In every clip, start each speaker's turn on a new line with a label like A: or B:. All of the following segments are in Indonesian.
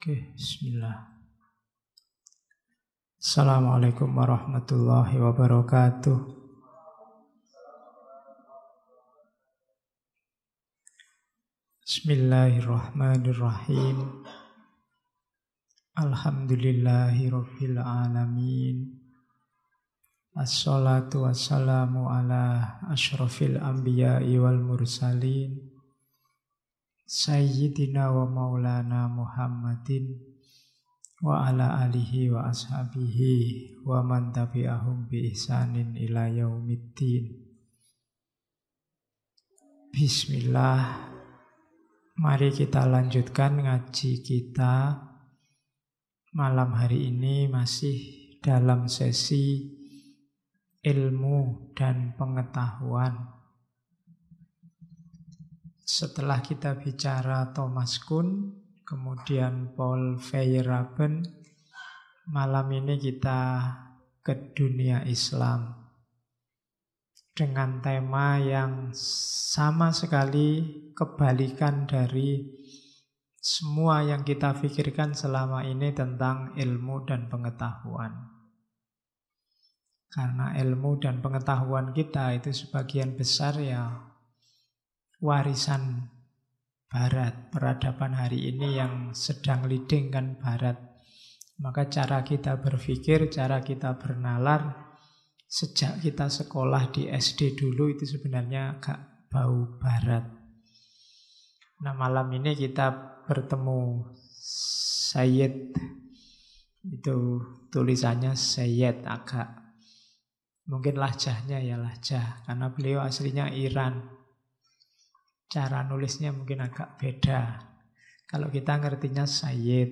A: Oke, bismillah. Assalamualaikum warahmatullahi wabarakatuh. Bismillahirrahmanirrahim. Alhamdulillahi rabbil alamin. Assalatu wassalamu ala asyrafil anbiya'i wal mursalin. Sayyidina wa maulana Muhammadin wa ala alihi wa ashabihi wa man tabi'ahum bi ihsanin ila yaumiddin. Bismillah. Mari kita lanjutkan ngaji kita malam hari ini masih dalam sesi ilmu dan pengetahuan. Setelah kita bicara Thomas Kuhn, kemudian Paul Feyerabend, malam ini kita ke dunia Islam dengan tema yang sama sekali kebalikan dari semua yang kita pikirkan selama ini tentang ilmu dan pengetahuan. Karena ilmu dan pengetahuan kita itu sebagian besar ya warisan Barat, peradaban hari ini yang sedang leading kan Barat. Maka cara kita berpikir, cara kita bernalar sejak kita sekolah di SD dulu itu sebenarnya agak bau Barat. Nah, malam ini kita bertemu Sayyid, itu tulisannya Sayyid, agak mungkin lahjahnya ya lahjah, karena beliau aslinya Iran. Cara nulisnya mungkin agak beda. Kalau kita ngertinya Sayyid,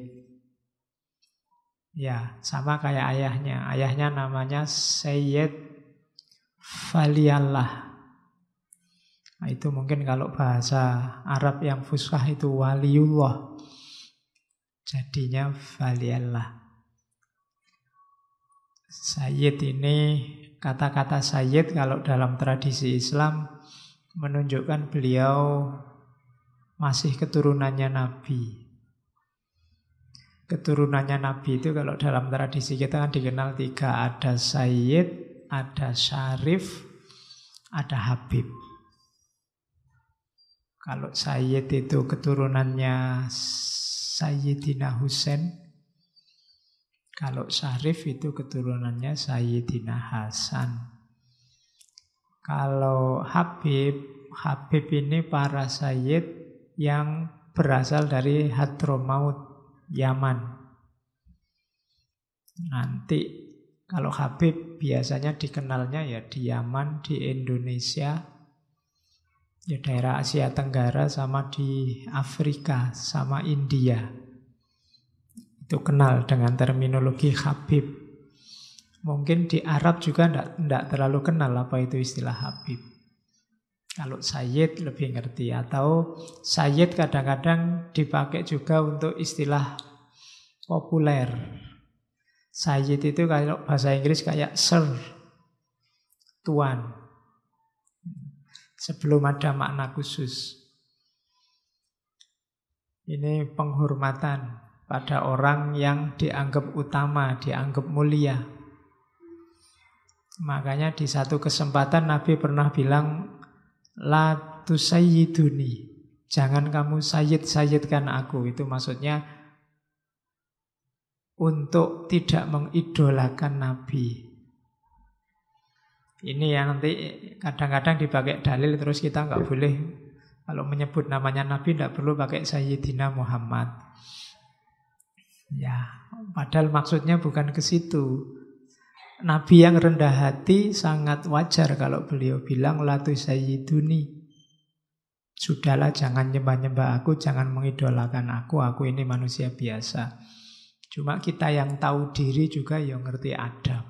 A: ya sama kayak ayahnya. Ayahnya namanya Sayyid Valiallah. Nah, itu mungkin kalau bahasa Arab yang fushah itu Waliullah. Jadinya Valiallah. Sayyid ini, kata-kata Sayyid kalau dalam tradisi Islam menunjukkan beliau masih keturunannya Nabi. Keturunannya Nabi itu kalau dalam tradisi kita kan dikenal tiga. Ada Sayyid, ada Syarif, ada Habib. Kalau Sayyid itu keturunannya Sayyidina Husain. Kalau Syarif itu keturunannya Sayyidina Hasan. Kalau Habib ini para Sayyid yang berasal dari Hadramaut, Yaman. Nanti kalau Habib biasanya dikenalnya ya di Yaman, di Indonesia, ya daerah Asia Tenggara, sama di Afrika, sama India. Itu kenal dengan terminologi Habib. Mungkin di Arab juga tidak terlalu kenal apa itu istilah Habib. Kalau Sayyid lebih ngerti. Atau Sayyid kadang-kadang dipakai juga untuk istilah populer. Sayyid itu kalau bahasa Inggris kayak Sir, Tuan. Sebelum ada makna khusus. Ini penghormatan pada orang yang dianggap utama, dianggap mulia. Makanya di satu kesempatan Nabi pernah bilang, La tusayyiduni, jangan kamu sayyid-sayyidkan aku. Itu maksudnya untuk tidak mengidolakan Nabi. Ini yang nanti kadang-kadang dipakai dalil, terus kita nggak boleh kalau menyebut namanya Nabi tidak perlu pakai Sayyidina Muhammad. Ya, padahal maksudnya bukan ke situ. Nabi yang rendah hati sangat wajar kalau beliau bilang La tusayyiduni. Sudahlah, jangan nyembah-nyembah aku, jangan mengidolakan aku ini manusia biasa. Cuma kita yang tahu diri juga yang ngerti adab.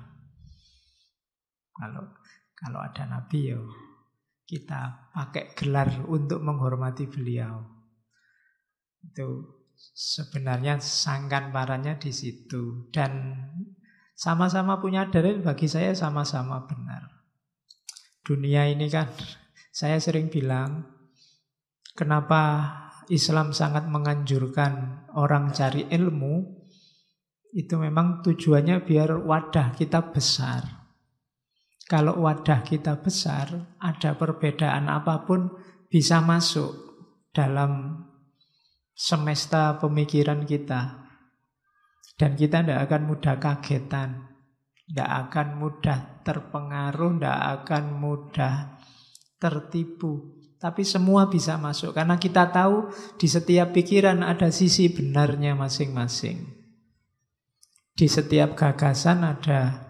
A: Kalau ada Nabi ya kita pakai gelar untuk menghormati beliau. Itu sebenarnya sangkan parahnya di situ. Dan sama-sama punya dalil, bagi saya sama-sama benar. Dunia ini kan, saya sering bilang, kenapa Islam sangat menganjurkan orang cari ilmu, itu memang tujuannya biar wadah kita besar. Kalau wadah kita besar, ada perbedaan apapun bisa masuk dalam semesta pemikiran kita. Dan kita tidak akan mudah kagetan, tidak akan mudah terpengaruh, tidak akan mudah tertipu. Tapi semua bisa masuk, karena kita tahu di setiap pikiran ada sisi benarnya masing-masing. Di setiap gagasan ada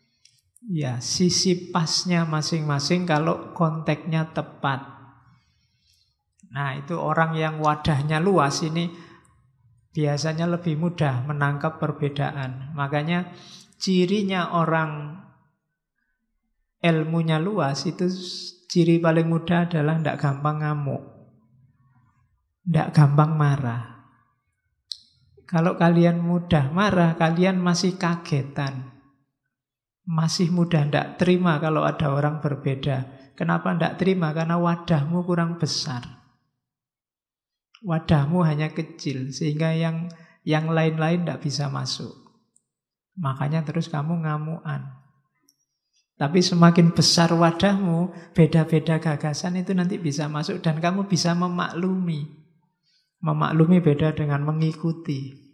A: sisi pasnya masing-masing kalau konteksnya tepat. Nah, itu orang yang wadahnya luas ini biasanya lebih mudah menangkap perbedaan. Makanya cirinya orang ilmunya luas itu, ciri paling mudah adalah tidak gampang ngamuk, tidak gampang marah. Kalau kalian mudah marah, kalian masih kagetan. Masih mudah tidak terima kalau ada orang berbeda. Kenapa tidak terima? Karena wadahmu kurang besar. Wadahmu hanya kecil, sehingga yang lain-lain tidak bisa masuk. Makanya terus kamu ngamuan. Tapi semakin besar wadahmu, beda-beda gagasan itu nanti bisa masuk dan kamu bisa memaklumi. Memaklumi beda dengan mengikuti.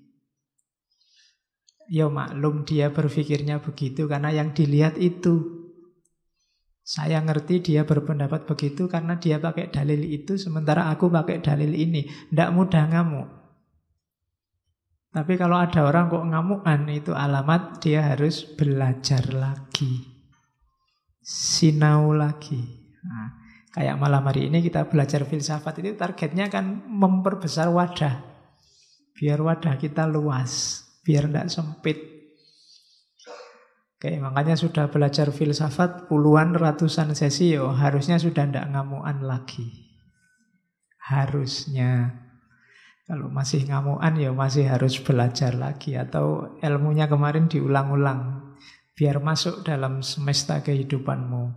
A: Ya maklum dia berpikirnya begitu karena yang dilihat itu. Saya ngerti dia berpendapat begitu karena dia pakai dalil itu, sementara aku pakai dalil ini. Tidak mudah ngamuk. Tapi kalau ada orang kok ngamukan, itu alamat dia harus belajar lagi, sinau lagi. Nah, kayak malam hari ini kita belajar filsafat, itu targetnya kan memperbesar wadah, biar wadah kita luas, biar tidak sempit. Oke, makanya sudah belajar filsafat puluhan ratusan sesi, harusnya sudah tidak ngamuan lagi. Harusnya. Kalau masih ngamuan masih harus belajar lagi, atau ilmunya kemarin diulang-ulang biar masuk dalam semesta kehidupanmu.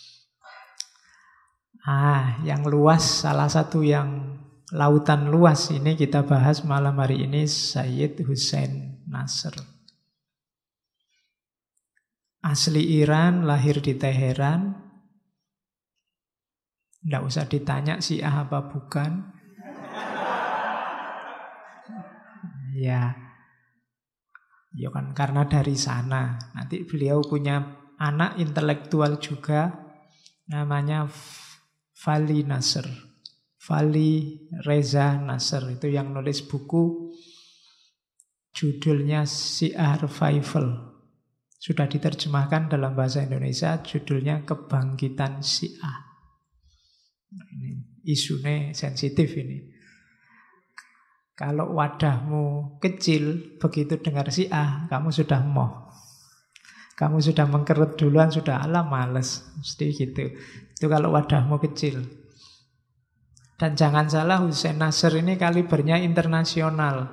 A: Yang luas, salah satu yang lautan luas ini kita bahas malam hari ini, Sayyid Hussein Nasr. Asli Iran, lahir di Teheran. Tidak usah ditanya Syiah apa bukan. Ya kan karena dari sana. Nanti beliau punya anak intelektual juga, namanya Vali Nasr. Vali Reza Nasr, itu yang nulis buku judulnya Syiah Revival. Sudah diterjemahkan dalam bahasa Indonesia, judulnya Kebangkitan Syiah. Ini isunya sensitif ini. Kalau wadahmu kecil, begitu dengar Syiah, kamu sudah moh. Kamu sudah mengkerut duluan, sudah males. Mesti gitu. Itu kalau wadahmu kecil. Dan jangan salah, Hussein Nasr ini kalibernya internasional.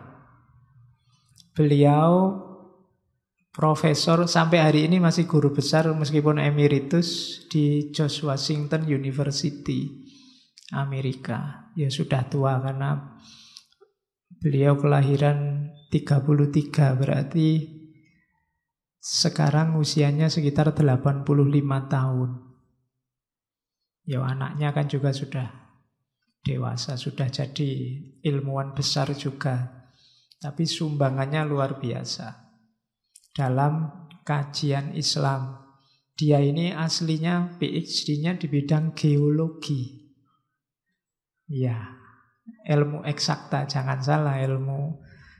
A: Beliau profesor, sampai hari ini masih guru besar meskipun emeritus di George Washington University, Amerika. Ya sudah tua karena beliau kelahiran 33, berarti sekarang usianya sekitar 85 tahun. Ya anaknya kan juga sudah dewasa, sudah jadi ilmuwan besar juga. Tapi sumbangannya luar biasa dalam kajian Islam. Dia ini aslinya PhD-nya di bidang geologi. Ya, ilmu eksakta, jangan salah, ilmu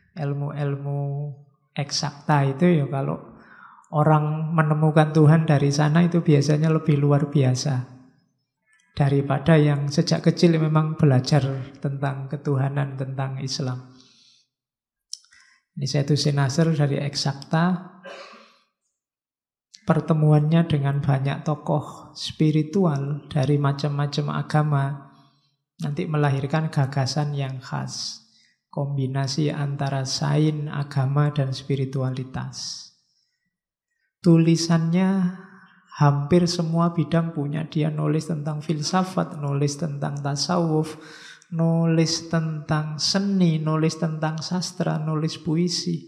A: eksakta itu kalau orang menemukan Tuhan dari sana itu biasanya lebih luar biasa daripada yang sejak kecil memang belajar tentang ketuhanan, tentang Islam. Ini Sayyid Hussein Nasr dari eksakta. Pertemuannya dengan banyak tokoh spiritual dari macam-macam agama nanti melahirkan gagasan yang khas. Kombinasi antara sains, agama, dan spiritualitas. Tulisannya hampir semua bidang punya. Dia nulis tentang filsafat, nulis tentang tasawuf, nulis tentang seni, nulis tentang sastra, nulis puisi.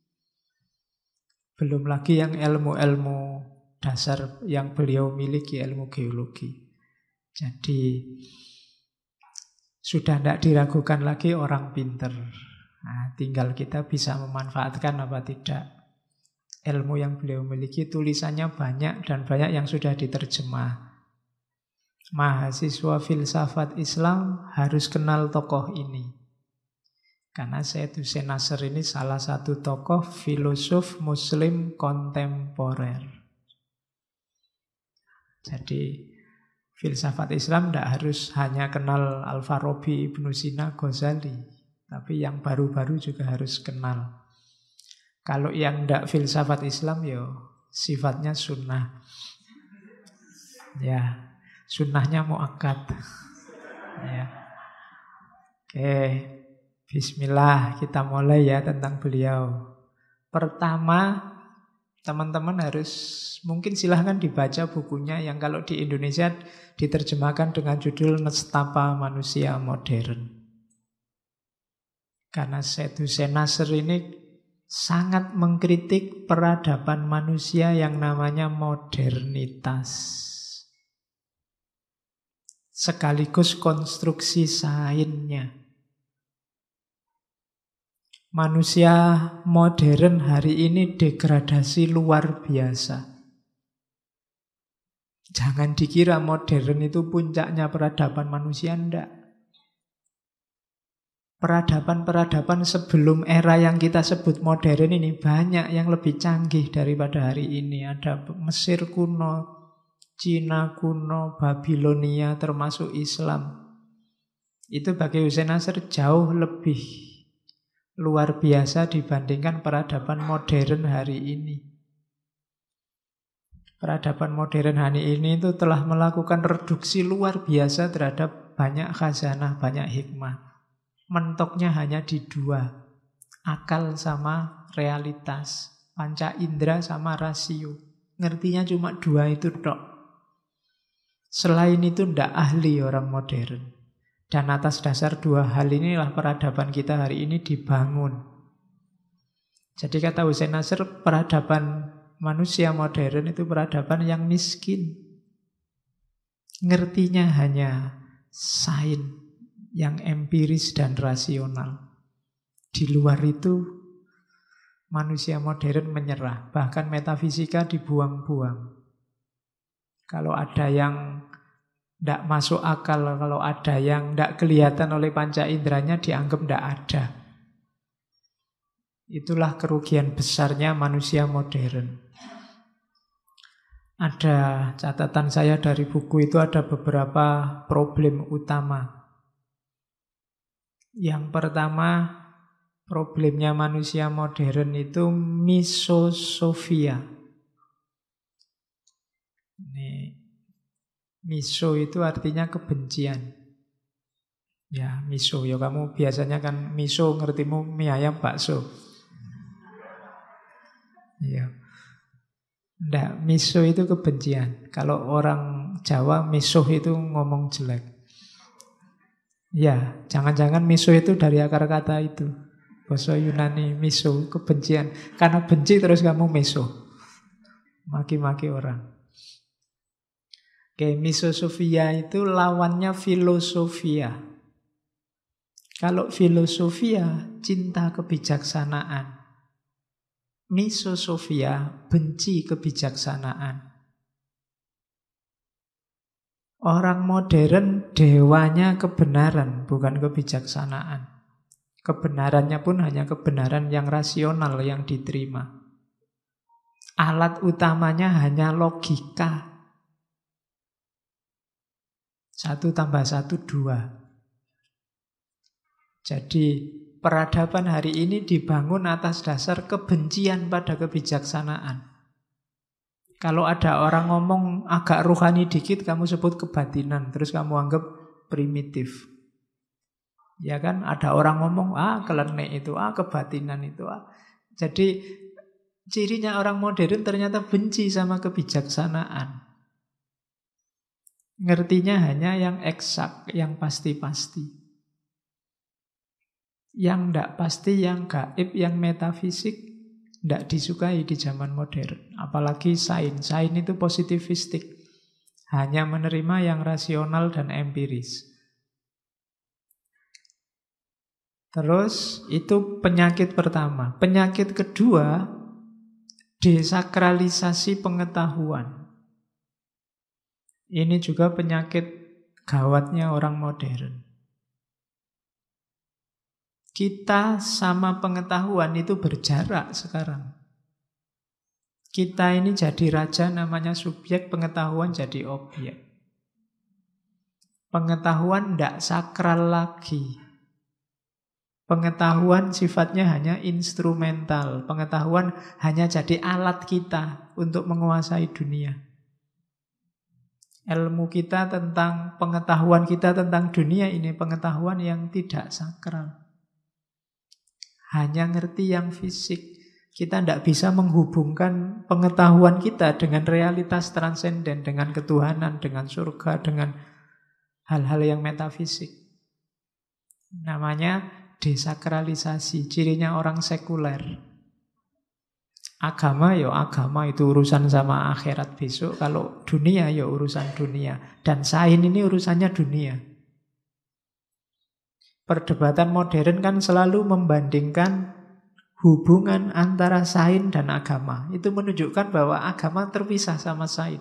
A: Belum lagi yang ilmu-ilmu dasar yang beliau miliki, ilmu geologi. Jadi sudah tidak diragukan lagi orang pinter. Nah, tinggal kita bisa memanfaatkan apa tidak ilmu yang beliau miliki. Tulisannya banyak dan banyak yang sudah diterjemah. Mahasiswa filsafat Islam harus kenal tokoh ini. Karena Syed Hussein Nasr ini salah satu tokoh filosof Muslim kontemporer. Jadi filsafat Islam tidak harus hanya kenal Al-Farabi, Ibnu Sina, Ghazali, tapi yang baru-baru juga harus kenal. Kalau yang tidak filsafat Islam, ya sifatnya sunnah. Ya, sunnahnya muakkad. Ya. Oke, bismillah, kita mulai ya tentang beliau. Pertama, teman-teman harus mungkin silahkan dibaca bukunya yang kalau di Indonesia diterjemahkan dengan judul Nestapa Manusia Modern. Karena Syed Hussein Nasr ini sangat mengkritik peradaban manusia yang namanya modernitas. Sekaligus konstruksi sainsnya. Manusia modern hari ini degradasi luar biasa. Jangan dikira modern itu puncaknya peradaban manusia, enggak. Peradaban-peradaban sebelum era yang kita sebut modern ini banyak yang lebih canggih daripada hari ini. Ada Mesir kuno, Cina kuno, Babilonia termasuk Islam. Itu bagi Hussein Nasr jauh lebih luar biasa dibandingkan peradaban modern hari ini. Peradaban modern hari ini itu telah melakukan reduksi luar biasa terhadap banyak khazanah, banyak hikmah. Mentoknya hanya di dua, akal sama realitas, panca indera sama rasio. Ngertinya cuma dua itu tok. Selain itu ndak ahli orang modern. Dan atas dasar dua hal inilah peradaban kita hari ini dibangun. Jadi kata Hussein Nasr, peradaban manusia modern itu peradaban yang miskin. Ngertinya hanya sains yang empiris dan rasional. Di luar itu manusia modern menyerah. Bahkan metafisika dibuang-buang. Kalau ada yang tidak masuk akal, kalau ada yang tidak kelihatan oleh panca inderanya, dianggap tidak ada. Itulah kerugian besarnya manusia modern. Ada catatan saya dari buku itu, ada beberapa problem utama. Yang pertama, problemnya manusia modern itu misosofia. Ini miso itu artinya kebencian. Ya, miso. Ya kamu biasanya kan miso ngertimu mie ayam bakso. Ya. Nggak, miso itu kebencian. Kalau orang Jawa miso itu ngomong jelek. Ya, jangan-jangan miso itu dari akar kata itu. Bahasa Yunani miso, kebencian. Karena benci terus kamu miso. Maki-maki orang. Oke, misosofia itu lawannya filosofia. Kalau filosofia, cinta kebijaksanaan. Misosofia, benci kebijaksanaan. Orang modern dewanya kebenaran, bukan kebijaksanaan. Kebenarannya pun hanya kebenaran yang rasional yang diterima. Alat utamanya hanya logika. 1 + 1 2. Jadi peradaban hari ini dibangun atas dasar kebencian pada kebijaksanaan. Kalau ada orang ngomong agak rohani dikit, kamu sebut kebatinan, terus kamu anggap primitif. Ya kan, ada orang ngomong, kelenek itu, kebatinan itu. Jadi cirinya orang modern ternyata benci sama kebijaksanaan. Ngertinya hanya yang eksak, yang pasti-pasti. Yang tidak pasti, yang gaib, yang metafisik tidak disukai di zaman modern. Apalagi sains. Sains itu positivistik. Hanya menerima yang rasional dan empiris. Terus itu penyakit pertama. Penyakit kedua, desakralisasi pengetahuan. Ini juga penyakit gawatnya orang modern. Kita sama pengetahuan itu berjarak sekarang. Kita ini jadi raja, namanya subjek, pengetahuan jadi objek. Pengetahuan tidak sakral lagi. Pengetahuan sifatnya hanya instrumental. Pengetahuan hanya jadi alat kita untuk menguasai dunia. Ilmu kita tentang, pengetahuan kita tentang dunia ini pengetahuan yang tidak sakral. Hanya ngerti yang fisik. Kita tidak bisa menghubungkan pengetahuan kita dengan realitas transenden, dengan ketuhanan, dengan surga, dengan hal-hal yang metafisik. Namanya desakralisasi, cirinya orang sekuler. Agama itu urusan sama akhirat besok. Kalau dunia ya urusan dunia. Dan sains ini urusannya dunia. Perdebatan modern kan selalu membandingkan hubungan antara sains dan agama. Itu menunjukkan bahwa agama terpisah sama sains.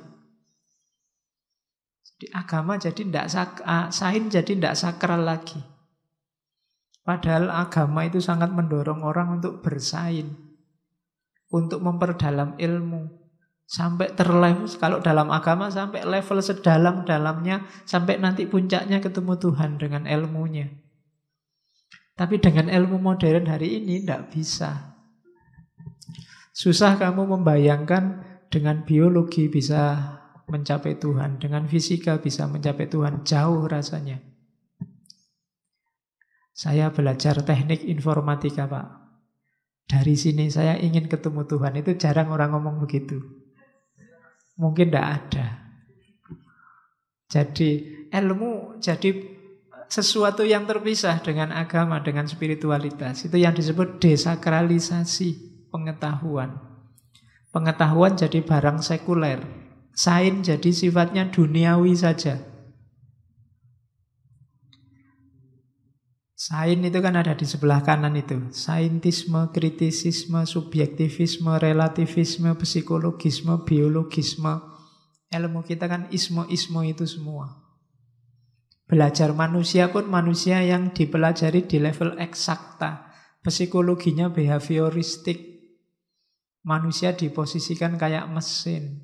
A: Jadi agama jadi sains jadi tidak sakral lagi. Padahal agama itu sangat mendorong orang untuk bersains, untuk memperdalam ilmu. Sampai terlevel, kalau dalam agama sampai level sedalam-dalamnya, sampai nanti puncaknya ketemu Tuhan dengan ilmunya. Tapi dengan ilmu modern hari ini tidak bisa. Susah kamu membayangkan dengan biologi bisa mencapai Tuhan, dengan fisika bisa mencapai Tuhan, jauh rasanya. Saya belajar teknik informatika, Pak. Dari sini saya ingin ketemu Tuhan, itu jarang orang ngomong begitu. Mungkin tidak ada. Jadi ilmu jadi sesuatu yang terpisah dengan agama, dengan spiritualitas. Itu yang disebut desakralisasi pengetahuan. Pengetahuan jadi barang sekuler. Sains jadi sifatnya duniawi saja. Sains itu kan ada di sebelah kanan itu. Saintisme, kritisisme, subjektivisme, relativisme, psikologisme, biologisme. Ilmu kita kan isme-isme itu semua. Belajar manusia pun manusia yang dipelajari di level eksakta. Psikologinya behavioristik. Manusia diposisikan kayak mesin.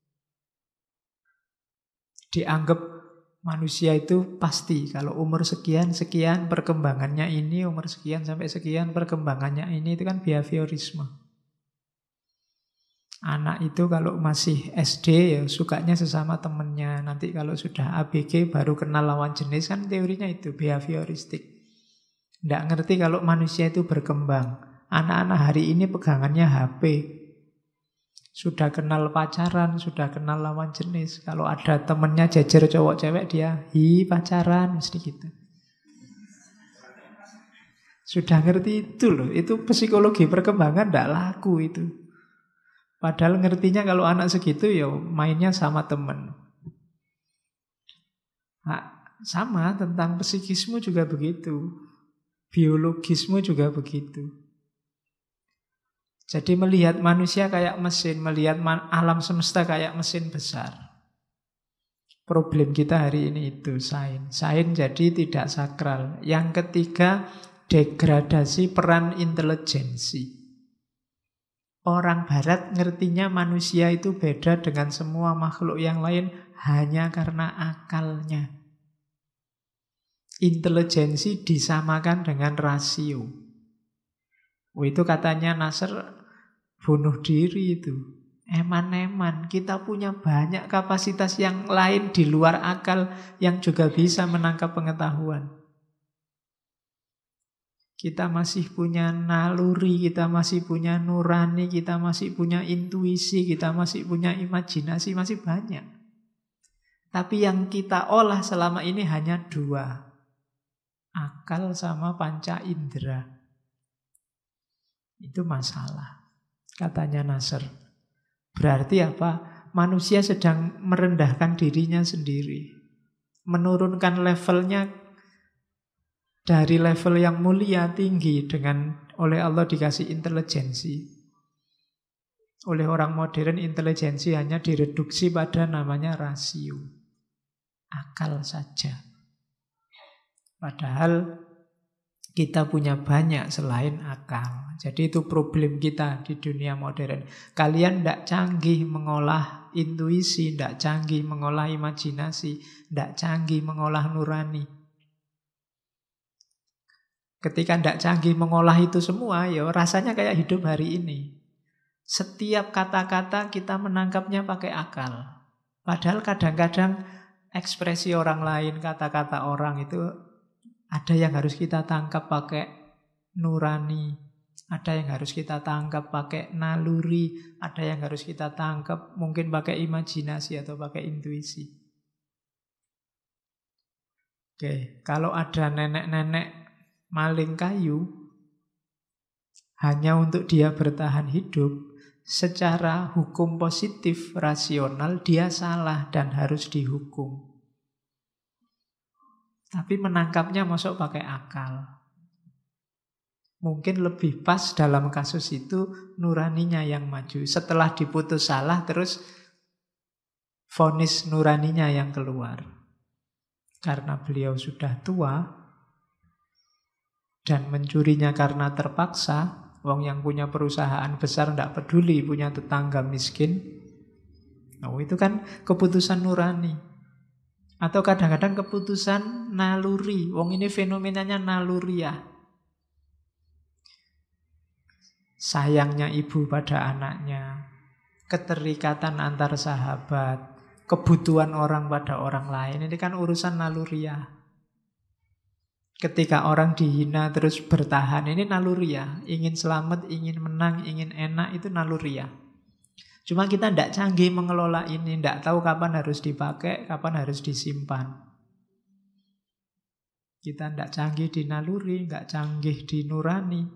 A: Dianggap manusia itu pasti. Kalau umur sekian perkembangannya ini, umur sekian sampai sekian perkembangannya ini, itu kan behaviorisme. Anak itu kalau masih SD ya sukanya sesama temennya. Nanti kalau sudah ABG baru kenal lawan jenis, kan teorinya itu behavioristik. Tidak ngerti kalau manusia itu berkembang. Anak-anak hari ini pegangannya HP. Sudah kenal pacaran, sudah kenal lawan jenis. Kalau ada temennya jejer cowok cewek, dia pacaran, mesti gitu. Sudah ngerti itu loh. Itu psikologi perkembangan tidak laku itu. Padahal ngertinya kalau anak segitu ya mainnya sama temen. Nah, sama tentang psikisme juga begitu. Biologisme juga begitu. Jadi melihat manusia kayak mesin, melihat alam semesta kayak mesin besar. Problem kita hari ini itu sains. Sains jadi tidak sakral. Yang ketiga, degradasi peran intelijensi. Orang barat ngertinya manusia itu beda dengan semua makhluk yang lain hanya karena akalnya. Intelijensi disamakan dengan rasio. Itu katanya Nasr bunuh diri itu. Eman-eman, kita punya banyak kapasitas yang lain di luar akal yang juga bisa menangkap pengetahuan. Kita masih punya naluri, kita masih punya nurani, kita masih punya intuisi, kita masih punya imajinasi, masih banyak. Tapi yang kita olah selama ini hanya 2. Akal sama panca indera. Itu masalah, katanya Nasr. Berarti apa? Manusia sedang merendahkan dirinya sendiri. Menurunkan levelnya dari level yang mulia, tinggi, dengan oleh Allah dikasih intelijensi. Oleh orang modern, intelijensi hanya direduksi pada namanya rasio. Akal saja. Padahal kita punya banyak selain akal. Jadi itu problem kita di dunia modern. Kalian tidak canggih mengolah intuisi, tidak canggih mengolah imajinasi, tidak canggih mengolah nurani. Ketika tidak canggih mengolah itu semua, ya rasanya kayak hidup hari ini. Setiap kata-kata kita menangkapnya pakai akal. Padahal kadang-kadang ekspresi orang lain, kata-kata orang itu ada yang harus kita tangkap pakai nurani, ada yang harus kita tangkap pakai naluri, ada yang harus kita tangkap mungkin pakai imajinasi atau pakai intuisi. Oke, kalau ada nenek-nenek maling kayu hanya untuk dia bertahan hidup, secara hukum positif rasional dia salah dan harus dihukum. Tapi menangkapnya masuk pakai akal. Mungkin lebih pas dalam kasus itu nuraninya yang maju. Setelah diputus salah terus vonis nuraninya yang keluar. Karena beliau sudah tua dan mencurinya karena terpaksa. Wong yang punya perusahaan besar tidak peduli punya tetangga miskin. Oh, itu kan keputusan nurani. Atau kadang-kadang keputusan naluri. Wong ini fenomenanya naluriah. Sayangnya ibu pada anaknya, keterikatan antar sahabat, kebutuhan orang pada orang lain. Ini kan urusan naluriah. Ketika orang dihina terus bertahan, ini naluriah. Ingin selamat, ingin menang, ingin enak, itu naluriah. Cuma kita tidak canggih mengelola ini, tidak tahu kapan harus dipakai, kapan harus disimpan. Kita tidak canggih di naluri, tidak canggih di nurani,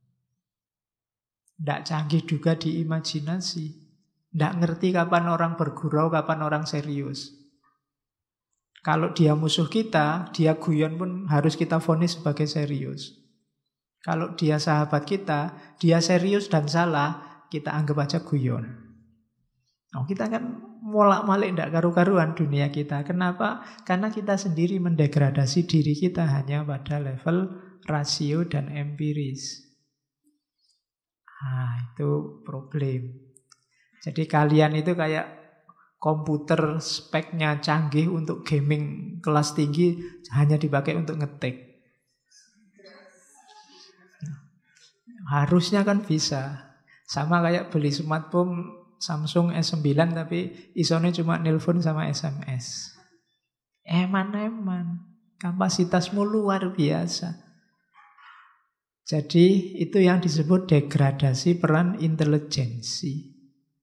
A: tidak canggih juga di imajinasi, tidak ngerti kapan orang bergurau, kapan orang serius. Kalau dia musuh kita, dia guyon pun harus kita vonis sebagai serius. Kalau dia sahabat kita, dia serius dan salah, kita anggap aja guyon. Oh, kita kan molak-malik tidak karu-karuan dunia kita. Kenapa? Karena kita sendiri mendegradasi diri kita hanya pada level rasio dan empiris. Itu problem. Jadi kalian itu kayak komputer speknya canggih untuk gaming kelas tinggi hanya dipakai untuk ngetik. Harusnya kan bisa. Sama kayak beli smartphone Samsung S9 tapi isone cuma nelpon sama SMS. Eman-eman. Kapasitasmu luar biasa. Jadi itu yang disebut degradasi peran intelijensi.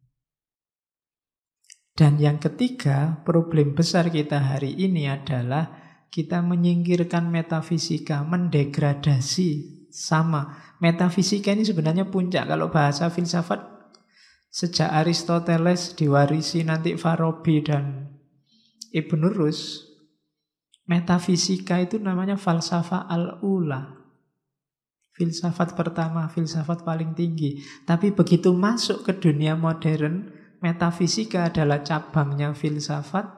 A: Dan yang ketiga, problem besar kita hari ini adalah kita menyingkirkan metafisika, mendegradasi. Sama, metafisika ini sebenarnya puncak. Kalau bahasa filsafat, sejak Aristoteles diwarisi nanti Farabi dan Ibn Rus, metafisika itu namanya falsafah al-ula. Filsafat pertama, filsafat paling tinggi. Tapi begitu masuk ke dunia modern, metafisika adalah cabangnya filsafat,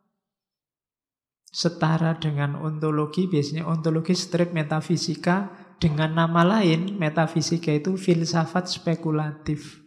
A: setara dengan ontologi. Biasanya ontologi strip metafisika. Dengan nama lain, metafisika itu filsafat spekulatif.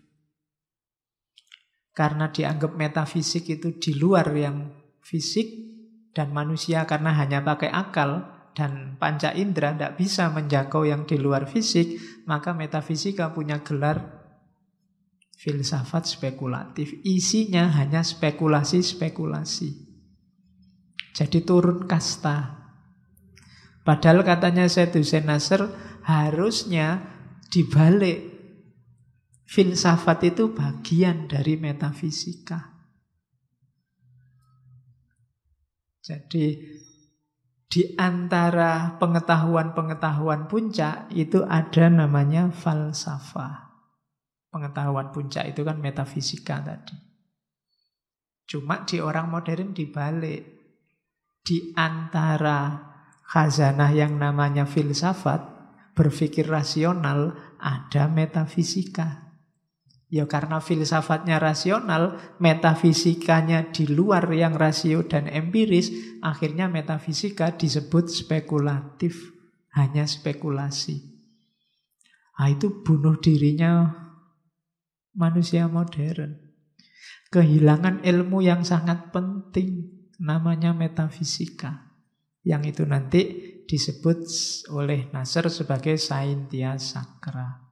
A: Karena dianggap metafisik itu di luar yang fisik, dan manusia karena hanya pakai akal dan panca indera tidak bisa menjangkau yang di luar fisik, maka metafisika punya gelar filsafat spekulatif. Isinya hanya spekulasi-spekulasi. Jadi turun kasta. Padahal katanya Syed Hussein Nasr, harusnya dibalik. Filsafat itu bagian dari metafisika. Jadi Di antara pengetahuan-pengetahuan puncak itu ada namanya falsafah. Pengetahuan puncak itu kan metafisika tadi. Cuma di orang modern dibalik. Di antara khazanah yang namanya filsafat, berpikir rasional, ada metafisika. Ya karena filsafatnya rasional, metafisikanya di luar yang rasio dan empiris, akhirnya metafisika disebut spekulatif, hanya spekulasi. Nah, itu bunuh dirinya manusia modern. Kehilangan ilmu yang sangat penting, namanya metafisika. Yang itu nanti disebut oleh Nasr sebagai Scientia Sacra.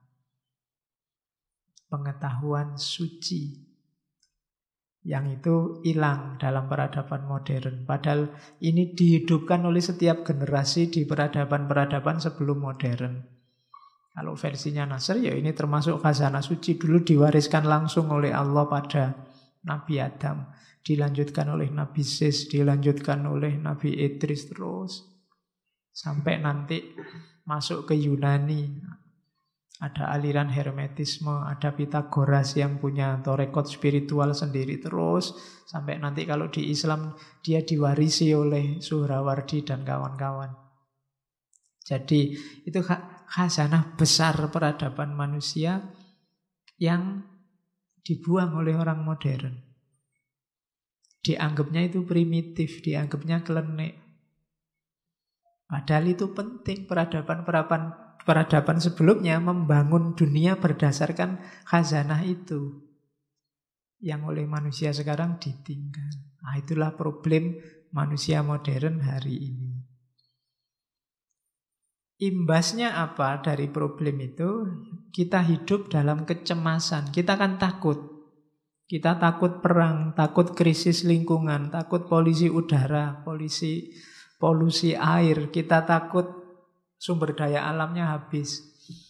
A: Pengetahuan suci. Yang itu hilang dalam peradaban modern. Padahal ini dihidupkan oleh setiap generasi di peradaban-peradaban sebelum modern. Kalau versinya Nasr, ya ini termasuk khazanah suci. Dulu diwariskan langsung oleh Allah pada Nabi Adam. Dilanjutkan oleh Nabi Sis, dilanjutkan oleh Nabi Idris terus. Sampai nanti masuk ke Yunani. Ada aliran Hermetisme, ada Pitagoras yang punya torekot spiritual sendiri terus. Sampai nanti kalau di Islam dia diwarisi oleh Suhrawardi dan kawan-kawan. Jadi itu khazanah besar peradaban manusia yang dibuang oleh orang modern. Dianggapnya itu primitif, dianggapnya klenik. Padahal itu penting. Peradaban sebelumnya membangun dunia berdasarkan khazanah itu, yang oleh manusia sekarang ditinggal. Nah, itulah problem manusia modern hari ini. Imbasnya apa dari problem itu? Kita hidup dalam kecemasan. Kita kan takut. Kita takut perang, takut krisis lingkungan, takut polusi udara, polusi air. Kita takut sumber daya alamnya habis.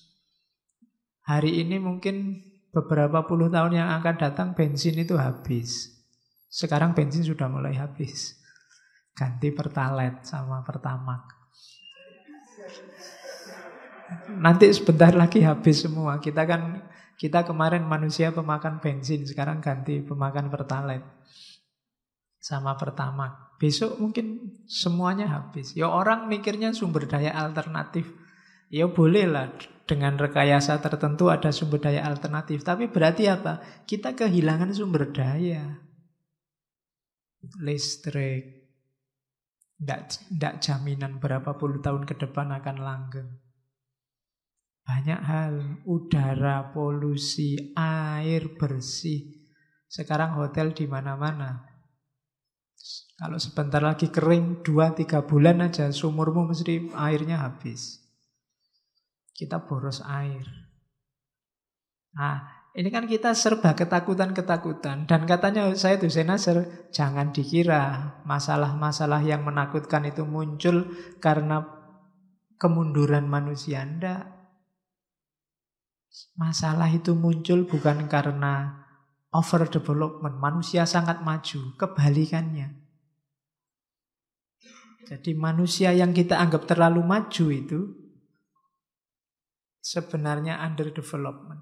A: Hari ini mungkin beberapa puluh tahun yang akan datang bensin itu habis. Sekarang bensin sudah mulai habis. Ganti Pertalite sama Pertamax. Nanti sebentar lagi habis semua. Kita kemarin manusia pemakan bensin, sekarang ganti pemakan Pertalite sama Pertamax. Besok mungkin semuanya habis. Ya orang mikirnya sumber daya alternatif. Ya boleh lah, dengan rekayasa tertentu ada sumber daya alternatif. Tapi berarti apa? Kita kehilangan sumber daya. Listrik. Tidak jaminan berapa puluh tahun ke depan akan langgeng. Banyak hal, udara, polusi, air bersih. Sekarang hotel di mana-mana. Kalau sebentar lagi kering 2-3 bulan aja sumurmu mesti airnya habis. Kita boros air. Nah, ini kan kita serba ketakutan-ketakutan. Dan katanya saya Hussein Nasr, jangan dikira masalah-masalah yang menakutkan itu muncul karena kemunduran manusia. Tidak. Masalah itu muncul bukan karena overdevelopment. Manusia sangat maju. Kebalikannya. Jadi manusia yang kita anggap terlalu maju itu sebenarnya underdevelopment.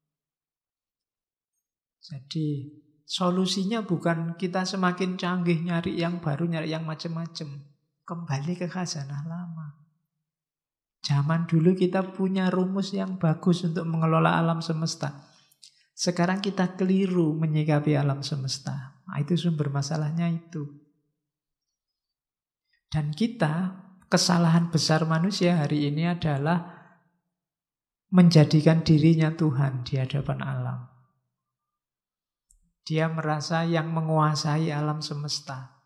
A: Jadi solusinya bukan kita semakin canggih nyari yang baru, nyari yang macam-macam. Kembali ke khazanah lama. Zaman dulu kita punya rumus yang bagus untuk mengelola alam semesta. Sekarang kita keliru menyikapi alam semesta. Nah, itu sumber masalahnya itu. Dan kita, kesalahan besar manusia hari ini adalah menjadikan dirinya Tuhan di hadapan alam. Dia merasa yang menguasai alam semesta.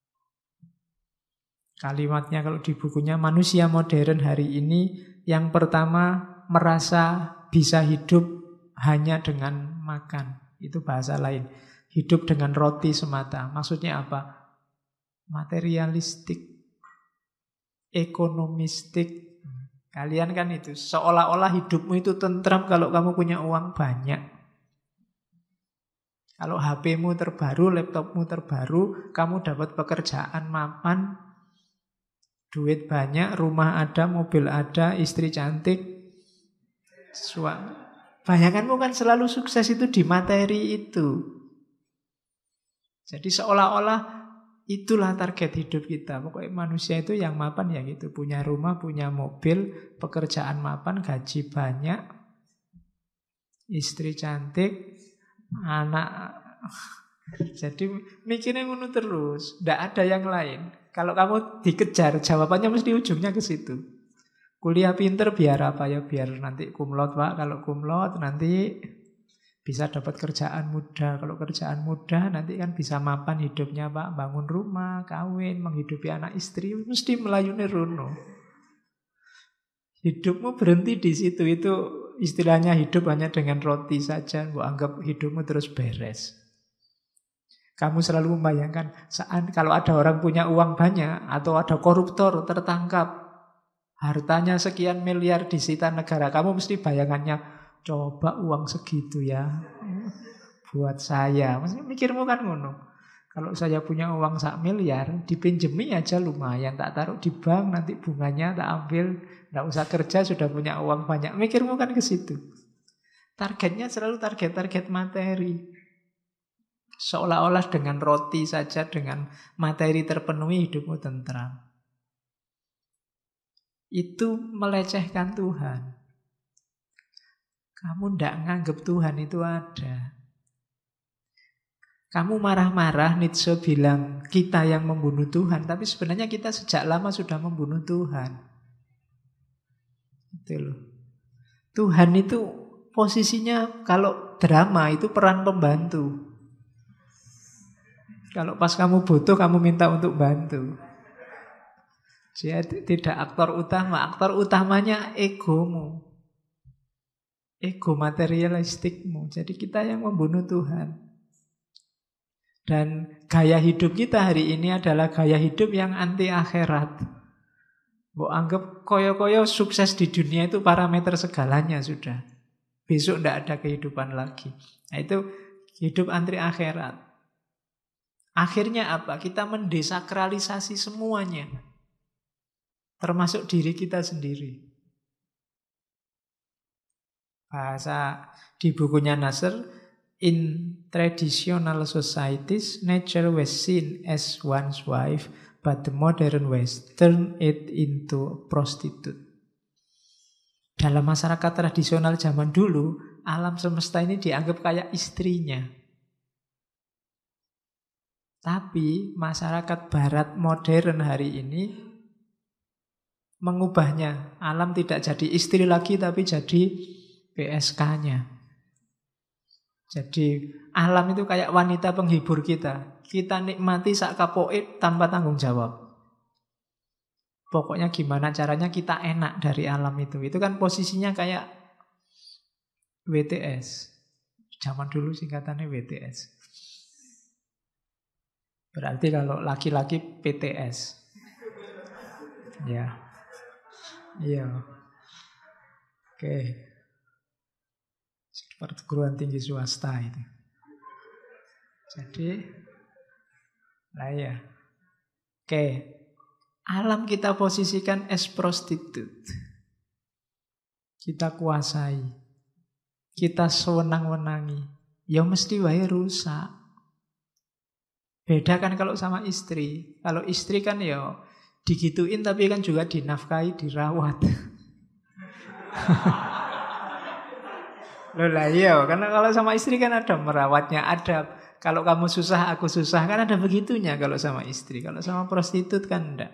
A: Kalimatnya kalau di bukunya, manusia modern hari ini yang pertama merasa bisa hidup hanya dengan makan. Itu bahasa lain. Hidup dengan roti semata. Maksudnya apa? Materialistik, ekonomistik. Kalian kan itu seolah-olah hidupmu itu tentram kalau kamu punya uang banyak. Kalau HP-mu terbaru, laptopmu terbaru, kamu dapat pekerjaan mapan, Duit banyak, rumah ada, mobil ada, istri cantik. Bayanganmu kan selalu sukses itu di materi itu. Jadi seolah-olah itulah target hidup kita. Pokoknya manusia itu yang mapan ya gitu. Punya rumah, punya mobil, pekerjaan mapan, gaji banyak, istri cantik, anak. Jadi mikirnya ngono terus. Tidak ada yang lain. Kalau kamu dikejar, jawabannya mesti ujungnya ke situ. Kuliah pinter biar apa ya? Biar nanti kumlot Pak. Kalau kumlot nanti bisa dapat kerjaan mudah. Kalau kerjaan mudah nanti kan bisa mapan hidupnya Pak. Bangun rumah, kawin, menghidupi anak istri. Mesti melayuni rono. Hidupmu berhenti di situ. Itu istilahnya hidup hanya dengan roti saja. Gua anggap hidupmu terus beres. Kamu selalu membayangkan saat kalau ada orang punya uang banyak atau ada koruptor tertangkap, hartanya sekian miliar disita negara, kamu mesti bayangannya, coba uang segitu ya buat saya. Maksudnya mikirmu kan ngono. Kalau saya punya uang 1 miliar, dipinjemi aja lumayan, tak taruh di bank, nanti bunganya tak ambil, nggak usah kerja sudah punya uang banyak. Mikirmu kan ke situ. Targetnya selalu target-target materi. Seolah-olah dengan roti saja, dengan materi terpenuhi hidupmu tentram. Itu melecehkan Tuhan. Kamu tidak nganggep Tuhan itu ada. Kamu marah-marah, Nietzsche bilang kita yang membunuh Tuhan, tapi sebenarnya kita sejak lama sudah membunuh Tuhan. Itu loh. Tuhan itu posisinya kalau drama itu peran pembantu. Kalau pas kamu butuh, kamu minta untuk bantu. Dia tidak aktor utama. Aktor utamanya egomu. Ego materialistikmu. Jadi kita yang membunuh Tuhan. Dan gaya hidup kita hari ini adalah gaya hidup yang anti akhirat. Mau anggap koyo-koyo sukses di dunia itu parameter segalanya sudah. Besok tidak ada kehidupan lagi. Nah itu hidup anti akhirat. Akhirnya apa? Kita mendesakralisasi semuanya. Termasuk diri kita sendiri. Bahasa di bukunya Nasr, in traditional societies, nature was seen as one's wife, but the modern West turned it into prostitute. Dalam masyarakat tradisional zaman dulu, alam semesta ini dianggap kayak istrinya. Tapi masyarakat barat modern hari ini mengubahnya. Alam tidak jadi istri lagi tapi jadi PSK-nya. Jadi alam itu kayak wanita penghibur kita. Kita nikmati sak kapoke tanpa tanggung jawab. Pokoknya gimana caranya kita enak dari alam itu. Itu kan posisinya kayak WTS. Zaman dulu singkatannya WTS. Berarti kalau laki-laki PTS. Ya. Iya. Oke. Perguruan tinggi swasta itu. Jadi lah ya. Oke. Alam kita posisikan as prostitute. Kita kuasai. Kita sewenang-wenangi. Ya mesti wae rusak. Beda kan kalau sama istri. Kalau istri kan ya digituin tapi kan juga dinafkahi, dirawat. Loh lah iya, karena kalau sama istri kan ada merawatnya, ada kalau kamu susah aku susah, kan ada begitunya kalau sama istri. Kalau sama prostitut kan enggak.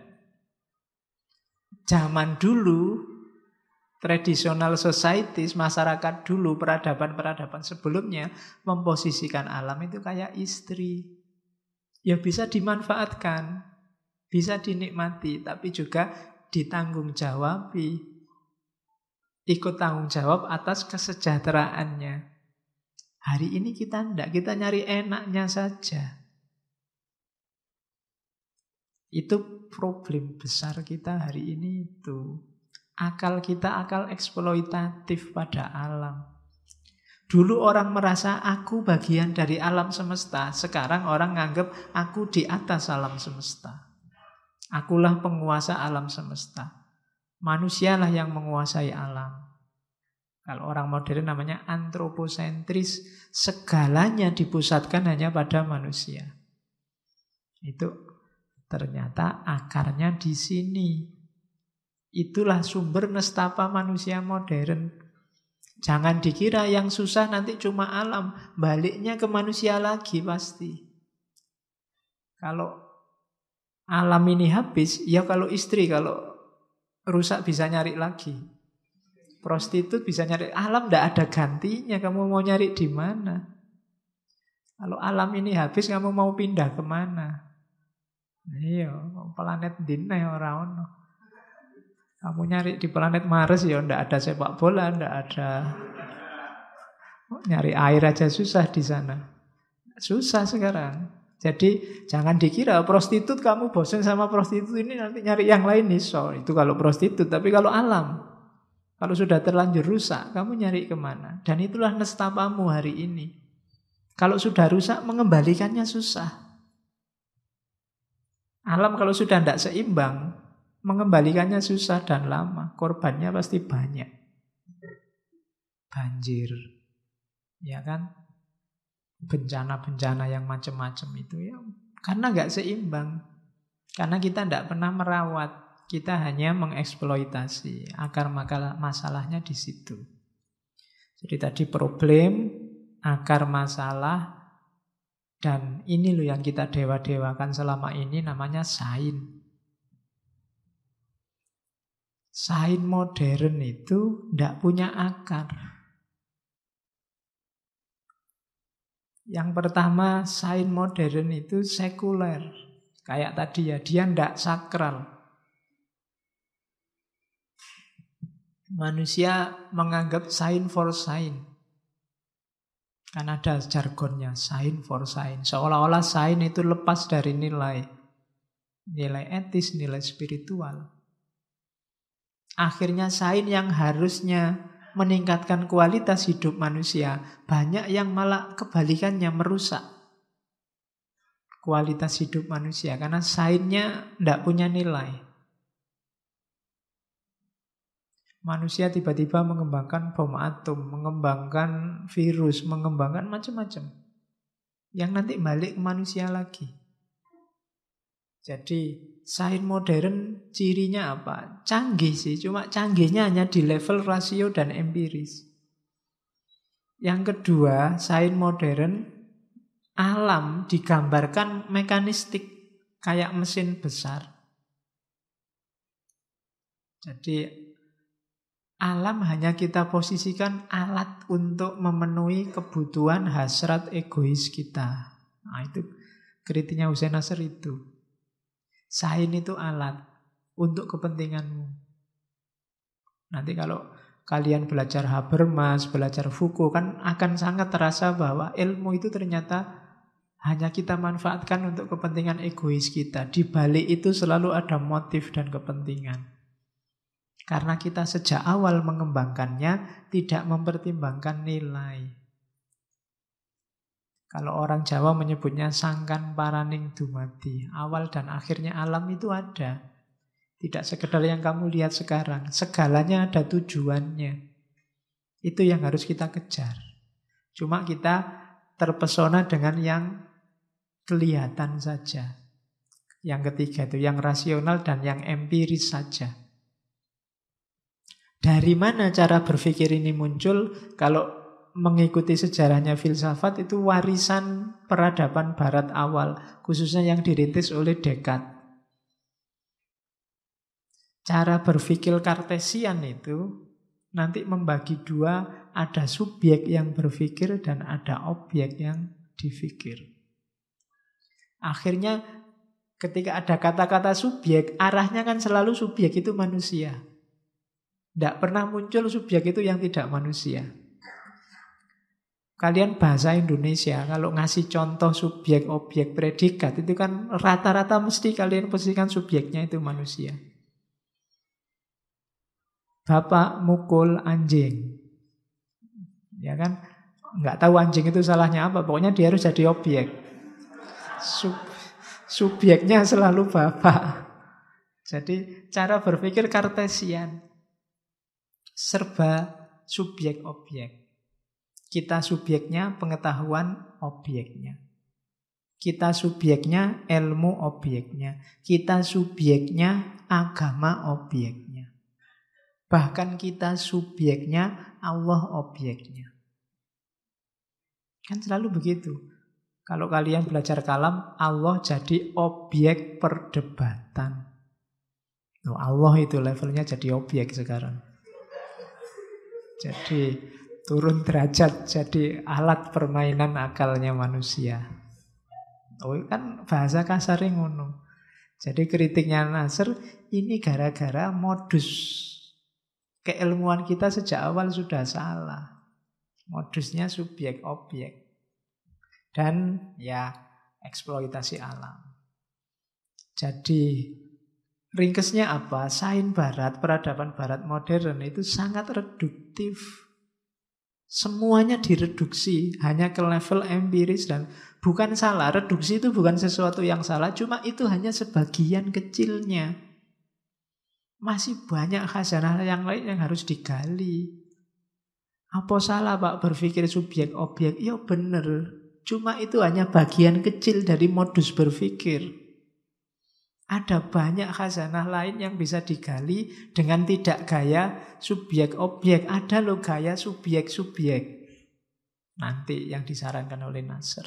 A: Zaman dulu traditional societies, masyarakat dulu, peradaban-peradaban sebelumnya memposisikan alam itu kayak istri. Ya bisa dimanfaatkan, bisa dinikmati, tapi juga ditanggung-jawabi. Ikut tanggung jawab atas kesejahteraannya. Hari ini kita enggak, kita nyari enaknya saja. Itu problem besar kita hari ini itu. Akal kita akal eksploitatif pada alam. Dulu orang merasa aku bagian dari alam semesta. Sekarang orang nganggap aku di atas alam semesta. Akulah penguasa alam semesta. Manusialah yang menguasai alam. Kalau orang modern namanya antroposentris, segalanya dipusatkan hanya pada manusia. Itu ternyata akarnya di sini. Itulah sumber nestapa manusia modern. Jangan dikira yang susah nanti cuma alam, baliknya ke manusia lagi pasti. Kalau alam ini habis, ya kalau istri, kalau rusak bisa nyari lagi. Prostitut bisa nyari. Alam tidak ada gantinya. Kamu mau nyari di mana? Kalau alam ini habis, kamu mau pindah kemana? Iya, planet dine orang. Kamu nyari di planet Mars ya tidak ada sepak bola, tidak ada. Nyari air aja susah di sana. Susah sekarang. Jadi jangan dikira prostitut kamu bosan sama prostitut ini nanti nyari yang lain nih. So, itu kalau prostitut. Tapi kalau alam, kalau sudah terlanjur rusak, kamu nyari kemana? Dan itulah nestapamu hari ini. Kalau sudah rusak, mengembalikannya susah. Alam kalau sudah tidak seimbang, mengembalikannya susah dan lama. Korbannya pasti banyak. Banjir, ya kan? Bencana-bencana yang macam-macam itu ya karena nggak seimbang, karena kita tidak pernah merawat, kita hanya mengeksploitasi. Akar masalahnya di situ. Jadi tadi problem, akar masalah, dan ini loh yang kita dewa-dewakan selama ini namanya sains. Sains modern itu tidak punya akar. Yang pertama, sains modern itu sekuler. Kayak tadi ya, dia tidak sakral. Manusia menganggap sains for sains. Kan ada jargonnya, sains for sains. Seolah-olah sains itu lepas dari nilai. Nilai etis, nilai spiritual. Akhirnya sains yang harusnya meningkatkan kualitas hidup manusia, banyak yang malah kebalikannya merusak kualitas hidup manusia karena sainsnya tidak punya nilai. Manusia tiba-tiba mengembangkan bom atom, mengembangkan virus, mengembangkan macam-macam yang nanti balik ke manusia lagi. Jadi sains modern cirinya apa? Canggih sih, cuma canggihnya hanya di level rasio dan empiris. Yang kedua, sains modern, alam digambarkan mekanistik, kayak mesin besar. Jadi alam hanya kita posisikan alat untuk memenuhi kebutuhan hasrat egois kita. Nah itu kritiknya Hussein Nasr itu. Sains itu alat untuk kepentinganmu. Nanti kalau kalian belajar Habermas, belajar Foucault, kan akan sangat terasa bahwa ilmu itu ternyata hanya kita manfaatkan untuk kepentingan egois kita. Di balik itu selalu ada motif dan kepentingan. Karena kita sejak awal mengembangkannya tidak mempertimbangkan nilai. Kalau orang Jawa menyebutnya sangkan paraning dumadi. Awal dan akhirnya alam itu ada. Tidak sekedar yang kamu lihat sekarang. Segalanya ada tujuannya. Itu yang harus kita kejar. Cuma kita terpesona dengan yang kelihatan saja. Yang ketiga itu yang rasional dan yang empiris saja. Dari mana cara berpikir ini muncul? Kalau mengikuti sejarahnya filsafat itu warisan peradaban barat awal, khususnya yang dirintis oleh Descartes. Cara berpikir Kartesian itu nanti membagi dua, ada subjek yang berpikir dan ada objek yang dipikir. Akhirnya ketika ada kata-kata subjek, arahnya kan selalu subjek itu manusia. Tidak pernah muncul subjek itu yang tidak manusia. Kalian bahasa Indonesia, kalau ngasih contoh subjek, objek, predikat, itu kan rata-rata mesti kalian posisikan subjeknya itu manusia. Bapak mukul anjing. Ya kan? Nggak tahu anjing itu salahnya apa, pokoknya dia harus jadi objek. Subjeknya selalu bapak. Jadi cara berpikir kartesian. Serba subjek objek. Kita subjeknya pengetahuan objeknya. Kita subjeknya ilmu objeknya. Kita subjeknya agama objeknya. Bahkan kita subjeknya Allah objeknya. Kan selalu begitu. Kalau kalian belajar kalam, Allah jadi objek perdebatan. Allah itu levelnya jadi objek sekarang. Jadi turun derajat jadi alat permainan akalnya manusia. Oh kan bahasa kasarnya ngono. Jadi kritiknya Nasr ini gara-gara modus keilmuan kita sejak awal sudah salah. Modusnya subjek objek. Dan ya eksploitasi alam. Jadi ringkesnya apa? Sains barat, peradaban barat modern itu sangat reduktif. Semuanya direduksi hanya ke level empiris dan bukan salah. Reduksi itu bukan sesuatu yang salah, cuma itu hanya sebagian kecilnya. Masih banyak khazanah yang lain yang harus digali. Apa salah Pak berpikir subjek objek? Ya benar. Cuma itu hanya bagian kecil dari modus berpikir. Ada banyak khazanah lain yang bisa digali dengan tidak gaya subjek-objek. Ada loh gaya subjek-subjek. Nanti yang disarankan oleh Nasr.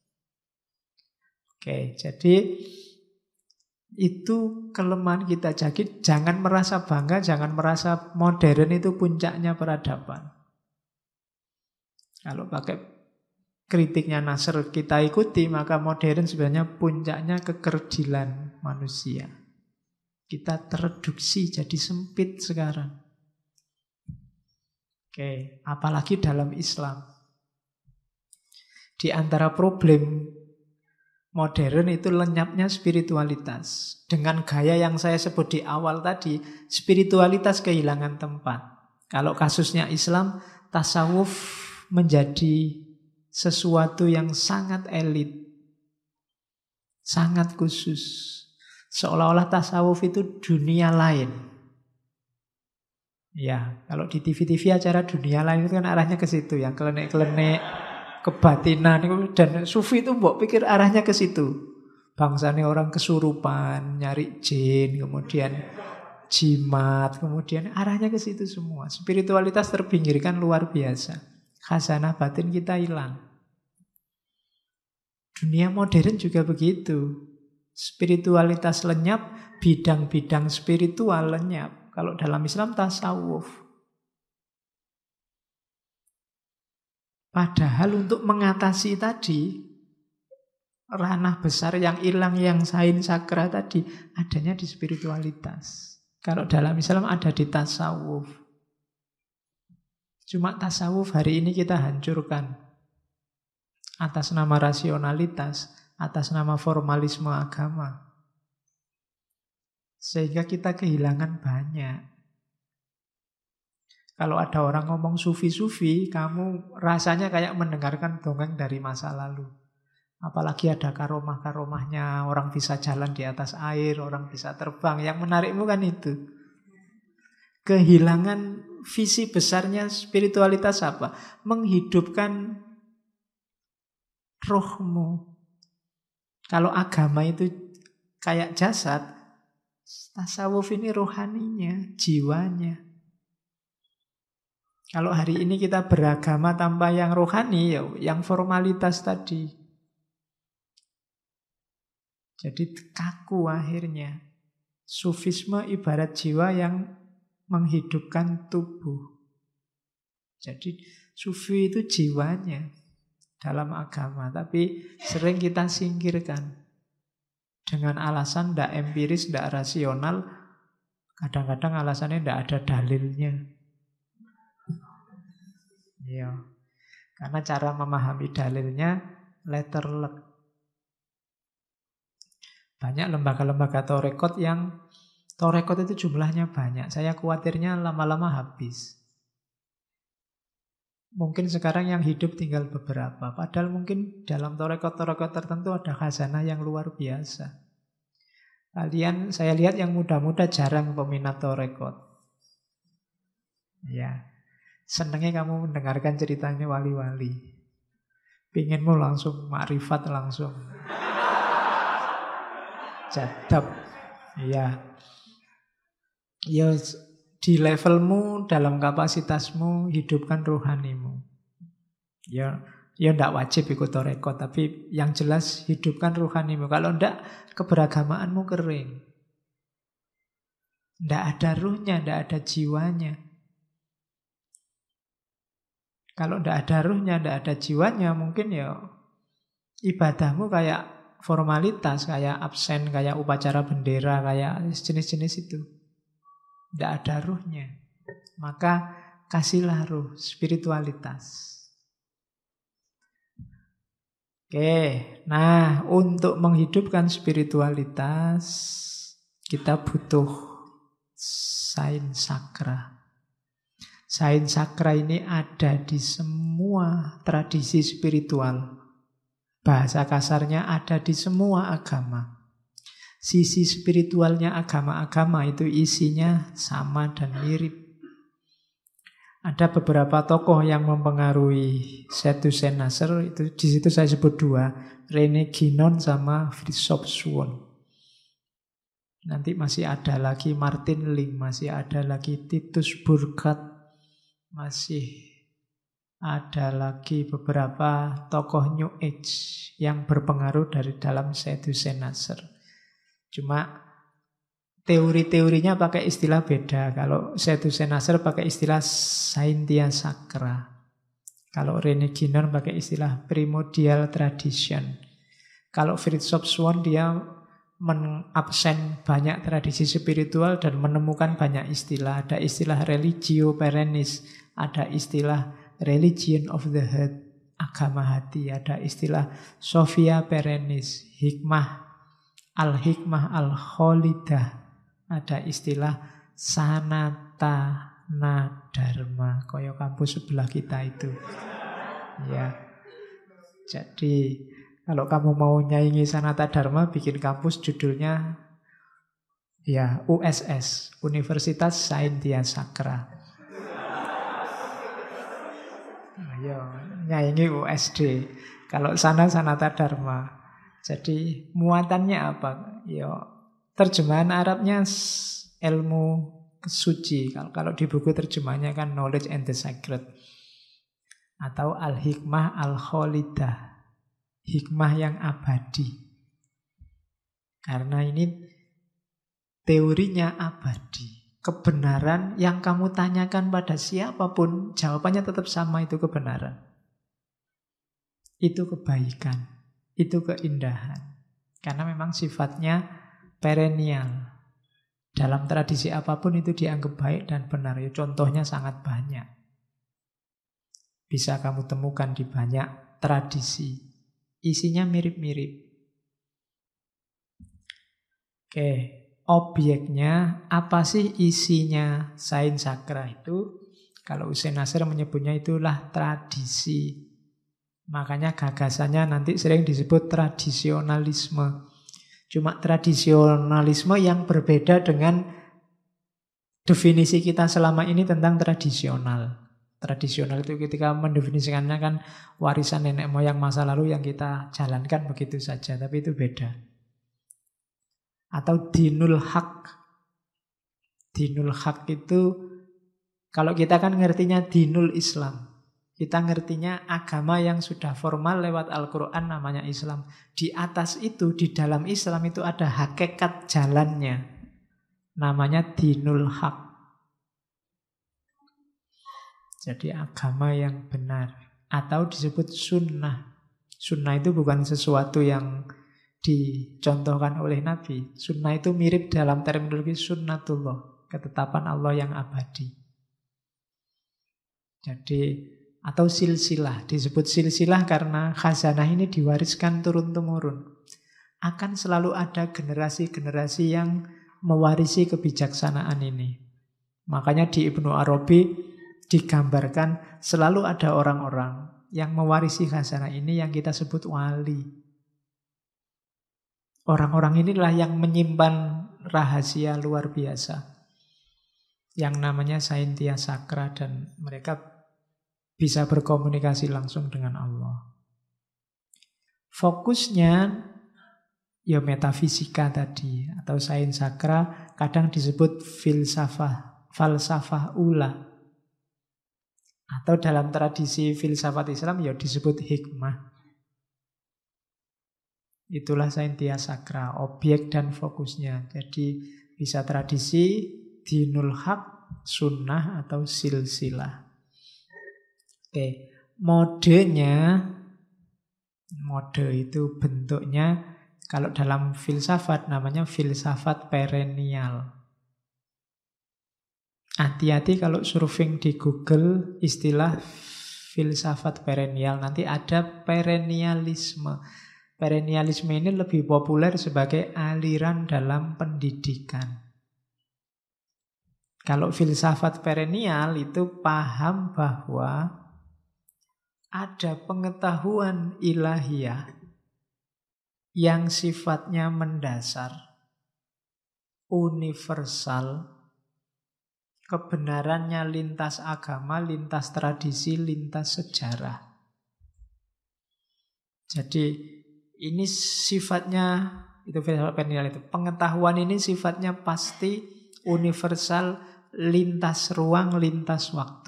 A: Oke, jadi itu kelemahan kita. Jadi jangan merasa bangga, jangan merasa modern itu puncaknya peradaban. Kalau pakai kritiknya Nasr kita ikuti, maka modern sebenarnya puncaknya kekerdilan manusia. Kita tereduksi jadi sempit sekarang. Oke, apalagi dalam Islam. Di antara problem modern itu lenyapnya spiritualitas. Dengan gaya yang saya sebut di awal tadi, spiritualitas kehilangan tempat. Kalau kasusnya Islam, tasawuf menjadi sesuatu yang sangat elit, sangat khusus. Seolah-olah tasawuf itu dunia lain. Ya, kalau di TV-TV acara dunia lain itu kan arahnya ke situ, yang kelenek-kelenek, kebatinan. Dan sufi itu mbok pikir arahnya ke situ. Bangsanya orang kesurupan, nyari jin, kemudian jimat, kemudian arahnya ke situ semua. Spiritualitas terpinggirkan luar biasa. Khazanah batin kita hilang. Dunia modern juga begitu. Spiritualitas lenyap, bidang-bidang spiritual lenyap. Kalau dalam Islam tasawuf. Padahal untuk mengatasi tadi, ranah besar yang hilang, yang sains sakra tadi, adanya di spiritualitas. Kalau dalam Islam ada di tasawuf. Cuma tasawuf hari ini kita hancurkan. Atas nama rasionalitas, atas nama formalisme agama. Sehingga kita kehilangan banyak. Kalau ada orang ngomong sufi-sufi, kamu rasanya kayak mendengarkan dongeng dari masa lalu. Apalagi ada karomah-karomahnya, orang bisa jalan di atas air, orang bisa terbang. Yang menarikmu kan itu. Kehilangan visi besarnya spiritualitas apa? Menghidupkan rohmu. Kalau agama itu kayak jasad, tasawuf ini rohaninya, jiwanya. Kalau hari ini kita beragama tanpa yang rohani, ya yang formalitas tadi. Jadi kaku akhirnya. Sufisme ibarat jiwa yang menghidupkan tubuh. Jadi sufi itu jiwanya dalam agama, tapi sering kita singkirkan dengan alasan tidak empiris, tidak rasional. Kadang-kadang alasannya tidak ada dalilnya. Ya, karena cara memahami dalilnya letterlek. Banyak lembaga-lembaga torekot yang torekot itu jumlahnya banyak. Saya khawatirnya lama-lama habis. Mungkin sekarang yang hidup tinggal beberapa. Padahal mungkin dalam torekot-torekot tertentu ada khazanah yang luar biasa. Kalian, saya lihat yang muda-muda jarang peminat tarekat. Ya, senengnya kamu mendengarkan ceritanya wali-wali. Pinginmu langsung makrifat langsung. Jadab. Iya. Ya, di levelmu, dalam kapasitasmu, hidupkan rohanimu. Ya, ndak wajib ikut tarekat, tapi yang jelas hidupkan rohanimu. Kalau ndak, keberagamaanmu kering. Ndak ada ruhnya, ndak ada jiwanya. Kalau ndak ada ruhnya, ndak ada jiwanya, mungkin ya ibadahmu kayak formalitas, kayak absen, kayak upacara bendera, kayak jenis-jenis itu. Ndak ada ruhnya. Maka kasihlah ruh, spiritualitas. Oke, nah untuk menghidupkan spiritualitas kita butuh sains sakra. Sains sakra ini ada di semua tradisi spiritual. Bahasa kasarnya ada di semua agama. Sisi spiritualnya agama-agama itu isinya sama dan mirip. Ada beberapa tokoh yang mempengaruhi Seth Hussein-Nasr, itu di situ saya sebut dua, Rene Guénon sama Fritjof Swan. Nanti masih ada lagi Martin Link, masih ada lagi Titus Burkhardt, masih ada lagi beberapa tokoh New Age yang berpengaruh dari dalam Seth Hussein-Nasr. Cuma teori-teorinya pakai istilah beda. Kalau Seth Hussein-Nasr pakai istilah Saintia Sacra. Kalau Rene Guénon pakai istilah Primordial Tradition. Kalau Fritjof Swan dia mengabsen banyak tradisi spiritual dan menemukan banyak istilah. Ada istilah religio perennis, ada istilah religion of the heart, agama hati, ada istilah sophia perennis, hikmah al-hikmah al-kholidah, ada istilah sanatana dharma, koyo kampus sebelah kita itu. Ya. Jadi kalau kamu mau nyaingi sanata dharma, bikin kampus judulnya ya USS, Universitas Saintia Sacra. Ayo, nyaingi USD. Kalau sana sanata dharma. Jadi muatannya apa? Ya, terjemahan Arabnya ilmu suci. Kalau di buku terjemahannya kan knowledge and the sacred. Atau al-hikmah al-kholidah. Hikmah yang abadi. Karena ini teorinya abadi. Kebenaran yang kamu tanyakan pada siapapun, jawabannya tetap sama, itu kebenaran. Itu kebaikan. Itu keindahan. Karena memang sifatnya perennial. Dalam tradisi apapun itu dianggap baik dan benar. Ya, contohnya sangat banyak. Bisa kamu temukan di banyak tradisi. Isinya mirip-mirip. Oke, objeknya apa sih isinya sains sakra itu? Kalau Hussein-Nasr menyebutnya itulah tradisi. Makanya gagasannya nanti sering disebut tradisionalisme. Cuma tradisionalisme yang berbeda dengan definisi kita selama ini tentang tradisional. Tradisional itu ketika mendefinisikannya kan warisan nenek moyang masa lalu yang kita jalankan begitu saja. Tapi itu beda. Atau dinul haq. Dinul haq itu kalau kita kan ngertinya dinul Islam. Kita ngertinya agama yang sudah formal lewat Al-Quran namanya Islam. Di atas itu, di dalam Islam itu ada hakikat jalannya. Namanya dinul haq. Jadi agama yang benar. Atau disebut sunnah. Sunnah itu bukan sesuatu yang dicontohkan oleh Nabi. Sunnah itu mirip dalam terminologi sunnatullah. Ketetapan Allah yang abadi. Jadi atau silsilah. Disebut silsilah karena khazanah ini diwariskan turun-temurun. Akan selalu ada generasi-generasi yang mewarisi kebijaksanaan ini. Makanya di Ibnu Arabi digambarkan selalu ada orang-orang yang mewarisi khazanah ini yang kita sebut wali. Orang-orang inilah yang menyimpan rahasia luar biasa yang namanya Saintia Sakra, dan mereka bisa berkomunikasi langsung dengan Allah. Fokusnya ya metafisika tadi atau sains sakra, kadang disebut falsafah ula. Atau dalam tradisi filsafat Islam ya disebut hikmah. Itulah saintia sakra, objek dan fokusnya. Jadi bisa tradisi, dinul haq, sunnah atau silsilah. Oke, mode itu bentuknya kalau dalam filsafat namanya filsafat perennial. Hati-hati kalau surfing di Google istilah filsafat perennial, nanti ada perennialisme. Perennialisme ini lebih populer sebagai aliran dalam pendidikan. Kalau filsafat perennial itu paham bahwa ada pengetahuan ilahiyah yang sifatnya mendasar, universal, kebenarannya lintas agama, lintas tradisi, lintas sejarah. Jadi ini sifatnya, itu filsafat perennial itu. Pengetahuan ini sifatnya pasti, universal, lintas ruang, lintas waktu.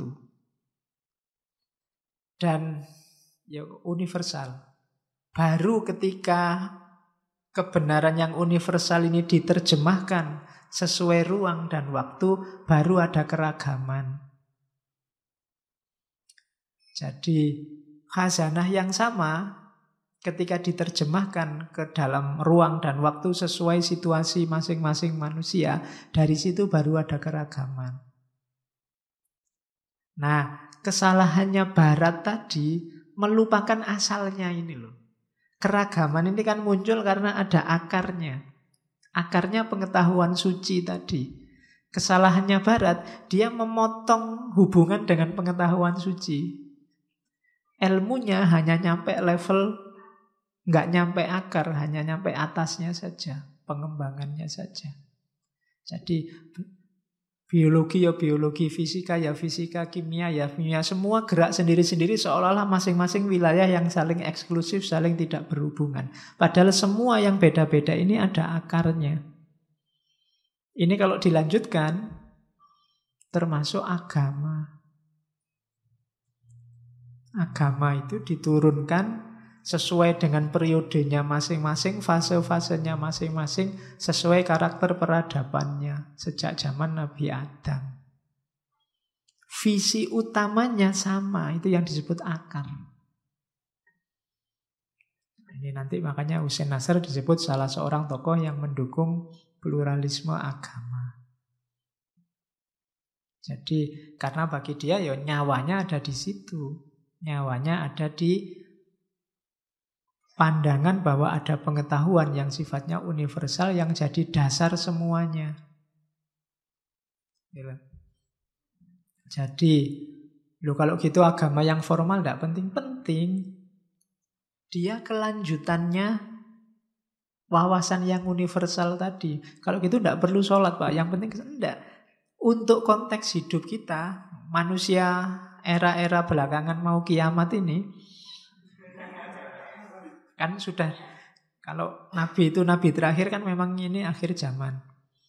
A: Dan ya universal. Baru ketika kebenaran yang universal ini diterjemahkan sesuai ruang dan waktu, baru ada keragaman. Jadi khazanah yang sama ketika diterjemahkan ke dalam ruang dan waktu sesuai situasi masing-masing manusia, dari situ baru ada keragaman. Nah, kesalahannya Barat tadi melupakan asalnya ini loh. Keragaman ini kan muncul karena ada akarnya. Akarnya pengetahuan suci tadi. Kesalahannya Barat, dia memotong hubungan dengan pengetahuan suci. Ilmunya hanya nyampe level, nggak nyampe akar, hanya nyampe atasnya saja, pengembangannya saja. Jadi biologi ya biologi, fisika ya fisika, kimia ya kimia, semua gerak sendiri-sendiri seolah-olah masing-masing wilayah yang saling eksklusif, saling tidak berhubungan. Padahal semua yang beda-beda ini ada akarnya. Ini kalau dilanjutkan termasuk agama. Agama itu diturunkan sesuai dengan periodenya masing-masing, fase-fasenya masing-masing, sesuai karakter peradabannya sejak zaman Nabi Adam. Visi utamanya sama, itu yang disebut akar. Ini nanti makanya Hussein Nasr disebut salah seorang tokoh yang mendukung pluralisme agama. Jadi karena bagi dia ya nyawanya ada di situ. Nyawanya ada di pandangan bahwa ada pengetahuan yang sifatnya universal yang jadi dasar semuanya. Jadi, kalau gitu agama yang formal tidak penting-penting. Dia kelanjutannya wawasan yang universal tadi. Kalau gitu tidak perlu sholat, Pak. Yang penting tidak. Untuk konteks hidup kita, manusia era-era belakangan mau kiamat ini, kan sudah, kalau Nabi itu Nabi terakhir kan memang ini akhir zaman.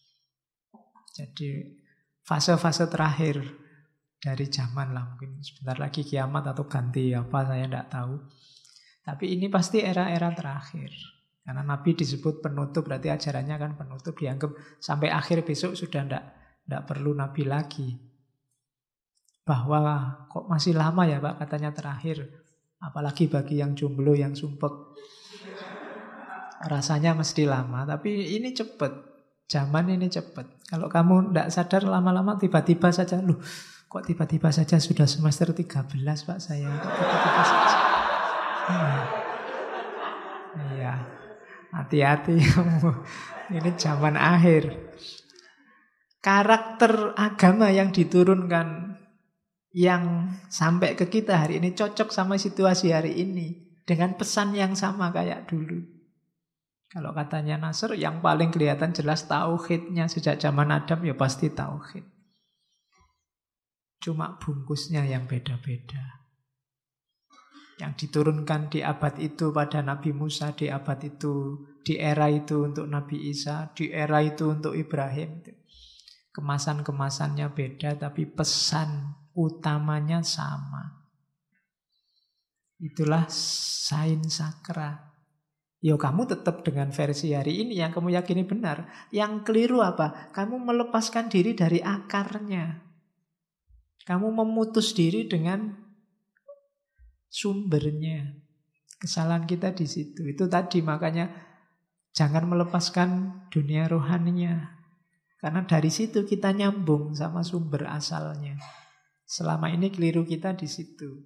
A: Jadi fase-fase terakhir dari zaman lah. Mungkin sebentar lagi kiamat atau ganti apa saya tidak tahu. Tapi ini pasti era-era terakhir. Karena Nabi disebut penutup, berarti ajarannya kan penutup. Dianggap sampai akhir besok sudah tidak perlu Nabi lagi. Bahwa kok masih lama ya Pak katanya terakhir. Apalagi bagi yang jomblo, yang sumpek. Rasanya mesti lama, tapi ini cepat. Zaman ini cepat. Kalau kamu tidak sadar lama-lama tiba-tiba saja, loh kok tiba-tiba saja sudah semester 13 Pak saya. Kok tiba-tiba saja. Iya. Hati-hati kamu. Ini zaman akhir. Karakter agama yang diturunkan yang sampai ke kita hari ini cocok sama situasi hari ini dengan pesan yang sama kayak dulu. Kalau katanya Nasr, yang paling kelihatan jelas tauhidnya. Sejak zaman Adam ya pasti tauhid. Cuma bungkusnya yang beda-beda. Yang diturunkan di abad itu pada Nabi Musa, di abad itu, di era itu untuk Nabi Isa, di era itu untuk Ibrahim. Kemasan-kemasannya beda, tapi pesan utamanya sama. Itulah sains sakra. Ya kamu tetap dengan versi hari ini yang kamu yakini benar. Yang keliru apa? Kamu melepaskan diri dari akarnya. Kamu memutus diri dengan sumbernya. Kesalahan kita di situ. Itu tadi makanya jangan melepaskan dunia rohaninya. Karena dari situ kita nyambung sama sumber asalnya. Selama ini keliru kita di situ.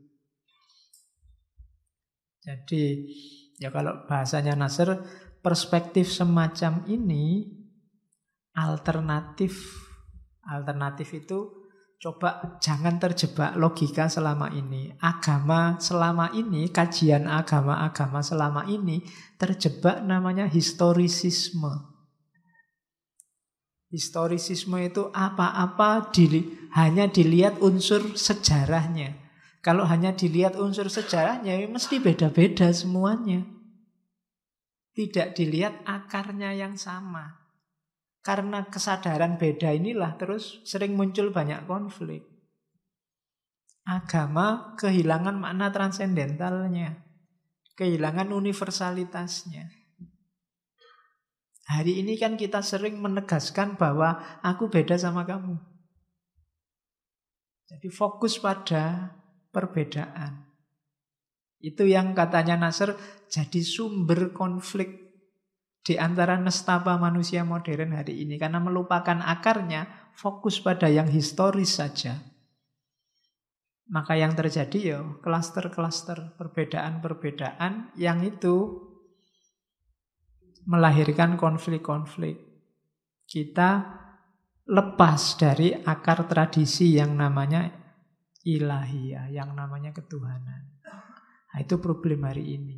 A: Jadi ya kalau bahasanya Nasr, perspektif semacam ini alternatif. Alternatif itu coba jangan terjebak logika selama ini. Agama selama ini, kajian agama-agama selama ini terjebak namanya historisisme. Historisisme itu apa-apa hanya dilihat unsur sejarahnya. Kalau hanya dilihat unsur sejarahnya, ya mesti beda-beda semuanya. Tidak dilihat akarnya yang sama. Karena kesadaran beda inilah terus sering muncul banyak konflik. Agama kehilangan makna transendentalnya. Kehilangan universalitasnya. Hari ini kan kita sering menegaskan bahwa aku beda sama kamu. Jadi fokus pada perbedaan. Itu yang katanya Nasr jadi sumber konflik di antara nestapa manusia modern hari ini. Karena melupakan akarnya, fokus pada yang historis saja. Maka yang terjadi ya klaster-klaster, perbedaan-perbedaan yang itu melahirkan konflik-konflik. Kita lepas dari akar tradisi yang namanya ilahiyah, yang namanya ketuhanan. Nah, itu problem hari ini.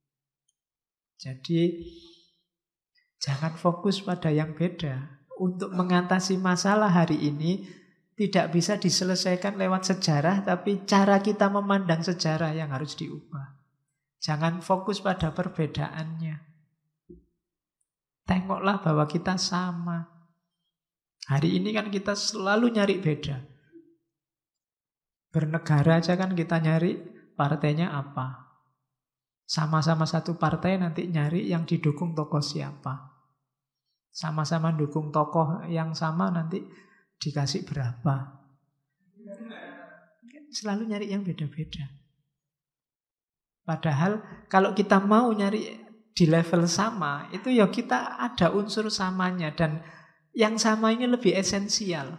A: Jadi jangan fokus pada yang beda. Untuk mengatasi masalah hari ini tidak bisa diselesaikan lewat sejarah, tapi cara kita memandang sejarah yang harus diubah. Jangan fokus pada perbedaannya. Tengoklah bahwa kita sama. Hari ini kan kita selalu nyari beda. Bernegara aja kan kita nyari partainya apa. Sama-sama satu partai nanti nyari yang didukung tokoh siapa. Sama-sama dukung tokoh yang sama nanti dikasih berapa. Selalu nyari yang beda-beda. Padahal kalau kita mau nyari di level sama, itu ya kita ada unsur samanya. Dan yang sama ini lebih esensial.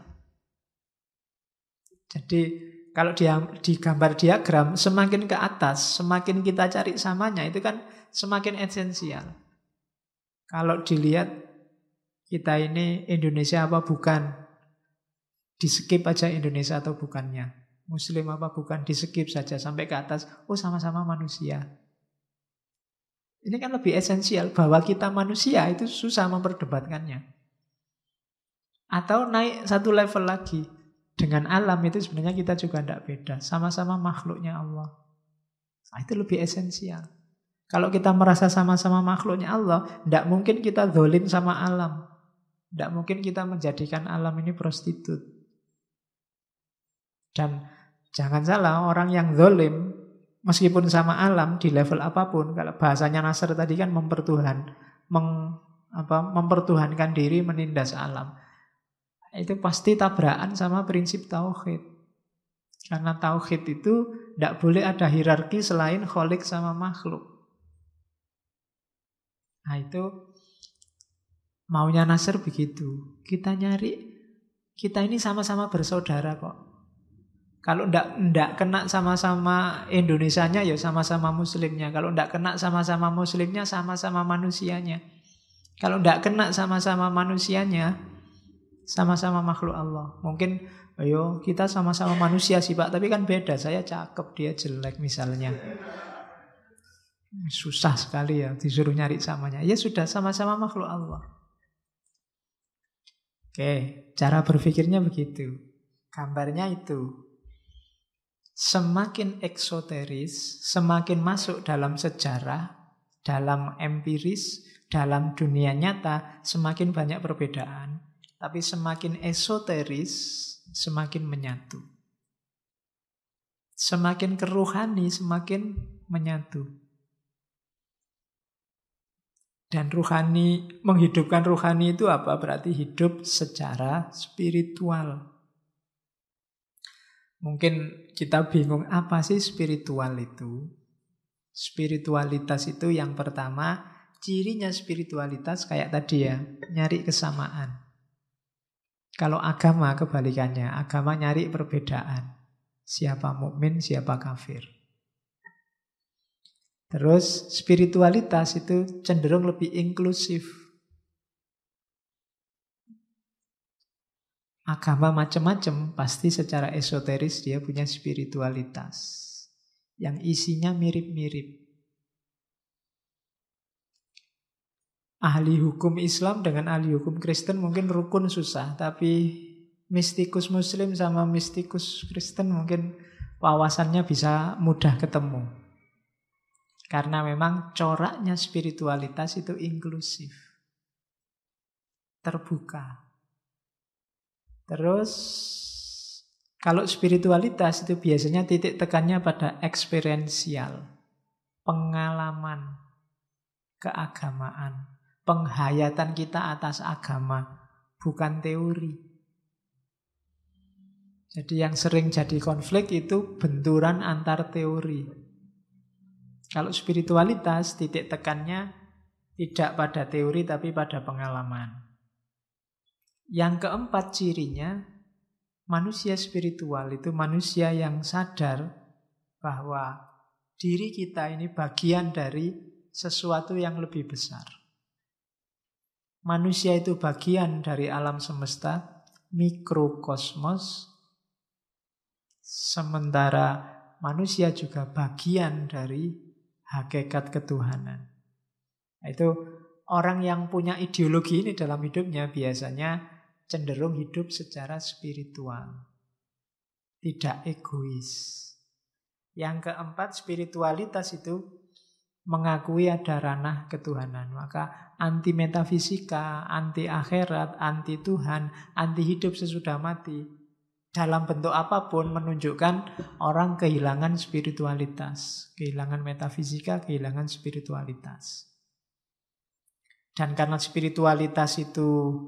A: Jadi kalau di gambar diagram, semakin ke atas, semakin kita cari samanya, itu kan semakin esensial. Kalau dilihat, kita ini Indonesia apa bukan? Di-skip aja Indonesia atau bukannya. Muslim apa bukan? Di-skip saja sampai ke atas. Oh, sama-sama manusia. Ini kan lebih esensial, bahwa kita manusia itu susah memperdebatkannya. Atau naik satu level lagi. Dengan alam itu sebenarnya kita juga tidak beda. Sama-sama makhluknya Allah. Nah, itu lebih esensial. Kalau kita merasa sama-sama makhluknya Allah, tidak mungkin kita zalim sama alam. Tidak mungkin kita menjadikan alam ini prostitut. Dan jangan salah, orang yang zalim meskipun sama alam di level apapun, kalau bahasanya Nasr tadi kan mempertuhankan diri, menindas alam. Itu pasti tabrakan sama prinsip tauhid. Karena tauhid itu tidak boleh ada hierarki selain kholik sama makhluk. Nah itu maunya Nasr begitu. Kita ini sama-sama bersaudara kok. Kalau ndak kena sama-sama Indonesianya, ya sama-sama Muslimnya. Kalau ndak kena sama-sama Muslimnya, sama-sama manusianya. Kalau ndak kena sama-sama manusianya, sama-sama makhluk Allah. Mungkin, ayo kita sama-sama manusia sih Pak, tapi kan beda. Saya cakep, dia jelek misalnya. Susah sekali ya disuruh nyari samanya. Ya sudah, sama-sama makhluk Allah. Oke, cara berpikirnya begitu. Gambarnya itu. Semakin eksoteris, semakin masuk dalam sejarah, dalam empiris, dalam dunia nyata, semakin banyak perbedaan. Tapi semakin esoteris, semakin menyatu. Semakin keruhani, semakin menyatu. Dan ruhani, menghidupkan ruhani itu apa? Berarti hidup secara spiritual. Mungkin kita bingung, apa sih spiritual itu? Spiritualitas itu yang pertama, cirinya spiritualitas kayak tadi ya, nyari kesamaan. Kalau agama kebalikannya, agama nyari perbedaan. Siapa mukmin, siapa kafir. Terus spiritualitas itu cenderung lebih inklusif. Agama macam-macam, pasti secara esoteris dia punya spiritualitas yang isinya mirip-mirip. Ahli hukum Islam dengan ahli hukum Kristen mungkin rukun susah, tapi mistikus Muslim sama mistikus Kristen mungkin wawasannya bisa mudah ketemu. Karena memang coraknya spiritualitas itu inklusif, terbuka. Terus kalau spiritualitas itu biasanya titik tekannya pada eksperiensial, pengalaman, keagamaan, penghayatan kita atas agama, bukan teori. Jadi yang sering jadi konflik itu benturan antar teori. Kalau spiritualitas titik tekannya tidak pada teori tapi pada pengalaman. Yang keempat cirinya, manusia spiritual itu manusia yang sadar bahwa diri kita ini bagian dari sesuatu yang lebih besar. Manusia itu bagian dari alam semesta, mikrokosmos, sementara manusia juga bagian dari hakikat ketuhanan. Itu orang yang punya ideologi ini dalam hidupnya biasanya cenderung hidup secara spiritual, tidak egois. Yang keempat, spiritualitas itu mengakui ada ranah ketuhanan. Maka anti metafisika, anti akhirat, anti Tuhan, anti hidup sesudah mati, dalam bentuk apapun menunjukkan orang kehilangan spiritualitas, kehilangan metafisika, kehilangan spiritualitas. Dan karena spiritualitas itu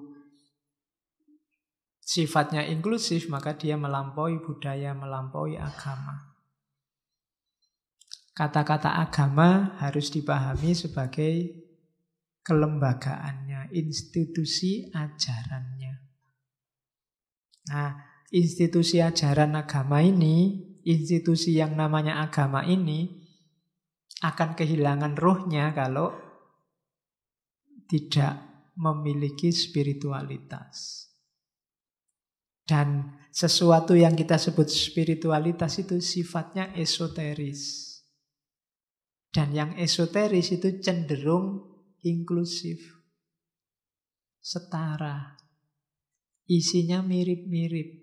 A: sifatnya inklusif, maka dia melampaui budaya, melampaui agama. Kata-kata agama harus dipahami sebagai kelembagaannya, institusi ajarannya. Nah, institusi ajaran agama ini, institusi yang namanya agama ini akan kehilangan ruhnya kalau tidak memiliki spiritualitas. Dan sesuatu yang kita sebut spiritualitas itu sifatnya esoteris. Dan yang esoteris itu cenderung inklusif, setara, isinya mirip-mirip.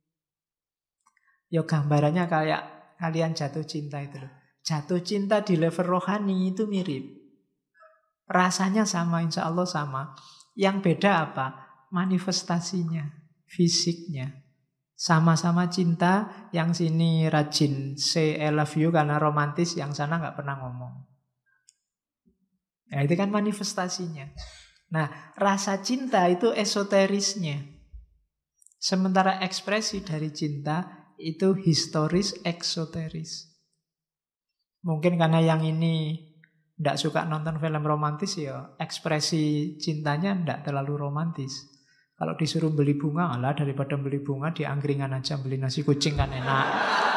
A: Ya gambarannya kayak kalian jatuh cinta itu loh. Jatuh cinta di level rohani itu mirip. Rasanya sama, insya Allah sama. Yang beda apa? Manifestasinya, fisiknya. Sama-sama cinta, yang sini rajin say I love you karena romantis, yang sana nggak pernah ngomong. Ya, itu kan manifestasinya. Nah, rasa cinta itu esoterisnya. Sementara ekspresi dari cinta itu historis eksoteris. Mungkin karena yang ini tidak suka nonton film romantis, ya ekspresi cintanya tidak terlalu romantis. Kalau disuruh beli bunga, alah daripada beli bunga di angkringan aja beli nasi kucing kan enak.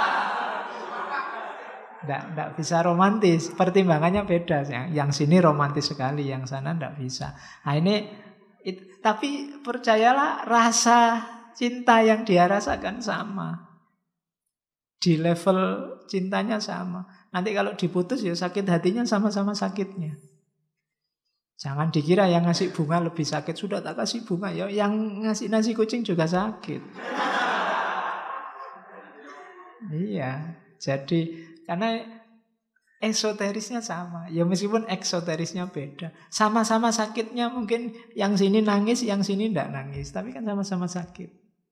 A: Tidak bisa romantis, pertimbangannya beda. Yang sini romantis sekali, yang sana tidak bisa. Nah ini, tapi percayalah rasa cinta yang dia rasakan sama. Di level cintanya sama. Nanti kalau diputus ya sakit hatinya sama-sama sakitnya. Jangan dikira yang ngasih bunga lebih sakit. Sudah tak kasih bunga, ya yang ngasih nasi kucing juga sakit. Iya, jadi karena esoterisnya sama. Ya meskipun eksoterisnya beda. Sama-sama sakitnya, mungkin yang sini nangis, yang sini tidak nangis. Tapi kan sama-sama sakit.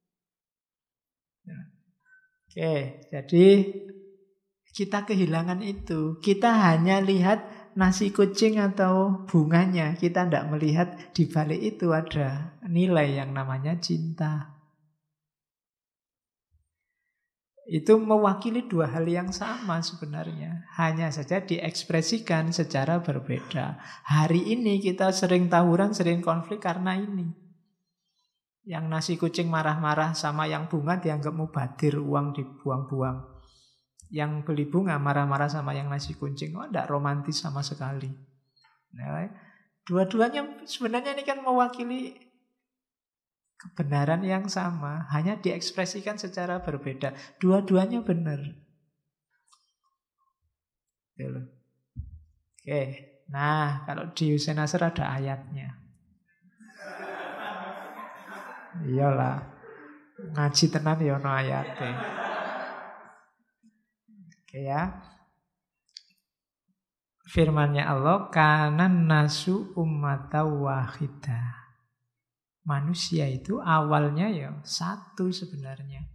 A: Oke, jadi kita kehilangan itu. Kita hanya lihat nasi kucing atau bunganya. Kita tidak melihat di balik itu ada nilai yang namanya cinta. Itu mewakili dua hal yang sama sebenarnya. Hanya saja diekspresikan secara berbeda. Hari ini kita sering tawuran, sering konflik karena ini. Yang nasi kucing marah-marah sama yang bunga dianggap mubadir, uang dibuang-buang. Yang beli bunga marah-marah sama yang nasi kucing. Oh, tidak romantis sama sekali. Nah, dua-duanya sebenarnya ini kan mewakili kebenaran yang sama, hanya diekspresikan secara berbeda. Dua-duanya benar. Oke, nah kalau di Hussein Nasr ada ayatnya. Iyalah, ngaji tenan ya ono ayatnya. Oke ya. Firman-Nya Allah, kanan nasu ummatan wahidah. Manusia itu awalnya ya satu sebenarnya.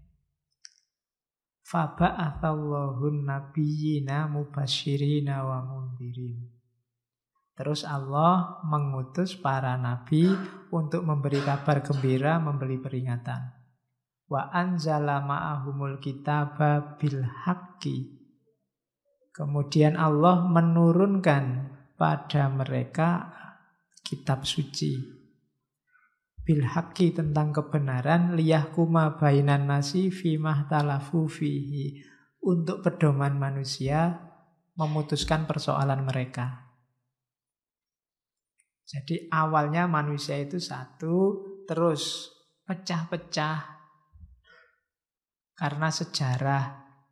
A: Faba'athallahun nabiyyina mubasyirina wa mundirin. Terus Allah mengutus para nabi untuk memberi kabar gembira, memberi peringatan. Wa anzala ma'ahumul kitaba bil haqqi. Kemudian Allah menurunkan pada mereka kitab suci bil haqqi tentang kebenaran, liyahkuma bainan nasi fimah talafu fihi, untuk pedoman manusia memutuskan persoalan mereka. Jadi awalnya manusia itu satu, terus pecah-pecah karena sejarah.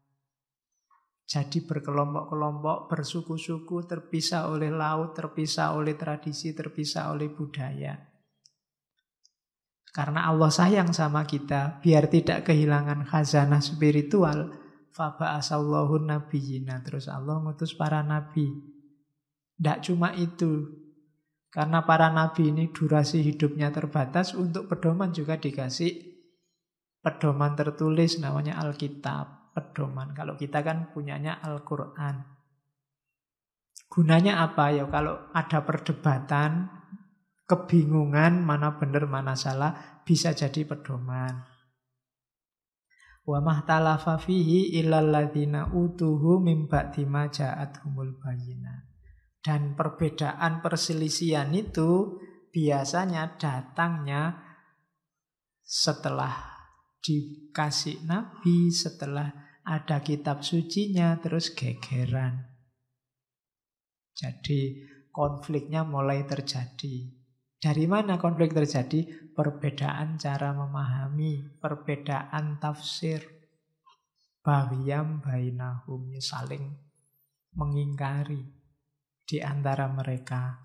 A: Jadi berkelompok-kelompok, bersuku-suku, terpisah oleh laut, terpisah oleh tradisi, terpisah oleh budaya. Karena Allah sayang sama kita, biar tidak kehilangan khazanah spiritual, faba'asallahu nabiyyina, terus Allah ngutus para nabi. Tidak cuma itu, karena para nabi ini durasi hidupnya terbatas, untuk pedoman juga dikasih pedoman tertulis namanya Alkitab. Pedoman. Kalau kita kan punyanya Al-Quran. Gunanya apa ya? Kalau ada perdebatan, kebingungan, mana benar, mana salah, bisa jadi pedoman. Wa mahtalafa fihi illal ladzina utuhu mim ba'di ma ja'athumul bayyinah. Dan perbedaan perselisihan itu biasanya datangnya setelah dikasih nabi, setelah ada kitab sucinya, terus gegeran. Jadi konfliknya mulai terjadi. Dari mana konflik terjadi? Perbedaan cara memahami, perbedaan tafsir. Baghiyam bainahum, saling mengingkari di antara mereka.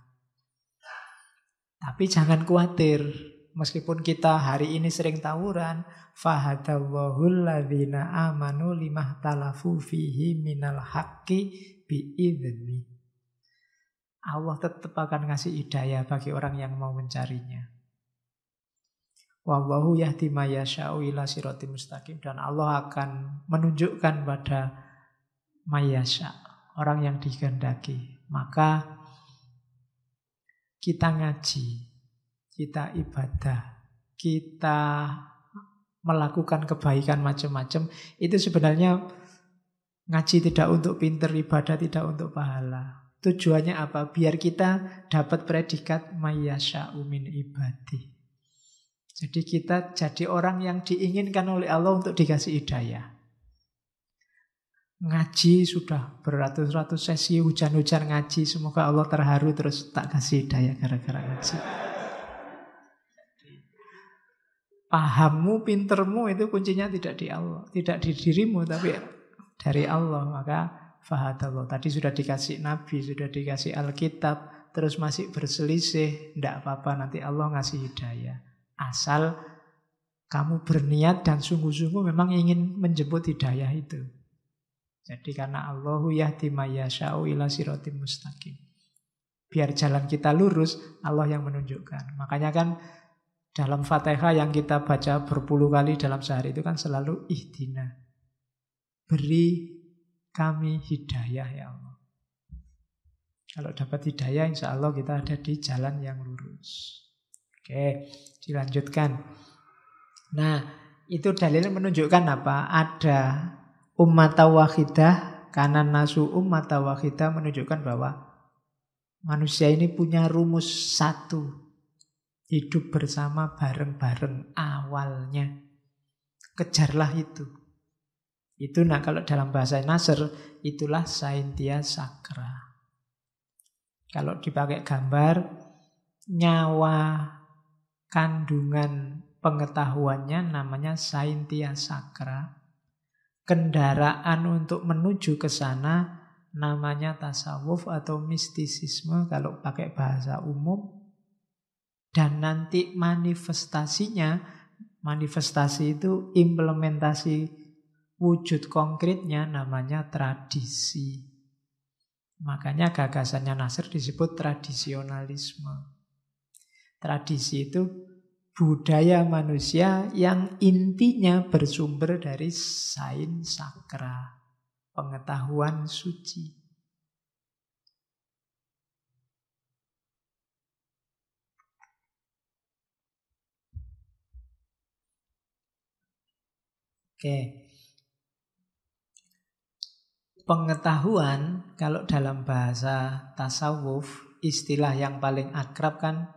A: Tapi jangan khawatir, meskipun kita hari ini sering tawuran, fahadallahul ladzina amanu limahtalafu fihi minal haqqi bi'idznih. Allah tetap akan ngasih hidayah bagi orang yang mau mencarinya. Wallahu yahdi may yasha'u ila siratim mustaqim, dan Allah akan menunjukkan pada may yasha', orang yang dikehendaki. Maka kita ngaji, kita ibadah, kita melakukan kebaikan macam-macam, itu sebenarnya ngaji tidak untuk pinter, ibadah tidak untuk pahala. Tujuannya apa? Biar kita dapat predikat mayyasha'u min ibadi. Jadi kita jadi orang yang diinginkan oleh Allah untuk dikasih hidayah. Ngaji sudah beratus-ratus sesi, hujan-hujan ngaji, semoga Allah terharu terus tak kasih hidayah gara-gara ngaji. Pahammu, pintermu itu kuncinya tidak di Allah, tidak di dirimu, tapi dari Allah. Maka fahadallah. Tadi sudah dikasih Nabi, sudah dikasih Alkitab, terus masih berselisih, tidak apa-apa, nanti Allah ngasih hidayah. Asal kamu berniat dan sungguh-sungguh memang ingin menjemput hidayah itu. Jadi karena Allahu yahdi may yasha'u ila siratim mustaqim. Biar jalan kita lurus, Allah yang menunjukkan. Makanya kan dalam Fatihah yang kita baca berpuluh kali dalam sehari itu kan selalu ihdina. Beri kami hidayah ya Allah. Kalau dapat hidayah insya Allah kita ada di jalan yang lurus. Oke, dilanjutkan. Nah, itu dalilnya menunjukkan apa? Ada ummat wahidah, karena nasu ummat wahidah menunjukkan bahwa manusia ini punya rumus satu. Hidup bersama bareng-bareng awalnya. Kejarlah itu. Itu kalau dalam bahasa Nasr, itulah Saintia Sakra. Kalau dipakai gambar, nyawa kandungan pengetahuannya namanya Saintia Sakra. Kendaraan untuk menuju ke sana namanya tasawuf atau mistisisme kalau pakai bahasa umum. Dan nanti manifestasinya, manifestasi itu implementasi wujud konkretnya namanya tradisi. Makanya gagasannya Nasr disebut tradisionalisme. Tradisi itu budaya manusia yang intinya bersumber dari sains sakra, pengetahuan suci. Oke. Pengetahuan kalau dalam bahasa tasawuf istilah yang paling akrab kan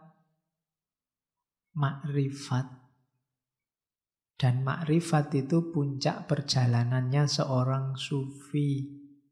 A: makrifat. Dan makrifat itu puncak perjalanannya seorang sufi.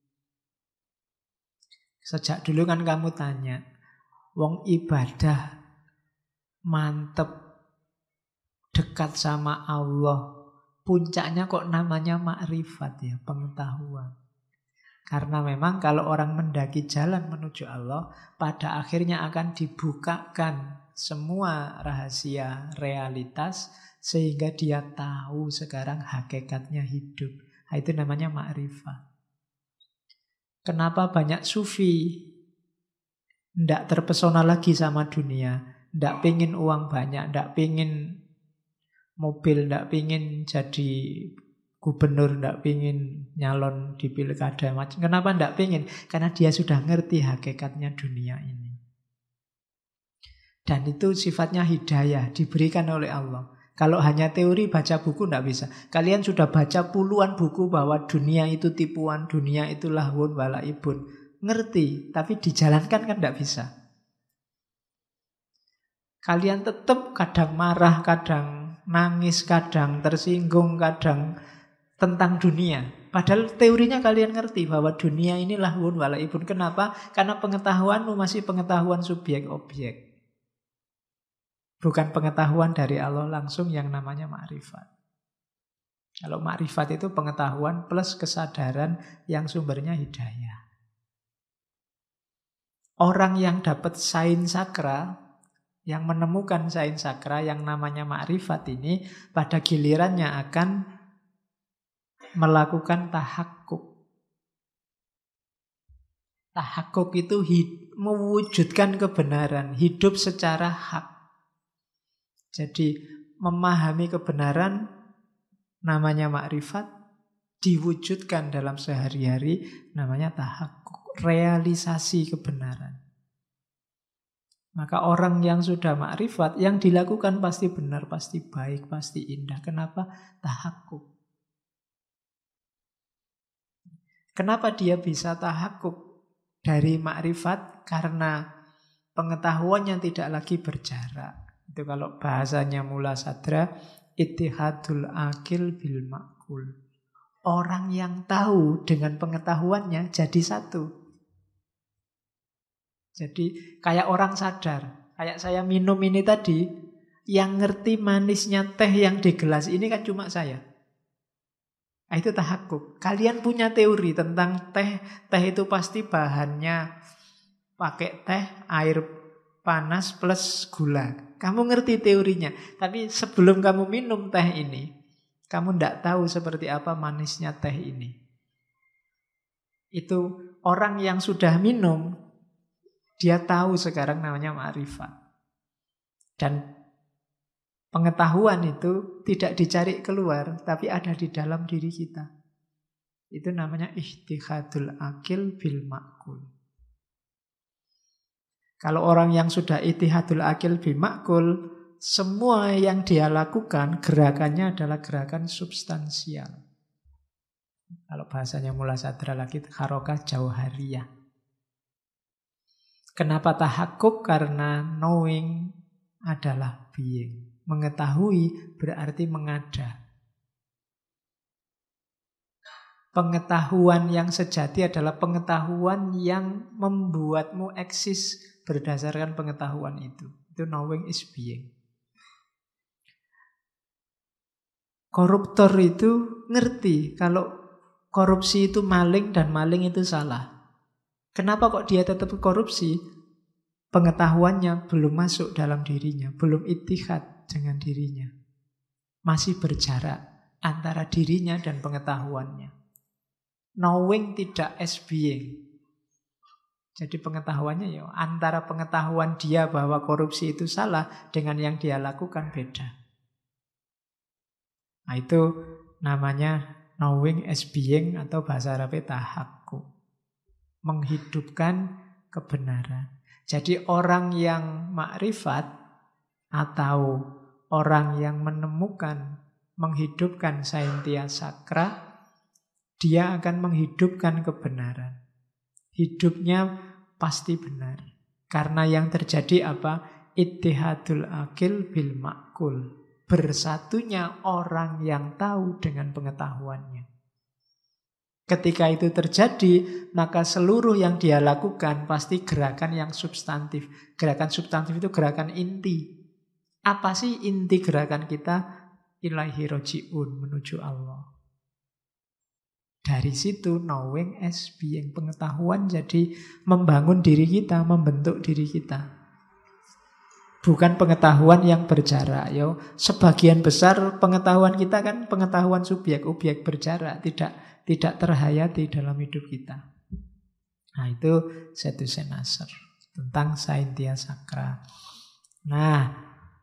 A: Sejak dulu kan kamu tanya, wong ibadah mantep dekat sama Allah, puncaknya kok namanya makrifat ya, pengetahuan. Karena memang kalau orang mendaki jalan menuju Allah, pada akhirnya akan dibukakan semua rahasia realitas sehingga dia tahu sekarang hakikatnya hidup. Nah, itu namanya makrifat. Kenapa banyak sufi tidak terpesona lagi sama dunia, tidak pingin uang banyak, tidak pingin mobil, tidak pingin jadi gubernur, tidak pingin nyalon di pilkada. Kenapa tidak pingin? Karena dia sudah ngerti hakikatnya dunia ini. Dan itu sifatnya hidayah, diberikan oleh Allah. Kalau hanya teori baca buku tidak bisa. Kalian sudah baca puluhan buku bahwa dunia itu tipuan, dunia itu lahwun walaibun. Ngerti, tapi dijalankan kan tidak bisa. Kalian tetap kadang marah, kadang nangis, kadang tersinggung, kadang tentang dunia. Padahal teorinya kalian ngerti bahwa dunia ini lahwun walaibun. Kenapa? Karena pengetahuanmu masih pengetahuan subjek objek. Bukan pengetahuan dari Allah langsung yang namanya makrifat. Kalau makrifat itu pengetahuan plus kesadaran yang sumbernya hidayah. Orang yang dapat sains sakra, yang menemukan sains sakra yang namanya makrifat ini, pada gilirannya akan melakukan tahakkuk. Tahakkuk itu mewujudkan kebenaran, hidup secara hak. Jadi memahami kebenaran namanya makrifat, diwujudkan dalam sehari-hari namanya tahakkuk, realisasi kebenaran. Maka orang yang sudah makrifat, yang dilakukan pasti benar, pasti baik, pasti indah. Kenapa? Tahakkuk. Kenapa dia bisa tahakkuk dari makrifat? Karena pengetahuannya tidak lagi berjarak. Itu kalau bahasanya Mula Sadra, ittihadul akil bil makul. Orang yang tahu dengan pengetahuannya jadi satu. Jadi kayak orang sadar. Kayak saya minum ini tadi, yang ngerti manisnya teh yang di gelas ini kan cuma saya. Nah, itu tahakkuk. Kalian punya teori tentang teh. Teh itu pasti bahannya pakai teh, air panas plus gula. Kamu ngerti teorinya. Tapi sebelum kamu minum teh ini, kamu tidak tahu seperti apa manisnya teh ini. Itu orang yang sudah minum, dia tahu sekarang namanya ma'rifat. Dan pengetahuan itu tidak dicari keluar, tapi ada di dalam diri kita. Itu namanya ihtihadul akil bil ma'kul. Kalau orang yang sudah ihtihadul akil bil ma'kul, semua yang dia lakukan, gerakannya adalah gerakan substansial. Kalau bahasanya Mula Sadra lagi, harokah jauhariyah. Kenapa tahakkuk? Karena knowing adalah being. Mengetahui berarti mengada. Pengetahuan yang sejati adalah pengetahuan yang membuatmu eksis berdasarkan pengetahuan itu. Itu knowing is being. Koruptor itu ngerti kalau korupsi itu maling dan maling itu salah. Kenapa kok dia tetap korupsi? Pengetahuannya belum masuk dalam dirinya, belum ittihad dengan dirinya. Masih berjarak antara dirinya dan pengetahuannya. Knowing tidak as being. Jadi pengetahuannya ya antara pengetahuan dia bahwa korupsi itu salah dengan yang dia lakukan beda. Nah, itu namanya knowing as being atau bahasa Arabnya tahakkuk. Menghidupkan kebenaran. Jadi orang yang makrifat atau orang yang menemukan, menghidupkan Saintia Sakra, dia akan menghidupkan kebenaran. Hidupnya pasti benar. Karena yang terjadi apa? Ittihadul akil bil ma'kul. Bersatunya orang yang tahu dengan pengetahuannya. Ketika itu terjadi, maka seluruh yang dia lakukan pasti gerakan yang substantif. Gerakan substantif itu gerakan inti. Apa sih inti gerakan kita? Ilaihi roji'un, menuju Allah. Dari situ knowing as being, pengetahuan jadi membangun diri kita, membentuk diri kita. Bukan pengetahuan yang berjarak. Yo, sebagian besar pengetahuan kita kan pengetahuan subjek-objek berjarak, tidak terhayati dalam hidup kita. Nah, itu Setu Senasar tentang Saintia Sakra. Nah,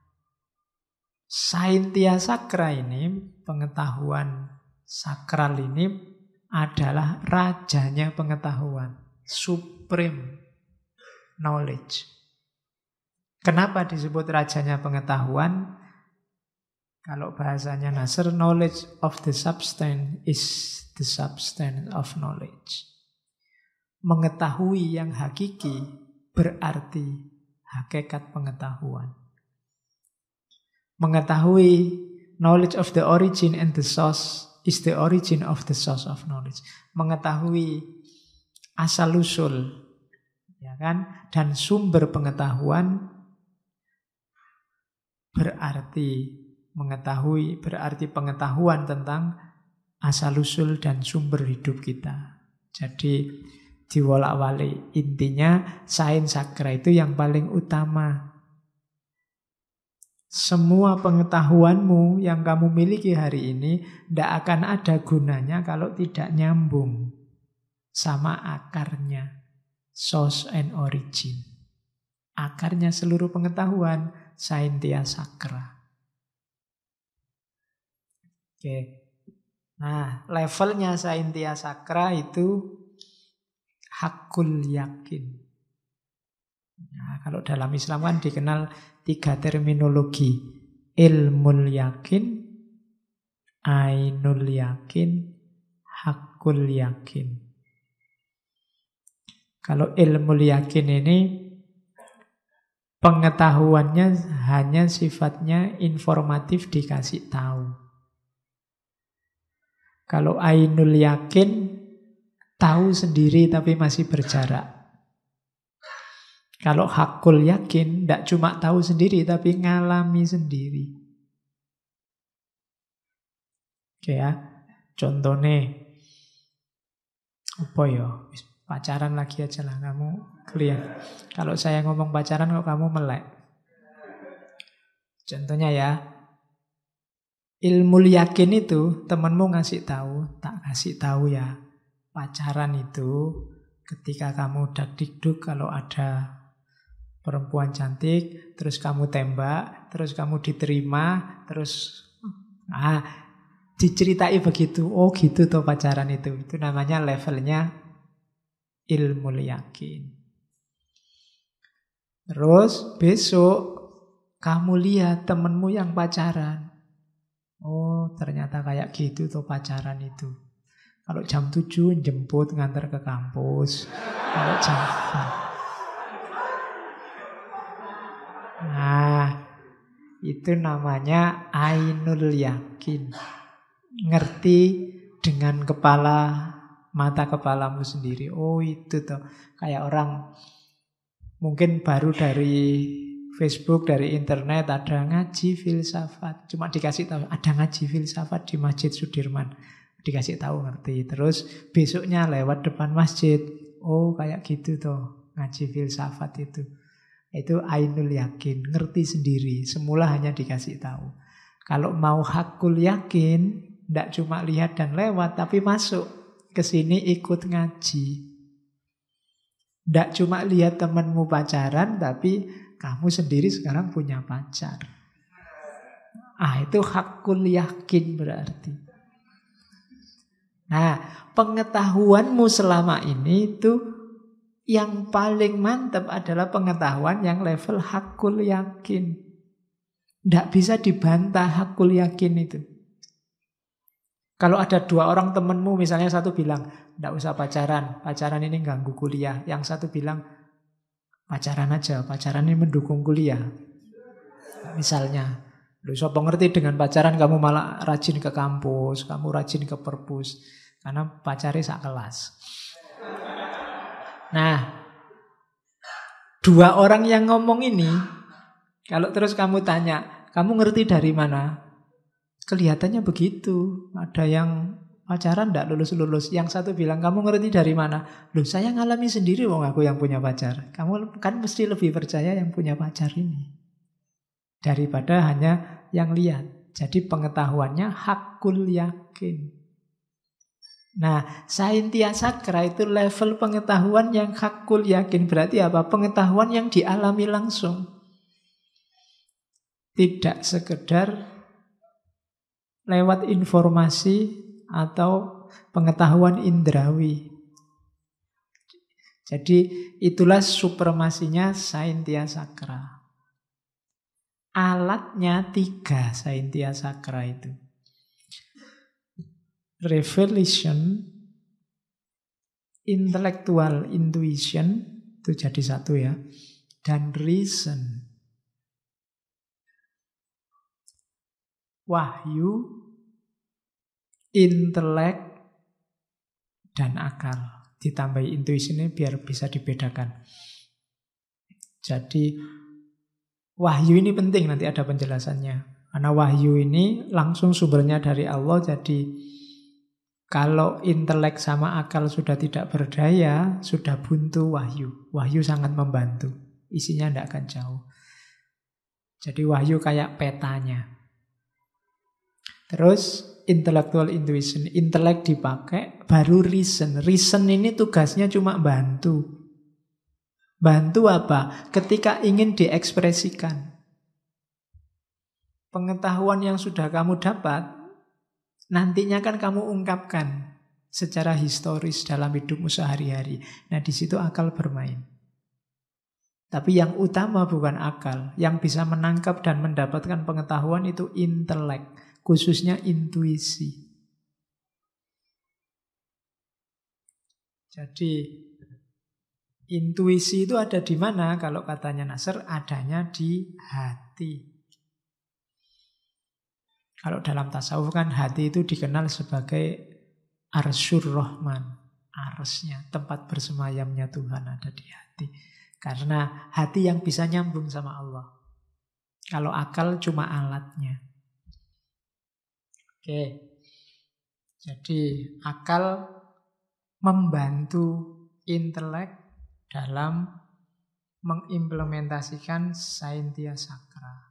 A: Saintia Sakra ini, pengetahuan sakral ini adalah rajanya pengetahuan, supreme knowledge. Kenapa disebut rajanya pengetahuan? Kalau bahasanya Nasr, knowledge of the substance is the substance of knowledge. Mengetahui yang hakiki berarti hakikat pengetahuan. Mengetahui knowledge of the origin and the source is the origin of the source of knowledge. Mengetahui asal-usul, ya kan, dan sumber pengetahuan berarti mengetahui, berarti pengetahuan tentang asal-usul dan sumber hidup kita. Jadi diwolak-walik, intinya sains sakra itu yang paling utama. Semua pengetahuanmu yang kamu miliki hari ini tidak akan ada gunanya kalau tidak nyambung sama akarnya, source and origin. Akarnya seluruh pengetahuan, Saintia Sakra. Oke. Nah, levelnya Saintia Sakra itu hakul yakin. Nah, kalau dalam Islam kan dikenal 3 terminologi. Ilmul yakin, ainul yakin, hakul yakin. Kalau ilmul yakin ini pengetahuannya hanya sifatnya informatif, dikasih tahu. Kalau ainul yakin, tahu sendiri tapi masih berjarak. Kalau hakul yakin, tidak cuma tahu sendiri, tapi ngalami sendiri. Oke ya. Contohnya, apa ya? Pacaran lagi aja lah, kamu clear. Kalau saya ngomong pacaran kok kamu melek. Contohnya ya, ilmu yakin itu temanmu ngasih tahu, tak kasih tahu ya. Pacaran itu ketika kamu dak-dikduk kalau ada perempuan cantik, terus kamu tembak, terus kamu diterima, terus diceritai begitu. Oh gitu tuh pacaran itu. Itu namanya levelnya ilmu yakin. Terus besok kamu lihat temenmu yang pacaran. Oh ternyata kayak gitu tuh pacaran itu. Kalau jam 7 jemput ngantar ke kampus. Kalau jam... Nah, itu namanya ainul yakin. Ngerti dengan mata kepalamu sendiri. Oh itu tuh. Kayak orang mungkin baru dari Facebook, dari internet ada ngaji filsafat. Cuma dikasih tahu ada ngaji filsafat di Masjid Sudirman. Dikasih tahu ngerti. Terus besoknya lewat depan masjid. Oh kayak gitu tuh ngaji filsafat itu. Itu ainul yakin, ngerti sendiri. Semula hanya dikasih tahu. Kalau mau hakul yakin, tidak cuma lihat dan lewat, tapi masuk ke sini ikut ngaji. Tidak cuma lihat temanmu pacaran, tapi kamu sendiri sekarang punya pacar. Itu hakul yakin berarti. Nah, pengetahuanmu selama ini itu yang paling mantap adalah pengetahuan yang level hakul yakin. Tidak bisa dibantah hakul yakin itu. Kalau ada dua orang temenmu, misalnya satu bilang, tidak usah pacaran ini ganggu kuliah. Yang satu bilang, pacaran aja, pacaran ini mendukung kuliah. Misalnya, lu sopo ngerti dengan pacaran kamu malah rajin ke kampus, kamu rajin ke perpus, karena pacarnya sak kelas. Nah, dua orang yang ngomong ini, kalau terus kamu tanya, kamu ngerti dari mana? Kelihatannya begitu. Ada yang pacaran tidak lulus-lulus. Yang satu bilang, kamu ngerti dari mana? Loh, saya ngalami sendiri wong aku yang punya pacar. Kamu kan mesti lebih percaya yang punya pacar ini daripada hanya yang lihat. Jadi pengetahuannya hakul yakin. Nah, saintia sakra itu level pengetahuan yang hakul yakin. Berarti apa? Pengetahuan yang dialami langsung. Tidak sekedar lewat informasi atau pengetahuan indrawi. Jadi itulah supremasinya saintia sakra. Alatnya 3 saintia sakra itu. Revelation, intellectual intuition, itu jadi satu ya, dan reason. Wahyu, intelek, dan akal. Ditambahi intuition ini biar bisa dibedakan. Jadi wahyu ini penting, nanti ada penjelasannya. Karena wahyu ini langsung sumbernya dari Allah, jadi kalau intelek sama akal sudah tidak berdaya, sudah buntu wahyu. Wahyu sangat membantu. Isinya tidak akan jauh. Jadi wahyu kayak petanya. Terus intellectual intuition. Intelek dipakai, baru reason. Reason ini tugasnya cuma bantu. Bantu apa? Ketika ingin diekspresikan. Pengetahuan yang sudah kamu dapat, nantinya kan kamu ungkapkan secara historis dalam hidupmu sehari-hari. Nah, di situ akal bermain. Tapi yang utama bukan akal. Yang bisa menangkap dan mendapatkan pengetahuan itu intelek, khususnya intuisi. Jadi intuisi itu ada di mana? Kalau katanya Nasr, adanya di hati. Kalau dalam tasawuf kan hati itu dikenal sebagai arsyur rahman. Arsnya, tempat bersemayamnya Tuhan ada di hati. Karena hati yang bisa nyambung sama Allah. Kalau akal cuma alatnya. Oke. Jadi akal membantu intelek dalam mengimplementasikan Saintia Sakra.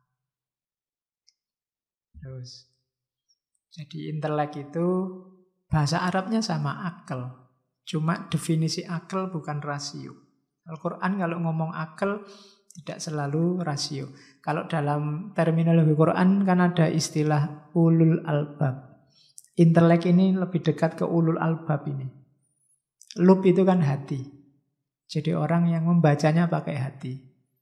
A: Terus, jadi intelek itu bahasa Arabnya sama akal. Cuma definisi akal bukan rasio. Al-Quran kalau ngomong akal tidak selalu rasio. Kalau dalam terminologi Quran kan ada istilah ulul albab. Intelek ini lebih dekat ke ulul albab ini. Lub itu kan hati. Jadi orang yang membacanya pakai hati.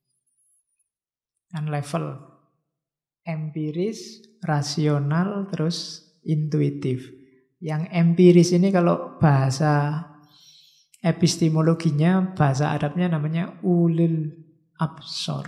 A: Kan level empiris, rasional, terus intuitif. Yang empiris ini kalau bahasa epistemologinya, bahasa Arabnya namanya ulil absor.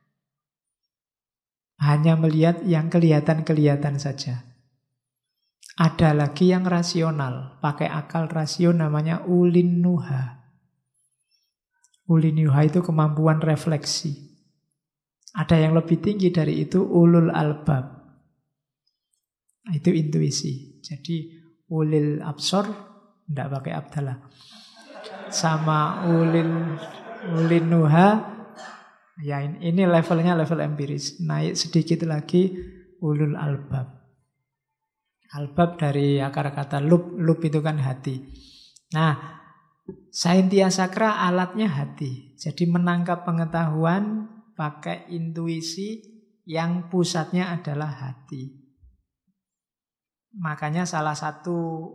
A: Hanya melihat yang kelihatan-kelihatan saja. Ada lagi yang rasional, pakai akal rasio namanya ulin nuha. Ulin nuha itu kemampuan refleksi. Ada yang lebih tinggi dari itu ulul albab. Itu intuisi. Jadi ulil absor tidak pakai abdalah. Sama ulin nuha, ya ini levelnya level empiris. Naik sedikit lagi ulul albab. Albab dari akar kata lub. Lub itu kan hati. Nah, Saintia Sakra alatnya hati. Jadi menangkap pengetahuan pakai intuisi yang pusatnya adalah hati. Makanya salah satu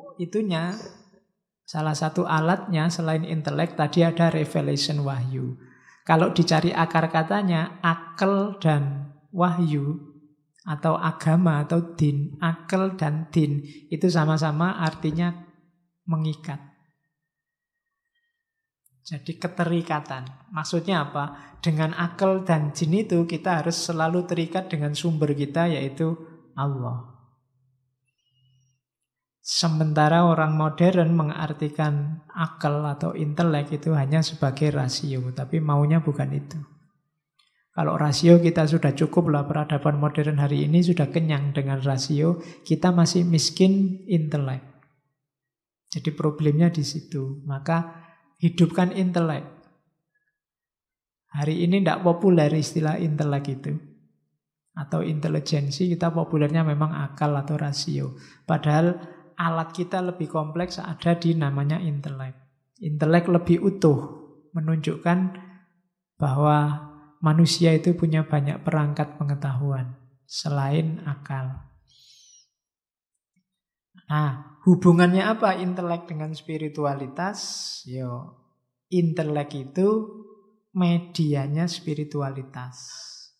A: alatnya selain intelek tadi ada revelation wahyu. Kalau dicari akar katanya, akal dan wahyu atau agama atau din, akal dan din itu sama-sama artinya mengikat. Jadi keterikatan. Maksudnya apa? Dengan akal dan jin itu kita harus selalu terikat dengan sumber kita yaitu Allah. Sementara orang modern mengartikan akal atau intelek itu hanya sebagai rasio. Tapi maunya bukan itu. Kalau rasio kita sudah cukup lah, peradaban modern hari ini sudah kenyang dengan rasio. Kita masih miskin intelek. Jadi problemnya di situ. Maka hidupkan intelek. Hari ini tidak populer istilah intelek itu. Atau intelijensi, kita populernya memang akal atau rasio. Padahal alat kita lebih kompleks ada di namanya intelek. Intelek lebih utuh, menunjukkan bahwa manusia itu punya banyak perangkat pengetahuan selain akal. Nah, hubungannya apa intelek dengan spiritualitas? Intelek itu medianya spiritualitas.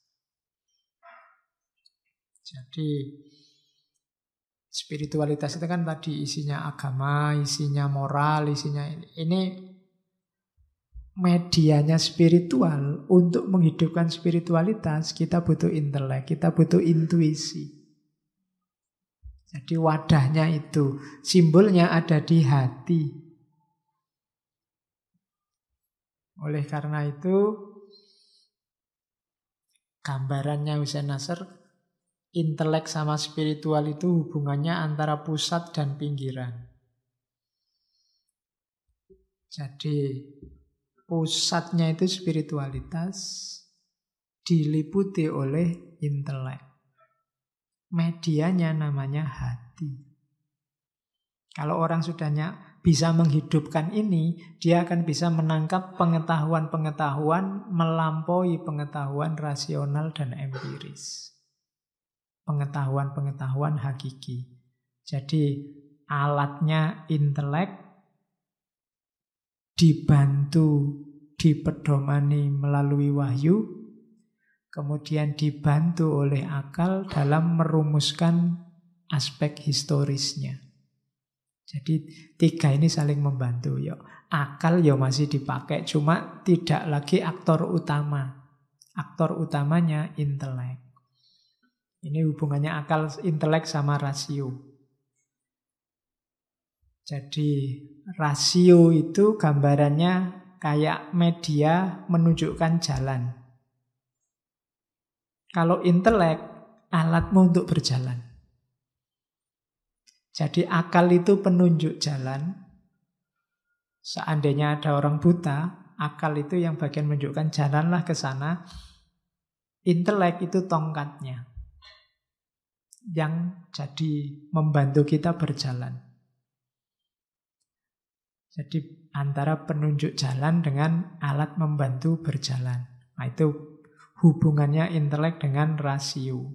A: Jadi spiritualitas itu kan tadi isinya agama, isinya moral, isinya ini medianya spiritual. Untuk menghidupkan spiritualitas kita butuh intelek, kita butuh intuisi. Jadi wadahnya itu, simbolnya ada di hati. Oleh karena itu, gambarannya Hussein Nasr, intelek sama spiritual itu hubungannya antara pusat dan pinggiran. Jadi pusatnya itu spiritualitas, diliputi oleh intelek. Medianya namanya hati. Kalau orang sudah bisa menghidupkan ini, dia akan bisa menangkap pengetahuan-pengetahuan melampaui pengetahuan rasional dan empiris. Pengetahuan-pengetahuan hakiki. Jadi alatnya intelek dibantu, dipedomani melalui wahyu, kemudian dibantu oleh akal dalam merumuskan aspek historisnya. Jadi tiga ini saling membantu. Akal masih dipakai, cuma tidak lagi aktor utama. Aktor utamanya intelek. Ini hubungannya akal, intelek sama rasio. Jadi rasio itu gambarannya kayak media menunjukkan jalan. Kalau intelek, alatmu untuk berjalan. Jadi akal itu penunjuk jalan. Seandainya ada orang buta, akal itu yang bagian menunjukkan jalanlah ke sana. Intelek itu tongkatnya yang jadi membantu kita berjalan. Jadi antara penunjuk jalan dengan alat membantu berjalan. Nah, itu hubungannya intelek dengan rasio.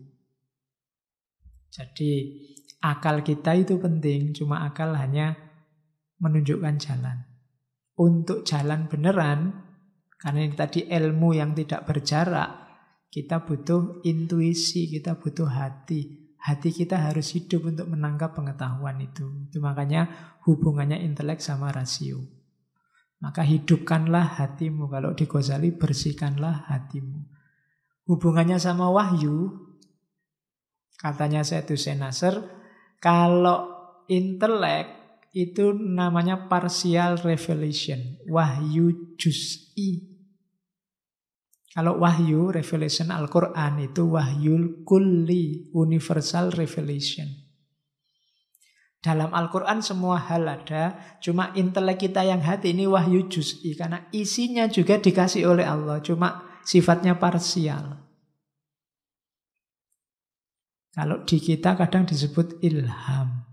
A: Jadi akal kita itu penting, cuma akal hanya menunjukkan jalan. Untuk jalan beneran, karena ini tadi ilmu yang tidak berjarak, kita butuh intuisi, kita butuh hati. Hati kita harus hidup untuk menangkap pengetahuan itu. Itu makanya hubungannya intelek sama rasio. Maka hidupkanlah hatimu. Kalau di Ghazali, bersihkanlah hatimu. Hubungannya sama wahyu, katanya Syed Hussein Nasr, kalau intelek itu namanya partial revelation, wahyu juz'i. Kalau wahyu, revelation Al-Quran itu wahyul kulli, universal revelation. Dalam Al-Quran semua hal ada, cuma intelek kita yang hati ini wahyu juz'i. Karena isinya juga dikasih oleh Allah, cuma sifatnya parsial. Kalau di kita kadang disebut ilham.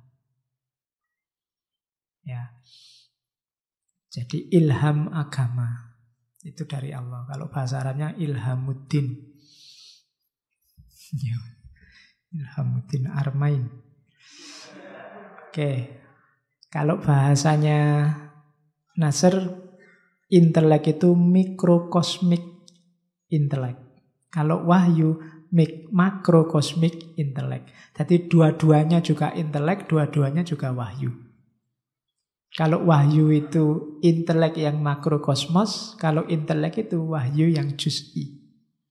A: Ya. Jadi ilham agama. Itu dari Allah. Kalau bahasa Arabnya ilhamuddin. Ilhamuddin Armain. Oke. Kalau bahasanya Nasr, intelek itu mikrokosmik intelek. Kalau wahyu, makrokosmik intelek. Jadi dua-duanya juga intelek, dua-duanya juga wahyu. Kalau wahyu itu intelek yang makrokosmos, kalau intelek itu wahyu yang juz'i.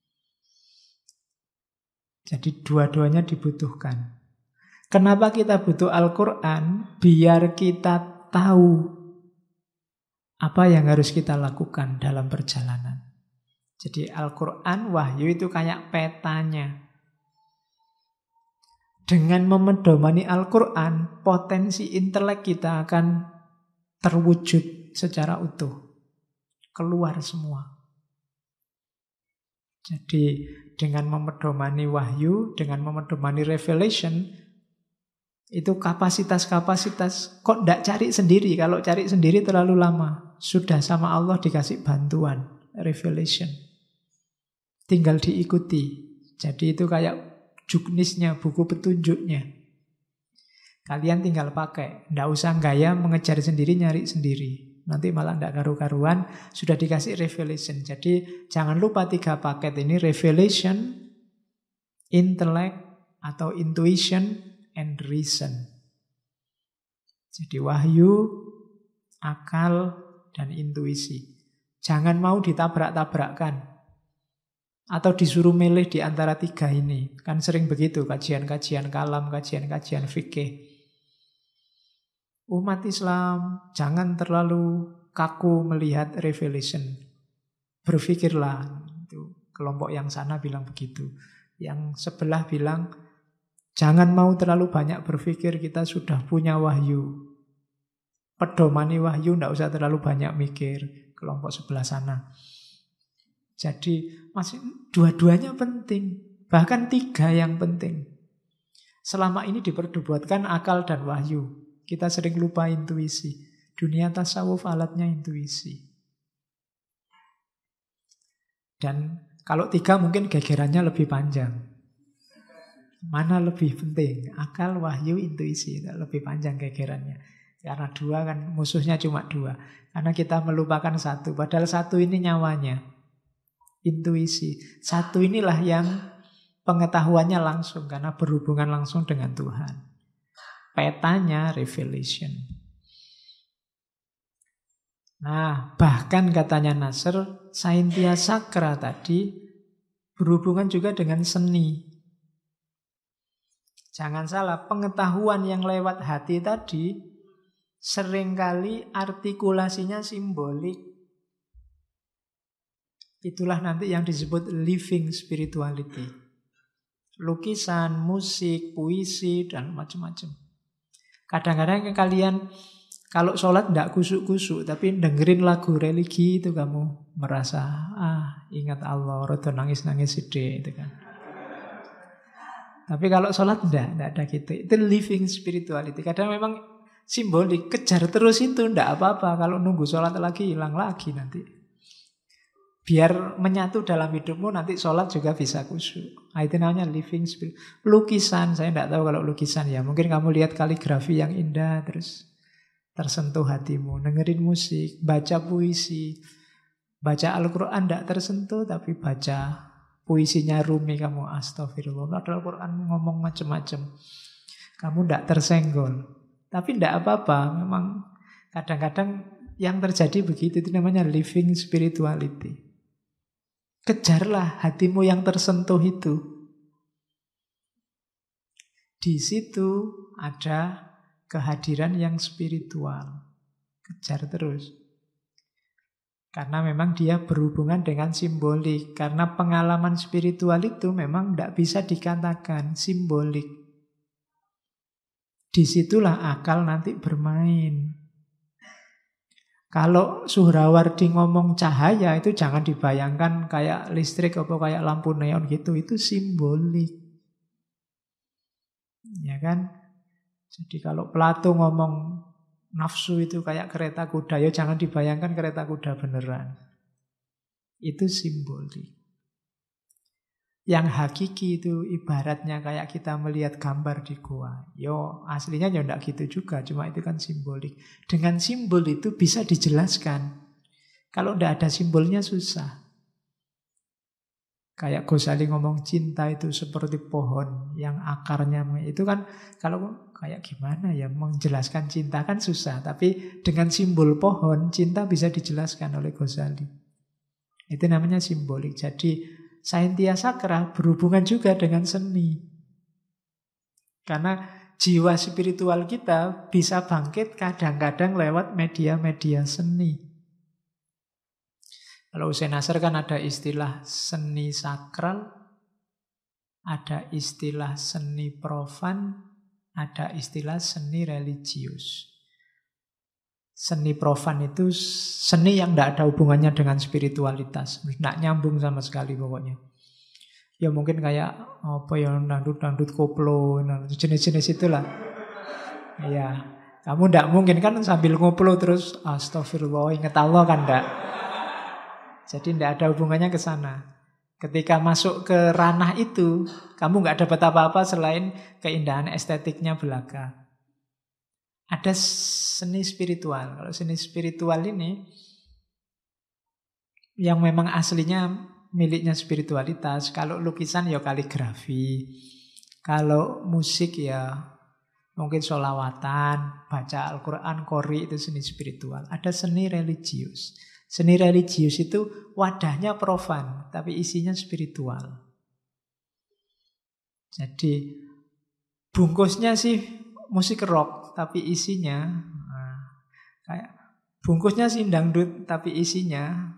A: Jadi dua-duanya dibutuhkan. Kenapa kita butuh Al-Quran? Biar kita tahu apa yang harus kita lakukan dalam perjalanan. Jadi Al-Quran, wahyu itu kayak petanya. Dengan memedomani Al-Quran, potensi intelek kita akan terwujud secara utuh. Keluar semua. Jadi dengan memedomani wahyu, dengan memedomani revelation, itu kapasitas-kapasitas kok tidak cari sendiri. Kalau cari sendiri terlalu lama. Sudah sama Allah dikasih bantuan, revelation. Tinggal diikuti. Jadi itu kayak juknisnya, buku petunjuknya. Kalian tinggal pakai, tidak usah gaya mengejar sendiri, nyari sendiri. Nanti malah tidak karu-karuan, sudah dikasih revelation. Jadi jangan lupa 3 paket ini, revelation, intellect, atau intuition, and reason. Jadi wahyu, akal, dan intuisi. Jangan mau ditabrak-tabrakkan. Atau disuruh milih di antara 3 ini. Kan sering begitu, kajian-kajian kalam, kajian-kajian fikih. Umat Islam jangan terlalu kaku melihat revelation. Berpikirlah. Itu kelompok yang sana bilang begitu. Yang sebelah bilang, jangan mau terlalu banyak berpikir, kita sudah punya wahyu. Pedomani wahyu, tidak usah terlalu banyak mikir. Kelompok sebelah sana. Jadi masih dua-duanya penting. Bahkan 3 yang penting. Selama ini diperdebatkan akal dan wahyu. Kita sering lupa intuisi. Dunia tasawuf alatnya intuisi. Dan kalau 3 mungkin gegerannya lebih panjang. Mana lebih penting? Akal, wahyu, intuisi. Lebih panjang gegerannya. Karena 2 kan musuhnya cuma 2. Karena kita melupakan 1. Padahal 1 ini nyawanya. Intuisi. 1 inilah yang pengetahuannya langsung. Karena berhubungan langsung dengan Tuhan. Petanya revelation. Nah, bahkan katanya Nasr, Saintia Sakra tadi berhubungan juga dengan seni. Jangan salah, pengetahuan yang lewat hati tadi seringkali artikulasinya simbolik. Itulah nanti yang disebut living spirituality. Lukisan, musik, puisi, dan macam-macam. Kadang-kadang kalian kalau sholat tidak kusuk-kusuk, tapi dengerin lagu religi itu kamu merasa, ingat Allah, rodo nangis-nangis sedih itu kan. Tapi kalau sholat tidak ada gitu. Itu living spirituality. Kadang memang simbolik, kejar terus itu tidak apa-apa. Kalau nunggu sholat lagi, hilang lagi nanti. Biar menyatu dalam hidupmu, nanti sholat juga bisa khusyuk. Itu namanya living spirit. Lukisan, saya tidak tahu kalau lukisan ya. Mungkin kamu lihat kaligrafi yang indah, terus tersentuh hatimu. Dengerin musik, baca puisi. Baca Al-Quran tidak tersentuh, tapi baca puisinya Rumi, kamu astagfirullah. Padahal Al-Quran ngomong macam-macam. Kamu tidak tersenggol. Tapi tidak apa-apa. Memang kadang-kadang yang terjadi begitu. Itu namanya living spirituality. Kejarlah hatimu yang tersentuh itu. Di situ ada kehadiran yang spiritual. Kejar terus. Karena memang dia berhubungan dengan simbolik. Karena pengalaman spiritual itu memang tidak bisa dikatakan simbolik. Disitulah akal nanti bermain. Kalau Suhrawardi ngomong cahaya itu jangan dibayangkan kayak listrik atau kayak lampu neon gitu. Itu simbolik. Ya kan? Jadi kalau Plato ngomong nafsu itu kayak kereta kuda, ya jangan dibayangkan kereta kuda beneran. Itu simbolik. Yang hakiki itu ibaratnya kayak kita melihat gambar di goa. Yo, aslinya ya enggak gitu juga, cuma itu kan simbolik. Dengan simbol itu bisa dijelaskan. Kalau enggak ada simbolnya susah. Kayak Ghazali ngomong cinta itu seperti pohon yang akarnya itu kan kalau kayak gimana ya menjelaskan cinta kan susah, tapi dengan simbol pohon cinta bisa dijelaskan oleh Ghazali. Itu namanya simbolik. Jadi Saintia Sakra berhubungan juga dengan seni. Karena jiwa spiritual kita bisa bangkit kadang-kadang lewat media-media seni. Kalau Hussein Nasr kan ada istilah seni sakral, ada istilah seni profan, ada istilah seni religius. Seni profan itu seni yang tidak ada hubungannya dengan spiritualitas. Tidak nyambung sama sekali pokoknya. Ya mungkin kayak apa ya dangdut-dangdut koplo, jenis-jenis itulah. Ya, kamu tidak mungkin kan sambil ngoplo terus astagfirullah ingat Allah kan tidak. Jadi tidak ada hubungannya ke sana. Ketika masuk ke ranah itu, kamu nggak dapat apa-apa selain keindahan estetiknya belaka. Ada seni spiritual. Kalau seni spiritual ini yang memang aslinya miliknya spiritualitas. Kalau lukisan ya kaligrafi. Kalau musik ya mungkin sholawatan, baca Al-Quran, qori itu seni spiritual. Ada seni religius. Seni religius itu wadahnya profan, tapi isinya spiritual. Jadi bungkusnya sih musik rock. Tapi isinya kayak bungkusnya sih dangdut, tapi isinya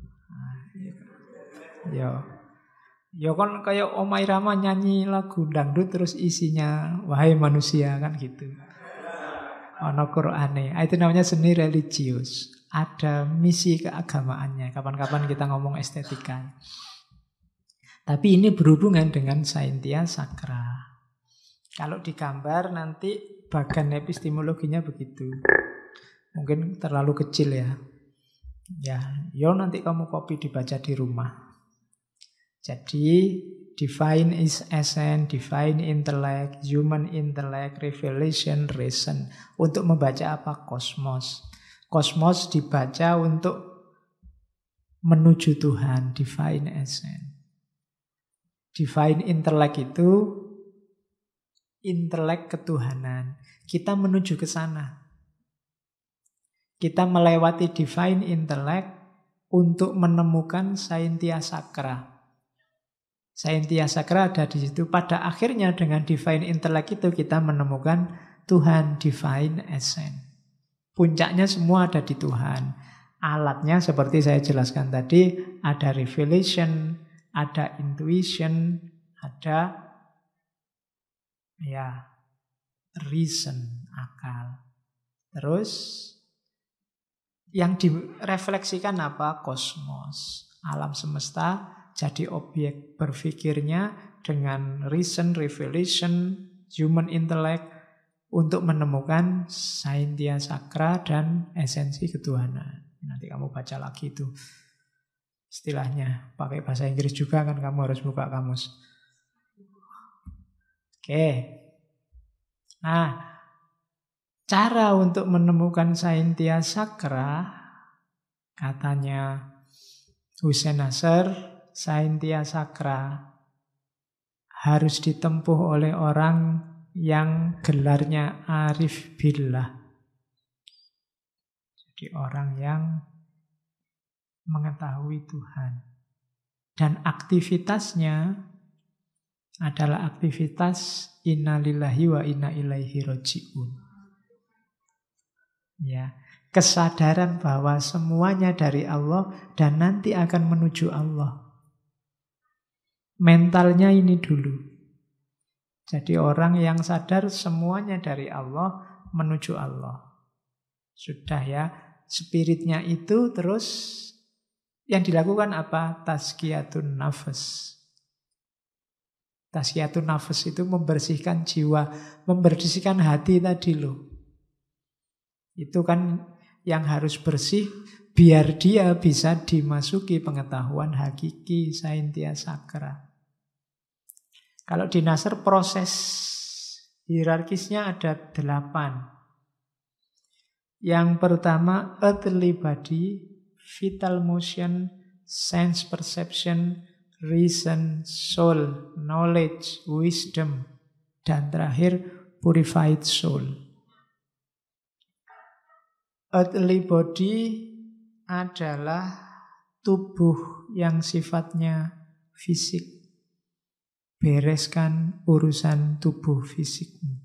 A: ya kan kayak Omah Irama nyanyi lagu dangdut terus isinya wahai manusia kan gitu. Ono Qur'ane. Itu namanya seni religius. Ada misi keagamaannya. Kapan-kapan kita ngomong estetika. Tapi ini berhubungan dengan Saintia Sakra. Kalau digambar nanti bagan epistemologinya begitu. Mungkin terlalu kecil ya. Ya, nanti kamu copy dibaca di rumah. Jadi, divine is essence, divine intellect, human intellect, revelation, reason. Untuk membaca apa? Kosmos. Kosmos dibaca untuk menuju Tuhan, divine essence. Divine intellect itu intelek ketuhanan. Kita menuju ke sana. Kita melewati divine intellect untuk menemukan Saintia Sakra. Saintia Sakra ada di situ. Pada akhirnya dengan divine intellect itu kita menemukan Tuhan, divine essence. Puncaknya semua ada di Tuhan. Alatnya seperti saya jelaskan tadi, ada revelation, ada intuition, ada reason, akal. Terus yang direfleksikan apa? Kosmos, alam semesta jadi objek berpikirnya dengan reason, revelation, human intellect untuk menemukan Saintia Sakra dan esensi ketuhanan. Nanti kamu baca lagi itu istilahnya. Pakai bahasa Inggris juga kan, kamu harus buka kamus. Oke. Nah, cara untuk menemukan Saintia Sakra, katanya Hussein Nasr, Saintia Sakra harus ditempuh oleh orang yang gelarnya arif billah. Jadi orang yang mengetahui Tuhan. Dan aktivitasnya adalah aktivitas innalillahi wa inna ilaihi raji'un. Ya, kesadaran bahwa semuanya dari Allah dan nanti akan menuju Allah. Mentalnya ini dulu. Jadi orang yang sadar semuanya dari Allah menuju Allah. Sudah ya, spiritnya itu terus yang dilakukan apa? Tazkiyatun nafas. Tazkiyatun nafas itu membersihkan jiwa, membersihkan hati tadi loh. Itu kan yang harus bersih biar dia bisa dimasuki pengetahuan hakiki Saintia Sakra. Kalau di Nasr proses hierarkisnya ada 8. Yang pertama earthly body, vital motion, sense perception, reason, soul, knowledge, wisdom, dan terakhir purified soul. Earthly body adalah tubuh yang sifatnya fisik. Bereskan urusan tubuh fisikmu.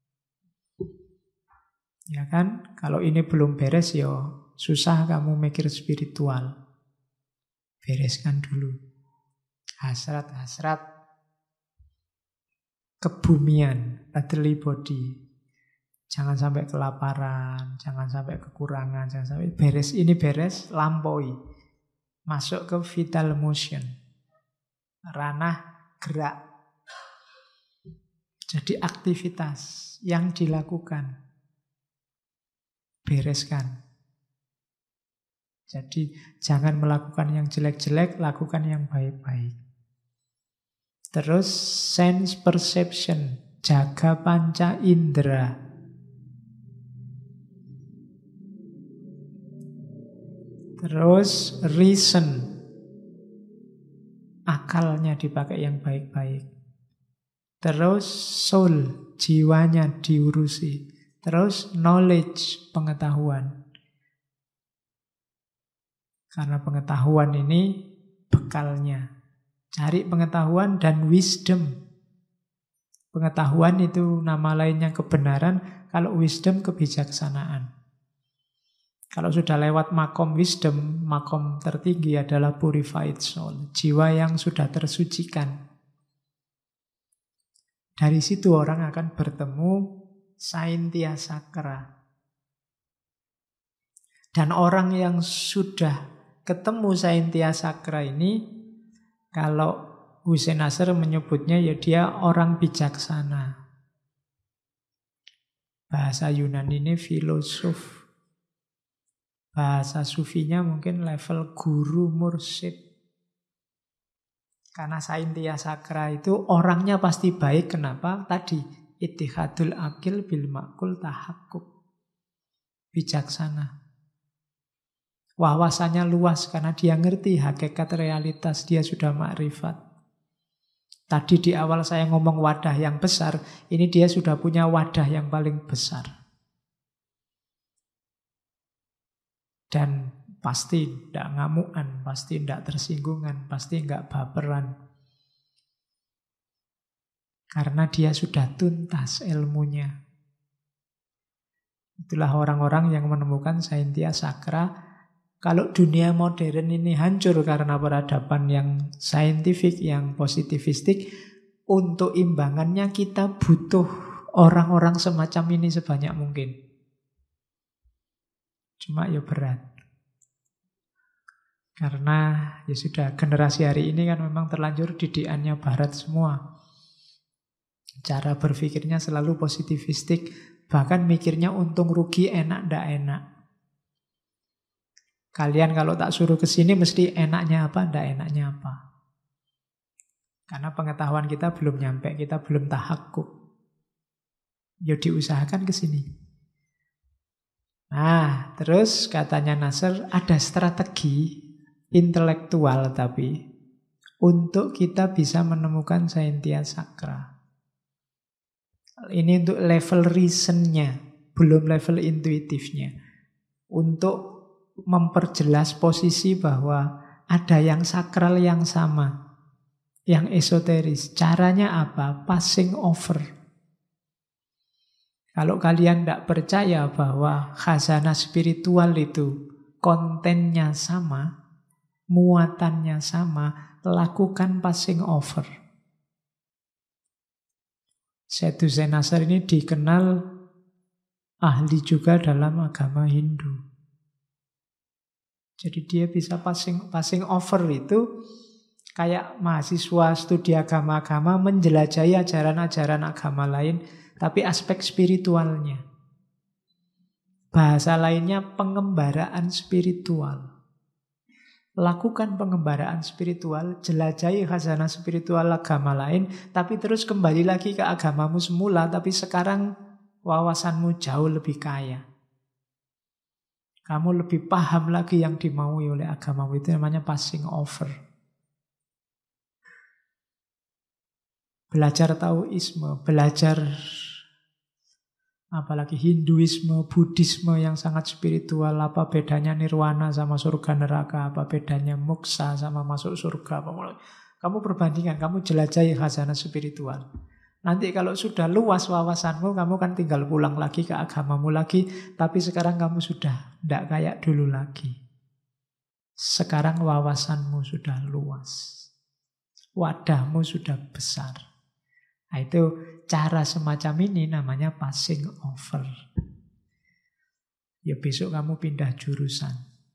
A: Ya kan? Kalau ini belum beres ya susah kamu mikir spiritual. Bereskan dulu. Hasrat-hasrat kebumian, earthly body. Jangan sampai kelaparan, jangan sampai kekurangan, jangan sampai beres. Ini beres, lampaui. Masuk ke vital motion. Ranah gerak. Jadi aktivitas yang dilakukan. Bereskan. Jadi jangan melakukan yang jelek-jelek, lakukan yang baik-baik. Terus sense perception, jaga panca indera. Terus reason, akalnya dipakai yang baik-baik. Terus soul, jiwanya diurusi. Terus knowledge, pengetahuan. Karena pengetahuan ini bekalnya. Cari pengetahuan dan wisdom. Pengetahuan itu nama lainnya kebenaran, kalau wisdom kebijaksanaan. Kalau sudah lewat makom wisdom, makom tertinggi adalah purified soul, jiwa yang sudah tersucikan. Dari situ orang akan bertemu Saintia Sakra. Dan orang yang sudah ketemu Saintia Sakra ini, kalau Hussein Nasr menyebutnya ya dia orang bijaksana. Bahasa Yunani ini filosof. Bahasa sufinya mungkin level guru mursyid. Karena Saintia Sakra itu orangnya pasti baik. Kenapa? Tadi ittihadul akil bil ma'kul tahakkuk. Bijaksana. Wawasannya luas karena dia ngerti hakikat realitas, dia sudah makrifat. Tadi di awal saya ngomong wadah yang besar, ini dia sudah punya wadah yang paling besar. Dan pasti tidak ngamukan, pasti tidak tersinggungan, pasti tidak baperan. Karena dia sudah tuntas ilmunya. Itulah orang-orang yang menemukan Saintia Sakra. Kalau dunia modern ini hancur karena peradaban yang saintifik, yang positivistik, untuk imbangannya kita butuh orang-orang semacam ini sebanyak mungkin. Cuma ya berat. Karena ya sudah, generasi hari ini kan memang terlanjur didikannya barat semua. Cara berpikirnya selalu positivistik, bahkan mikirnya untung rugi, enak ndak enak. Kalian kalau tak suruh ke sini mesti enaknya apa, ndak enaknya apa. Karena pengetahuan kita belum nyampe, kita belum tahakkuk. Ya diusahakan ke sini. Nah, terus katanya Nasr, ada strategi intelektual tapi untuk kita bisa menemukan Saintia Sakra. Ini untuk level reasonnya, belum level intuitifnya. Untuk memperjelas posisi bahwa ada yang sakral yang sama, yang esoteris. Caranya apa? Passing over. Kalau kalian tidak percaya bahwa khazanah spiritual itu kontennya sama, muatannya sama, lakukan passing over. Syed Hussein Nasr ini dikenal ahli juga dalam agama Hindu. Jadi dia bisa passing over itu kayak mahasiswa studi agama-agama menjelajahi ajaran-ajaran agama lain, tapi aspek spiritualnya. Bahasa lainnya pengembaraan spiritual. Lakukan pengembaraan spiritual, jelajahi khazanah spiritual agama lain, tapi terus kembali lagi ke agamamu semula, tapi sekarang wawasanmu jauh lebih kaya. Kamu lebih paham lagi yang dimaui oleh agamamu, itu namanya passing over. Belajar Taoisme, belajar apalagi Hinduisme, Buddhisme yang sangat spiritual. Apa bedanya nirwana sama surga neraka? Apa bedanya moksa sama masuk surga? Kamu perbandingan, kamu jelajahi khazanah spiritual. Nanti kalau sudah luas wawasanmu, kamu kan tinggal pulang lagi ke agamamu lagi. Tapi sekarang kamu sudah tidak kayak dulu lagi. Sekarang wawasanmu sudah luas. Wadahmu sudah besar. Nah, itu cara semacam ini namanya passing over. Ya besok kamu pindah jurusan.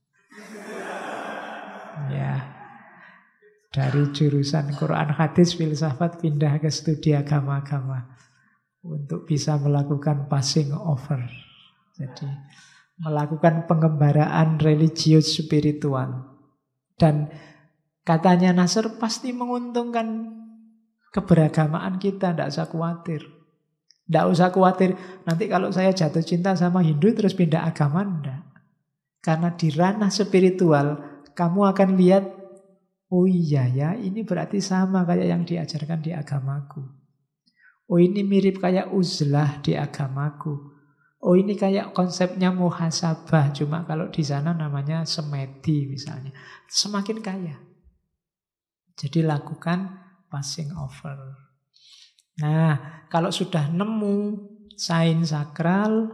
A: Ya. Dari jurusan Quran Hadis Filsafat pindah ke studi agama-agama. Untuk bisa melakukan passing over. Jadi melakukan pengembaraan religius spiritual. Dan katanya Nasr pasti menguntungkan keberagamaan kita, tidak usah khawatir. Tidak usah khawatir, nanti kalau saya jatuh cinta sama Hindu terus pindah agama, enggak. Karena di ranah spiritual, kamu akan lihat, oh iya ya, ini berarti sama kayak yang diajarkan di agamaku. Oh ini mirip kayak uzlah di agamaku. Oh ini kayak konsepnya muhasabah, cuma kalau di sana namanya semedi misalnya. Semakin kaya. Jadi lakukan passing over. Nah, kalau sudah nemu sains sakral,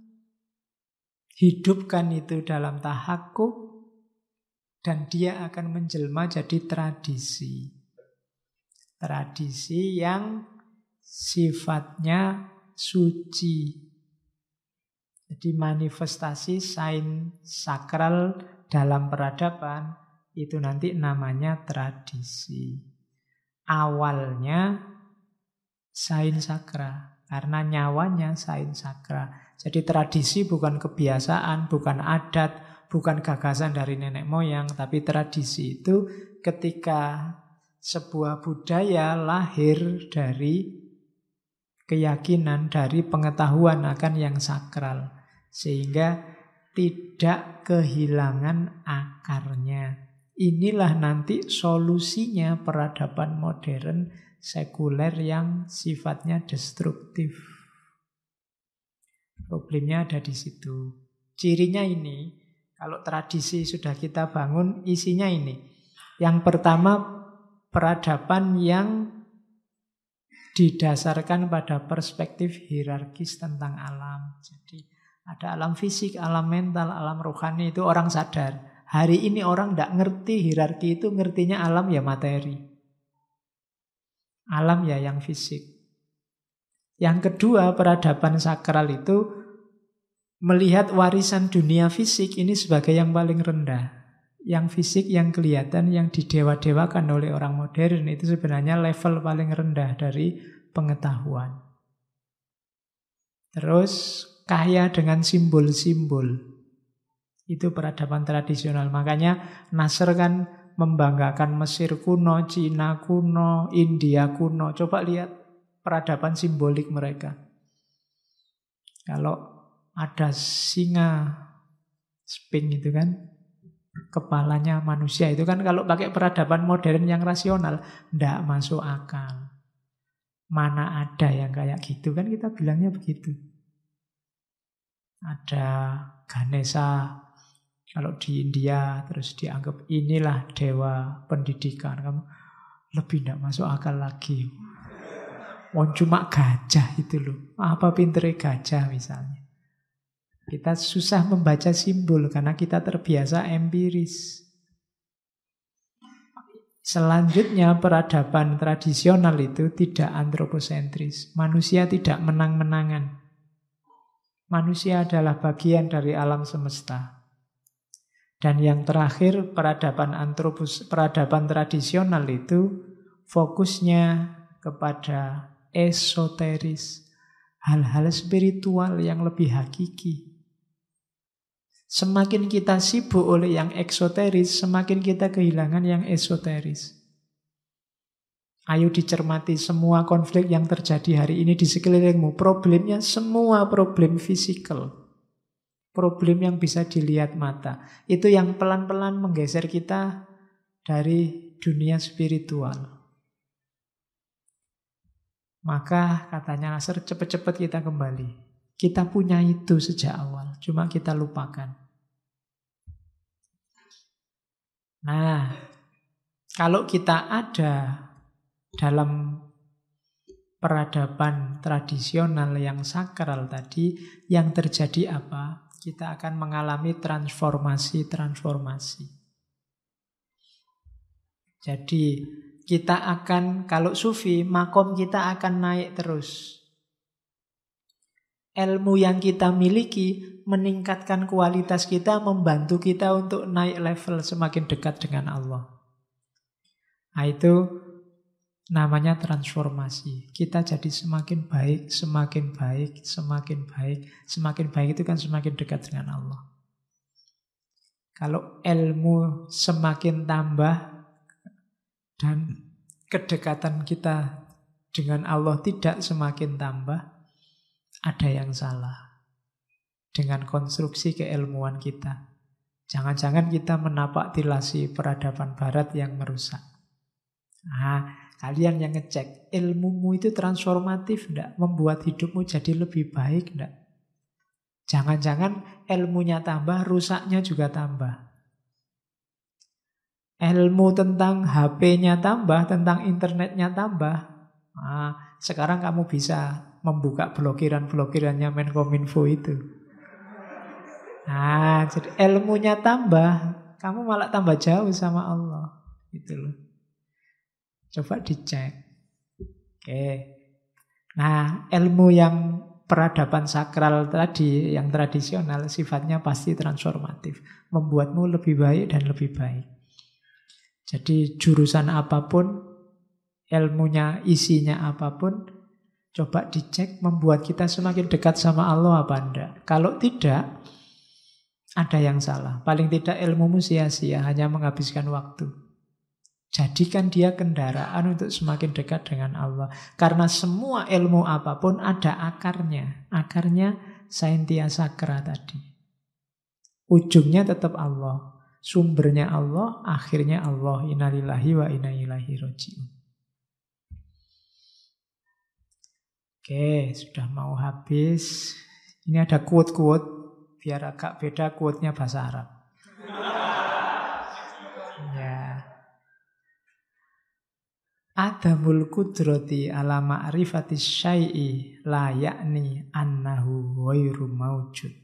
A: hidupkan itu dalam tahakkuk, dan dia akan menjelma jadi tradisi. Tradisi yang sifatnya suci. Jadi manifestasi sains sakral dalam peradaban itu nanti namanya tradisi. Awalnya sains sakra, karena nyawanya sains sakra. Jadi tradisi bukan kebiasaan, bukan adat, bukan gagasan dari nenek moyang, tapi tradisi itu ketika sebuah budaya lahir dari keyakinan, dari pengetahuan akan yang sakral, sehingga tidak kehilangan akarnya. Inilah nanti solusinya peradaban modern sekuler yang sifatnya destruktif. Problemnya ada di situ. Cirinya ini, kalau tradisi sudah kita bangun, isinya ini. Yang pertama, peradaban yang didasarkan pada perspektif hierarkis tentang alam. Jadi ada alam fisik, alam mental, alam rohani, itu orang sadar. Hari ini orang tidak ngerti hierarki itu, ngertinya alam ya materi. Alam ya yang fisik. Yang kedua, peradaban sakral itu melihat warisan dunia fisik ini sebagai yang paling rendah. Yang fisik, yang kelihatan, yang didewa-dewakan oleh orang modern itu sebenarnya level paling rendah dari pengetahuan. Terus kaya dengan simbol-simbol. Itu peradaban tradisional. Makanya Nasr kan membanggakan Mesir kuno, Cina kuno, India kuno. Coba lihat peradaban simbolik mereka. Kalau ada singa Sphinx itu kan, kepalanya manusia itu kan, kalau pakai peradaban modern yang rasional, ndak masuk akal. Mana ada yang kayak gitu, kan kita bilangnya begitu. Ada Ganesha, kalau di India terus dianggap inilah dewa pendidikan. Kamu lebih ndak masuk akal lagi. Cuma gajah itu loh. Apa pintere gajah misalnya. Kita susah membaca simbol karena kita terbiasa empiris. Selanjutnya peradaban tradisional itu tidak antroposentris. Manusia tidak menang-menangan. Manusia adalah bagian dari alam semesta. Dan yang terakhir peradaban tradisional itu fokusnya kepada esoteris, hal-hal spiritual yang lebih hakiki. Semakin kita sibuk oleh yang eksoteris, semakin kita kehilangan yang esoteris. Ayo dicermati semua konflik yang terjadi hari ini di sekelilingmu. Problemnya semua problem fisikal. Problem yang bisa dilihat mata. Itu yang pelan-pelan menggeser kita dari dunia spiritual. Maka katanya Nasr, cepat-cepat kita kembali. Kita punya itu sejak awal, cuma kita lupakan. Nah, kalau kita ada dalam peradaban tradisional yang sakral tadi, yang terjadi apa? Kita akan mengalami transformasi. Jadi kita akan, kalau sufi, makom kita akan naik terus. Ilmu yang kita miliki meningkatkan kualitas kita, membantu kita untuk naik level semakin dekat dengan Allah. Nah itu namanya transformasi. Kita jadi semakin baik, semakin baik, semakin baik. Semakin baik itu kan semakin dekat dengan Allah. Kalau ilmu semakin tambah, dan kedekatan kita dengan Allah tidak semakin tambah, ada yang salah dengan konstruksi keilmuan kita. Jangan-jangan kita menapak tilasi peradaban barat yang merusak. Nah, kalian yang ngecek, ilmumu itu transformatif enggak? Membuat hidupmu jadi lebih baik enggak? Jangan-jangan ilmunya tambah, rusaknya juga tambah. Ilmu tentang HP-nya tambah, tentang internetnya tambah. Nah, sekarang kamu bisa membuka blokiran-blokirannya Menkominfo itu. Nah, jadi ilmunya tambah, kamu malah tambah jauh sama Allah. Gitu loh. Coba dicek. Oke. Nah, ilmu yang peradaban sakral tadi, yang tradisional, sifatnya pasti transformatif. Membuatmu lebih baik dan lebih baik. Jadi jurusan apapun, ilmunya, isinya apapun, coba dicek membuat kita semakin dekat sama Allah apa enggak. Kalau tidak, ada yang salah. Paling tidak ilmumu sia-sia, hanya menghabiskan waktu. Jadikan dia kendaraan untuk semakin dekat dengan Allah. Karena semua ilmu apapun ada akarnya. Akarnya Saintia Sakra tadi. Ujungnya tetap Allah. Sumbernya Allah, akhirnya Allah. Innalillahi wa inna ilaihi raji'un. Oke, sudah mau habis. Ini ada quote-quote, biar agak beda quote-nya bahasa Arab. Ya. Adamul kudrati ala ma'rifati syai'i la yakni annahu ghairu maujud.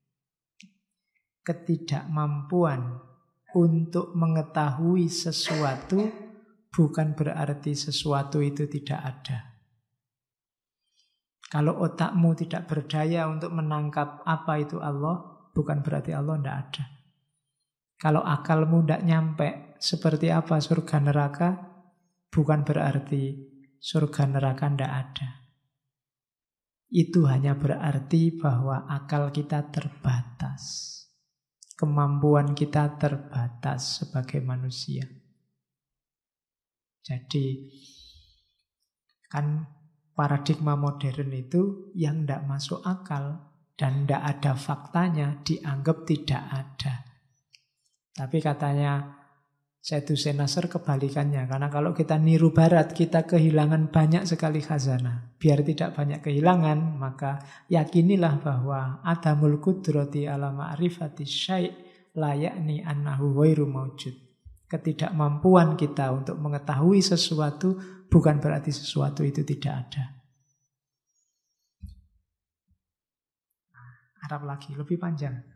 A: Ketidakmampuan untuk mengetahui sesuatu bukan berarti sesuatu itu tidak ada. Kalau otakmu tidak berdaya untuk menangkap apa itu Allah, bukan berarti Allah tidak ada. Kalau akalmu tidak nyampe seperti apa surga neraka, bukan berarti surga neraka tidak ada. Itu hanya berarti bahwa akal kita terbatas. Kemampuan kita terbatas sebagai manusia. Jadi, kan paradigma modern itu yang tidak masuk akal dan tidak ada faktanya dianggap tidak ada. Tapi katanya Sayyidina Nasr kebalikannya. Karena kalau kita niru barat, kita kehilangan banyak sekali khazanah. Biar tidak banyak kehilangan, maka yakinilah bahwa adamul qudrati ala ma'rifati syai' la yakni annahu ghairu maujud. Ketidakmampuan kita untuk mengetahui sesuatu bukan berarti sesuatu itu tidak ada. Arab lagi, lebih panjang.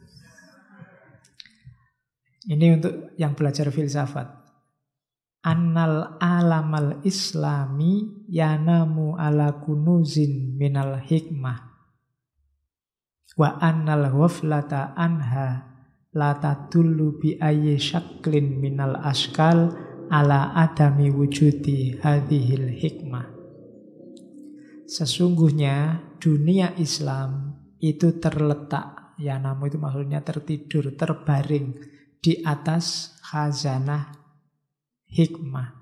A: Ini untuk yang belajar filsafat. Annal alamal islami yanamu ala kunuzin minal hikmah. Wa annal ghaflata anha la tadullu bi ayyi syaklin minal ashkal ala adami wujudi hadhil hikmah. Sesungguhnya dunia Islam itu terletak, yanamu itu maksudnya tertidur, terbaring di atas khazanah hikmah.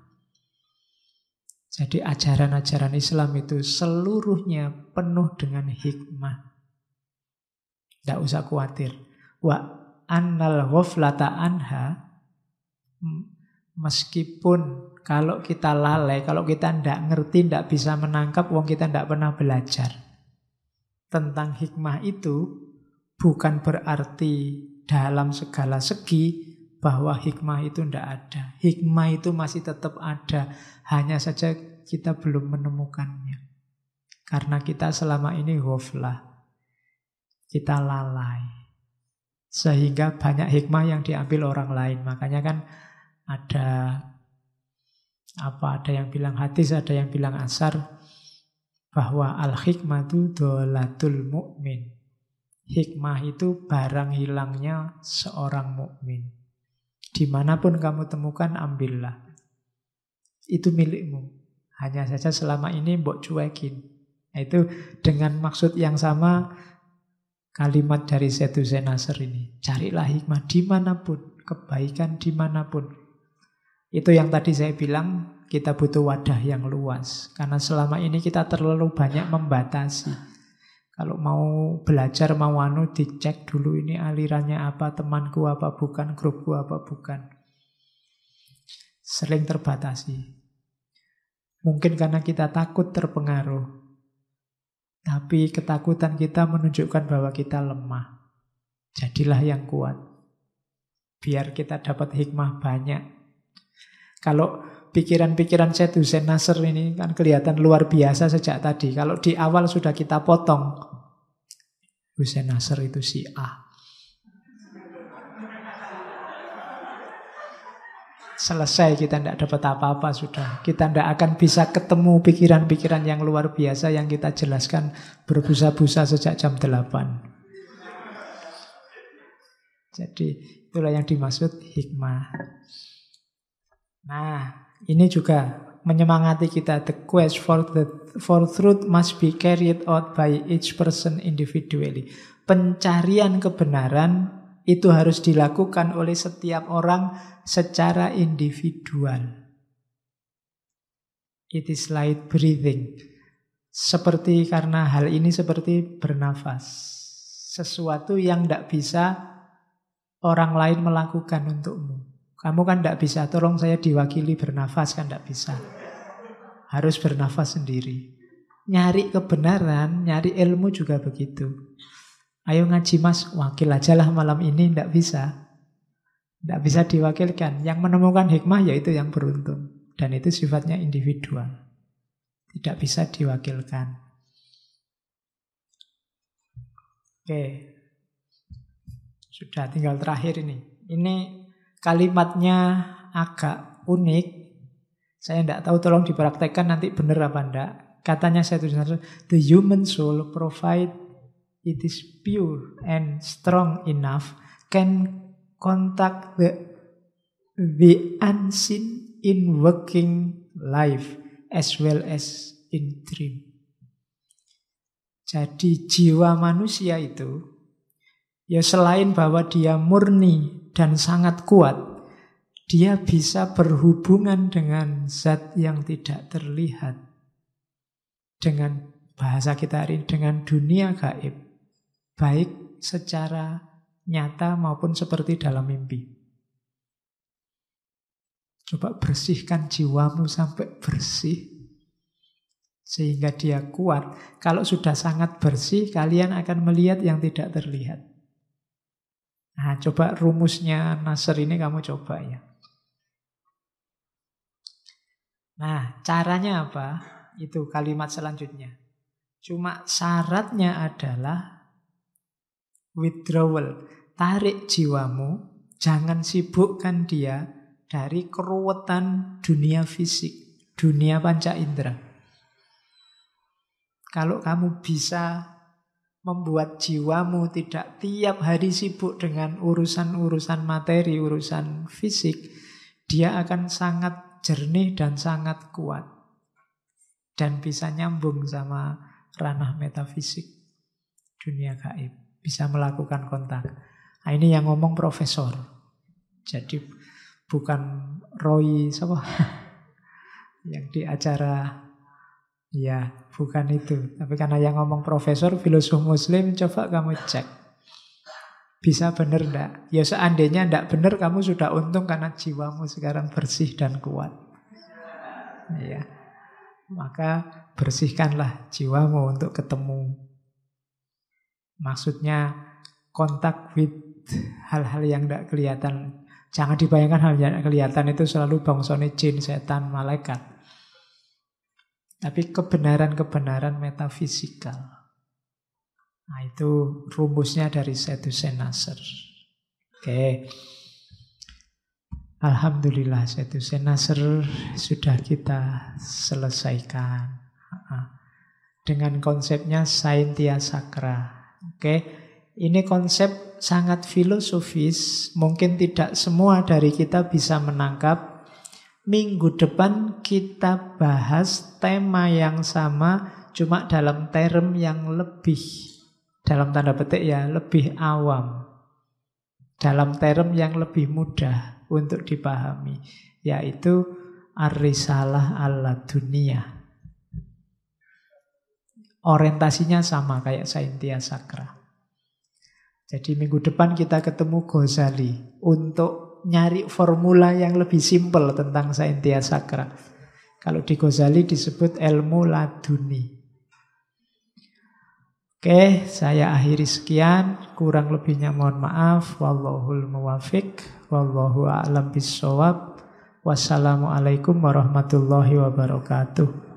A: Jadi ajaran-ajaran Islam itu seluruhnya penuh dengan hikmah. Tidak usah khawatir. Wa annal ghaflata anha, meskipun kalau kita lalai, kalau kita tidak ngerti, tidak bisa menangkap, wong kita tidak pernah belajar tentang hikmah itu, bukan berarti dalam segala segi bahwa hikmah itu tidak ada. Hikmah itu masih tetap ada, hanya saja kita belum menemukannya. Karena kita selama ini ghaflah, kita lalai. Sehingga banyak hikmah yang diambil orang lain. Makanya kan ada yang bilang hadis, ada yang bilang asar, bahwa al-hikmatu dolatul mu'min. Hikmah itu barang hilangnya seorang mukmin. Dimanapun kamu temukan, ambillah. Itu milikmu. Hanya saja selama ini mbok cuekin. Itu dengan maksud yang sama kalimat dari Sayyidina Nasr ini. Carilah hikmah dimanapun, kebaikan dimanapun. Itu yang tadi saya bilang, kita butuh wadah yang luas. Karena selama ini kita terlalu banyak membatasi. Kalau mau belajar, mau dicek dulu ini alirannya apa, temanku apa bukan, grupku apa bukan. Sering terbatasi. Mungkin karena kita takut terpengaruh. Tapi ketakutan kita menunjukkan bahwa kita lemah. Jadilah yang kuat. Biar kita dapat hikmah banyak. Kalau pikiran-pikiran Sayyidina Nasr ini kan kelihatan luar biasa sejak tadi. Kalau di awal sudah kita potong, Sayyidina Nasr itu si A. Selesai, kita tidak dapat apa-apa sudah. Kita tidak akan bisa ketemu pikiran-pikiran yang luar biasa yang kita jelaskan berbusa-busa sejak jam 8. Jadi itulah yang dimaksud hikmah. Nah, ini juga menyemangati kita. The quest for truth must be carried out by each person individually. Pencarian kebenaran itu harus dilakukan oleh setiap orang secara individual. It is like breathing. Seperti karena hal ini seperti bernafas. Sesuatu yang tidak bisa orang lain melakukan untukmu. Kamu kan tidak bisa, tolong saya diwakili bernafas, kan tidak bisa. Harus bernafas sendiri. Nyari kebenaran, nyari ilmu juga begitu. Ayo ngaji mas, wakil aja lah malam ini, tidak bisa. Tidak bisa diwakilkan. Yang menemukan hikmah yaitu yang beruntung. Dan itu sifatnya individual. Tidak bisa diwakilkan. Oke. Sudah tinggal terakhir ini. Ini kalimatnya agak unik. Saya tidak tahu, tolong dipraktekkan nanti benar apa enggak. Katanya Sayyidina Nasr, the human soul, provide it is pure and strong enough, can contact the unseen in working life as well as in dream. Jadi jiwa manusia itu, ya selain bahwa dia murni dan sangat kuat, dia bisa berhubungan dengan zat yang tidak terlihat. Dengan bahasa kita hari ini, dengan dunia gaib. Baik secara nyata maupun seperti dalam mimpi. Coba bersihkan jiwamu sampai bersih. Sehingga dia kuat. Kalau sudah sangat bersih, kalian akan melihat yang tidak terlihat. Nah, coba rumusnya Nasr ini kamu coba ya. Nah, caranya apa? Itu kalimat selanjutnya. Cuma syaratnya adalah withdrawal. Tarik jiwamu, jangan sibukkan dia dari keruwetan dunia fisik, dunia panca indera. Kalau kamu bisa membuat jiwamu tidak tiap hari sibuk dengan urusan-urusan materi, urusan fisik, dia akan sangat jernih dan sangat kuat. Dan bisa nyambung sama ranah metafisik, dunia gaib. Bisa melakukan kontak. Nah, ini yang ngomong profesor. Jadi bukan Roy siapa? Yang di acara, ya bukan itu. Tapi karena yang ngomong profesor, filosof muslim, coba kamu cek. Bisa benar enggak? Ya seandainya enggak benar, kamu sudah untung karena jiwamu sekarang bersih dan kuat. Ya. Maka bersihkanlah jiwamu untuk ketemu. Maksudnya kontak with hal-hal yang tidak kelihatan. Jangan dibayangkan hal yang tidak kelihatan itu selalu bangsane jin, setan, malaikat. Tapi kebenaran-kebenaran metafisikal. Nah, itu rumusnya dari Sayyidina Nasr. Oke. Alhamdulillah Sayyidina Nasr sudah kita selesaikan dengan konsepnya Saintia Sacra. Oke, ini konsep sangat filosofis. Mungkin tidak semua dari kita bisa menangkap. Minggu depan kita bahas tema yang sama, cuma dalam term yang lebih, dalam tanda petik ya, lebih awam. Dalam term yang lebih mudah untuk dipahami, yaitu Ar-Risalah Al-Laduniyah. Orientasinya sama kayak Saintia Sacra. Jadi minggu depan kita ketemu Ghazali untuk nyari formula yang lebih simpel tentang Saintia Sacra. Kalau di Ghazali disebut ilmu laduni. Oke, saya akhiri sekian. Kurang lebihnya mohon maaf. Wallahul muwafiq. Wallahu a'lam bissawab. Wassalamualaikum warahmatullahi wabarakatuh.